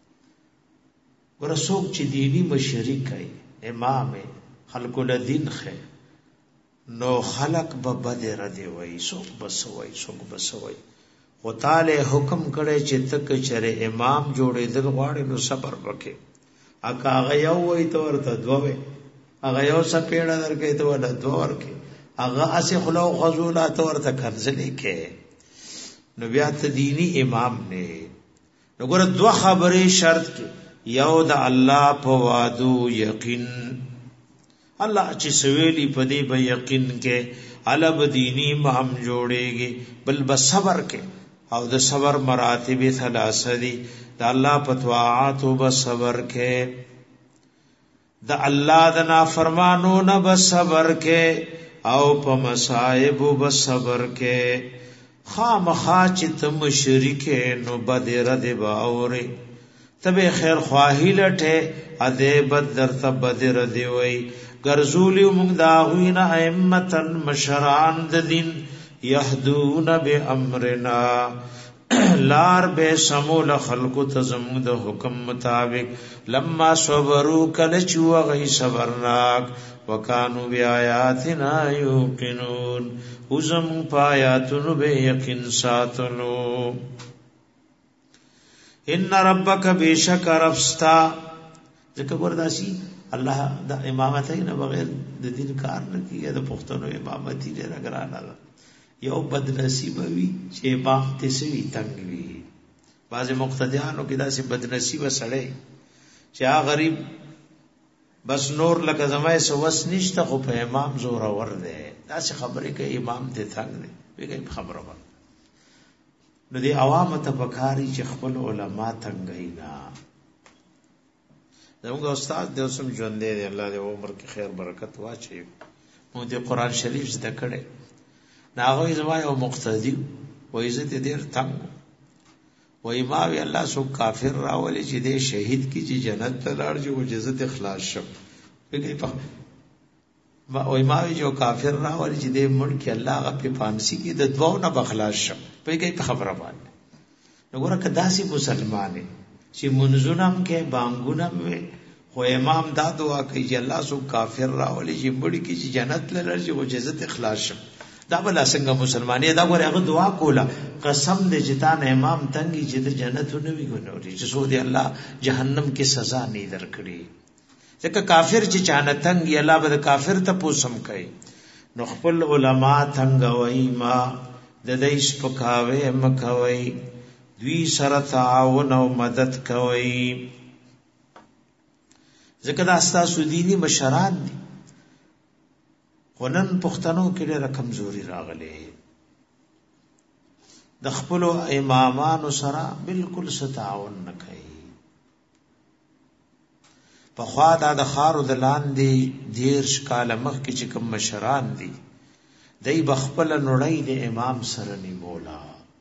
ورسوک چې دینی مشرک کوي امام خلق له دین خه نو خلق به بدر دی وای سوک بسوي او تعالی حکم کړي چې تک چره امام جوړې دل غواړي نو صبر وکړي اګه هغه یو وای ته ورته دوه هغه یو سپېړه درکې ته ولا دوه ورکې هغه اسی خلو غزولا ته ورته کنځلې کې نو بیا ته دینی امام نه نو ګور دوه خبرې شرط کې یو د الله په وعدو یقین الله چې سویلی په دې به یقین کې الب دینی امام جوړېږي بل بس صبر کې او د صبر مراتب ثلاثه دي د الله په طاعات او بس صبر کې د الله د نافرمانو نه بس صبر کې او په مصائب بس صبر کې خامخا چې تم شریک نو بدر دی باوري تبه خیر خواهی لټه اده بدر تب بدر دی وای ګرزولی موږ دا وینا ائمتن مشران د دین یهدون بامرنا لار به سمول خلق ته زموږ د حکم مطابق لما صبروا کله چې وغی صبرناک وکانو بیااتنا یوقنون وزم پایاتونو به یقین ساتلو ان ربک بیشک ربستا ځکه ګورداسي الله د امامت نه بغیر د دین کار نه کیږي د پښتنو امامتي ډیره ګرانه ده یو بد نصیب وي چې امام تسوي تنگ وي بعض مقتدیانو کې داسې بد نصیب سړی چې غریب بس نور لکه زمای سوس نشته خو په امام زور اور دی داسې خبرې کوي امام ته تنگ دی ویګي خبره وکړه نو دی عوام ته پکاري چې خپل علما تنگي نه زموږ استاد د اوسم ژوند دی الله دې عمر کې خیر برکت واچي مو دې قران شریف زده کړي ناغوی زما یو مقتدی و عزت دیر تنگ و اماوی اللہ سو کافر راولی چی دے شہید کی چی جنت تلار جو جزت اخلاص شب و اماوی جو کافر راولی چی دے ملک اللہ آغا پی پانسی کی دے دواؤ نا بخلاص شب پی گئی پی خبر آبان نگورا کداسی مسلمانے چی منزونم کے بانگونم وے خو امام دا دعا کئی چی اللہ سو کافر راولی چی ملک کی چی جنت تلار جو جزت اخلاص شب دا بلا څنګه مسلمانې دا غره هغه دعا کوله قسم دې چې تا نه امام تنګي چې د جنت نه وي ګنوري چې سو دې الله جهنم کې سزا نه درکړي ځکه کافر چې چانه تنګي الله به کافر ته پوسم کوي نو خپل علما تنګوي ما د دې سپکاوي مکوي دوی سره تعاون او مدد کوي ځکه دا ستاسو دینی مشران دي ونن پښتنو کې ډېر کمزوري راغلي د خپل امامانو سره بالکل ستاون نه کوي په خوا د خارو د لاندې دیرش کال مخ کې چې کوم مشران دي دای بخپل نړۍ د امام سره نیولا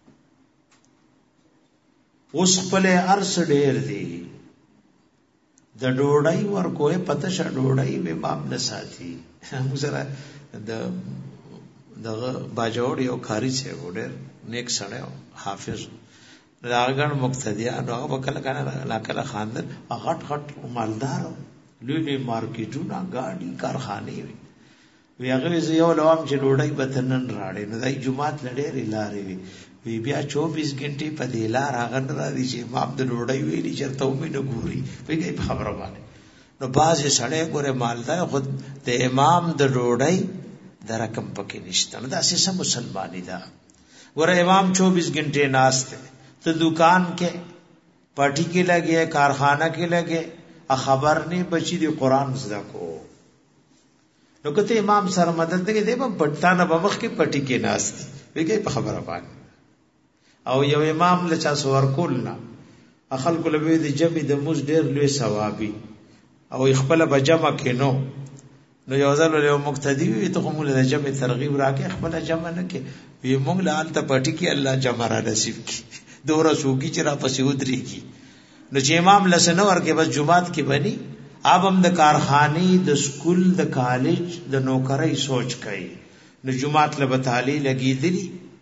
اوس خپل ارس ډېر دي د ډوړای ورکوې پته ش ډوړای امام نه ساتي موږ سره د دغه باجوړ یو کاری څه وړ نیک سره حافظ راغړ مقتدیان هغه کله کله خاندل غټ غټ مالدار لوی مارکیټونه گاډي کارخانه وی هغه یو لوام چې ډوډۍ بتنن راړي نو دای جمعات لړې لارې وی بیا 24 غنټې په دې لار هغه را دي چې امام د ډوډۍ ویلي چرته مې نه ګوري وی خبره باندې نو باز سړی ګوره مالدار خود د امام د ډوډۍ د رقم پکې نشته نو دا اساسه مسلمانی دا ګوره امام 24 غنټې ناشته ته دکان کې پټی کې لګي کارخانه کې لګي خبر نه بچی دی قران زده کو نو کته امام سره مدد دی په پټانه بمخ کې پټی کې ناشتي ویګي په خبره باندې او یو امام لچا سور کول نه خلکو لوي د جمع د موز ډیر لوی ثوابي او خپل بجمع کینو نو یو ځل له مقتدی وي ته کوم له جمع ترغیب راکې خپل جمع نه کې وی موږ له الته پټی کې الله جمع را نصیب کی دوره سوګي چې را پسې ودرېږي نو چې امام لسنه ورکه بس جمعات کې بني اب هم د کارخانه د سکول د کالج د نوکرۍ سوچ کوي نو جمعات له بتالي لګي دي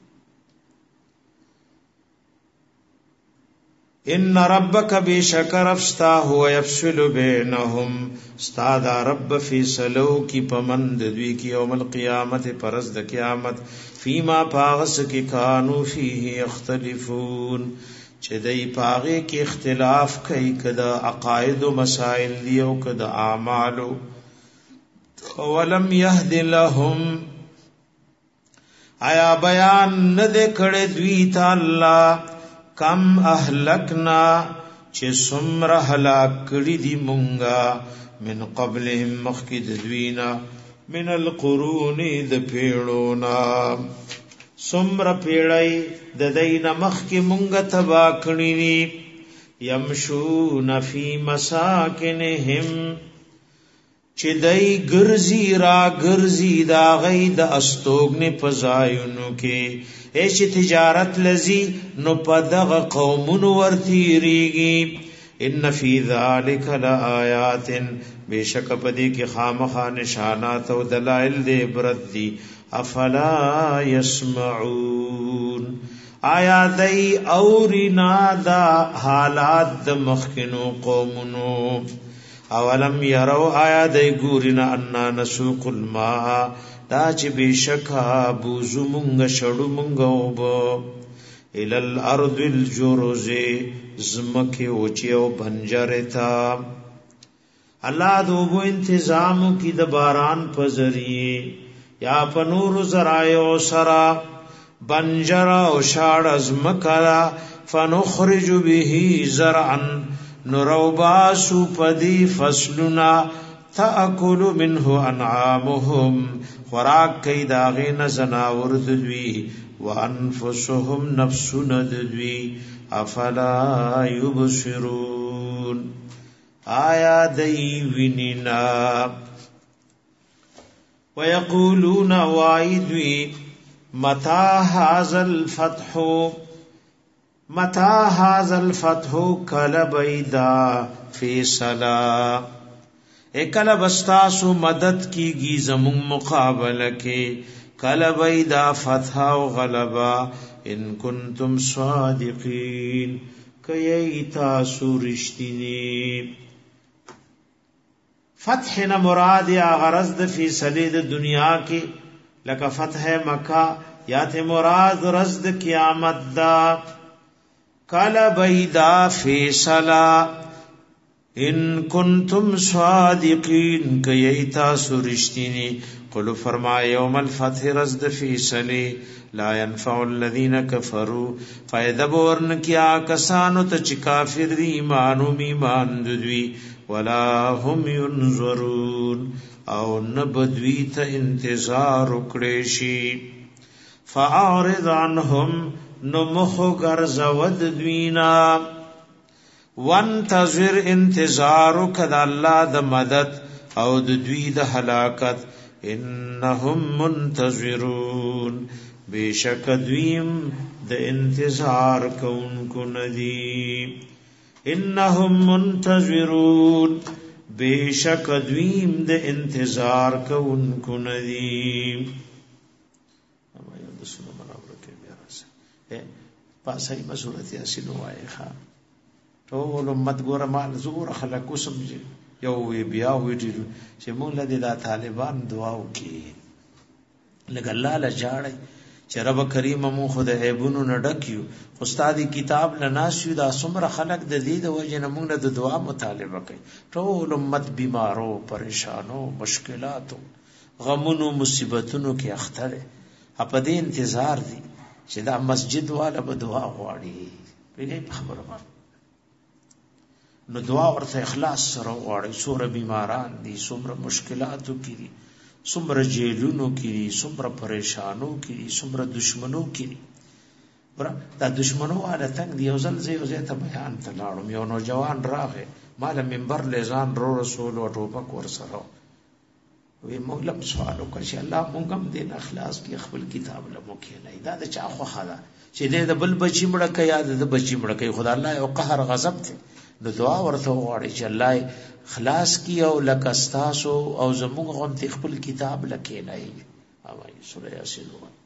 ان ربک بشکر افستا هو يفصل بينهم استاد رب فیصلو کی پمند دوی کی یوم القیامت پرز د قیامت فیما پاغس کی کانو فیه یختلفون چې دای پاغه کې اختلاف کوي کدا عقاید او مسائل دی او کدا اعمال ولم يهد لهم آیا بیان نه کړه دوی ته الله کم اهلکنا چې سمره هلاک کړي دي مونږه من قبلهم مخکې د دوینا من القرون د پیړونا سمره پیړای د دین مخکې مونږه تبا کړي دي يمشون فی مساکنهم چې دای ګرځي را ګرځي دا غي د استوګنه پزایونو کې ایش تجارت لذی نو پدغ قومون ورتیریگی ان فی ذالک لآیات بیشک پدی کی خامخا نشانات و دلائل دے عبرت دی افلا یسمعون آیا دی اورینا دا حالات د مخکنو قومونو اولم یرو آیا دی گورینا انا نسوق الماء دا چې بشکا بوزو مونږ شړو مونږ وب ال الارض الجرز زمکه اوچي او بنجرتا الله دوبو تنظیم کی د باران په ذریعے یا پنور زرایو سرا بنجر او شاړ زمکا فنخرج به زرعا نروباسو پدی فصلنا تاکل منه انعامهم خوراک کئی داغین زناور ددوی وانفسهم نفسون ددوی افلا یبصرون آیا دی وینینا ویقولون وایدوی متا هذا الفتح کل بیدا فیصلا اکل بستاسو مدد کیگی زمون مقابلہ کے کل بیدا فتح و غلبا ان کنتم صادقین کئی تاسو رشتینی فتح نا مراد یا غرض د فیصله د دنیا کی لکه فتح مکہ یا ته مراد رزد قیامت دا کل بیدا فیصلہ ان کنتم صادقین کیتا سرشتینی قلو فرمائے یوم الفتح رزد فیصلی لا ينفع الذین کفروا فائدہ بورن کیا کسانو تچ کافر دی ایمانو ایمان ددوی ولا هم ينظرون او نبدوی تا انتظار اکڑیشی فاعرض عنهم نمخو گرزود دوینا وانتظر انتظارو کد اللہ د مدد او د دوی د ہلاکت انہم منتظرون بیشک دویم د انتظار کون کو ندی انہم منتظرون بیشک دویم د انتظار کوونکو ندی. اما یو د سنو منابر کې بیا راځي پاسای مسورت یاسین وای ښا ټول امت ګوره مال زور خلکو سمجي یو وی بیا وی دي چې مونږ له دا طالبان دعا وکي لګ الله له جاړي چې رب کریم مو خود عیبونو نه ډکیو استادی کتاب لناسیو دا څومره خلق د دې د وجه نه مونږ د دعا مطالبه کوي. ټول امت بیمارو پریشانو مشکلاتو غمونو مصیبتونو کې اخته ده په دې انتظار دي چې دا مسجد والا به دعا غواړي په خبره باندې نو دعا ورته اخلاص سره غواړي. څومره بیماران دي څومره مشکلاتو کې دي څومره جیلونو کې دي څومره پریشانو کې دي څومره دشمنو کې دي. دا دشمنو والا تنگ دی. یو ځل زه ته بیان ته لاړم یو نوجوان راغی مال منبر لزان رو رسول او ټوپک ور سره وی موږ له سوال وکړ چې الله موږ هم دې اخلاص کې خپل کتاب لمو کې نه دا د چا خو خلا چې دې د بل بچی مړه کوي یا د بچی مړه کوي خدای الله او قهر غضب ته د دعا ورته وغواړي چې الله خلاص کی او لکستاسو او زموږ هم خپل کتاب لکې نه ای. اوای سورہ یاسین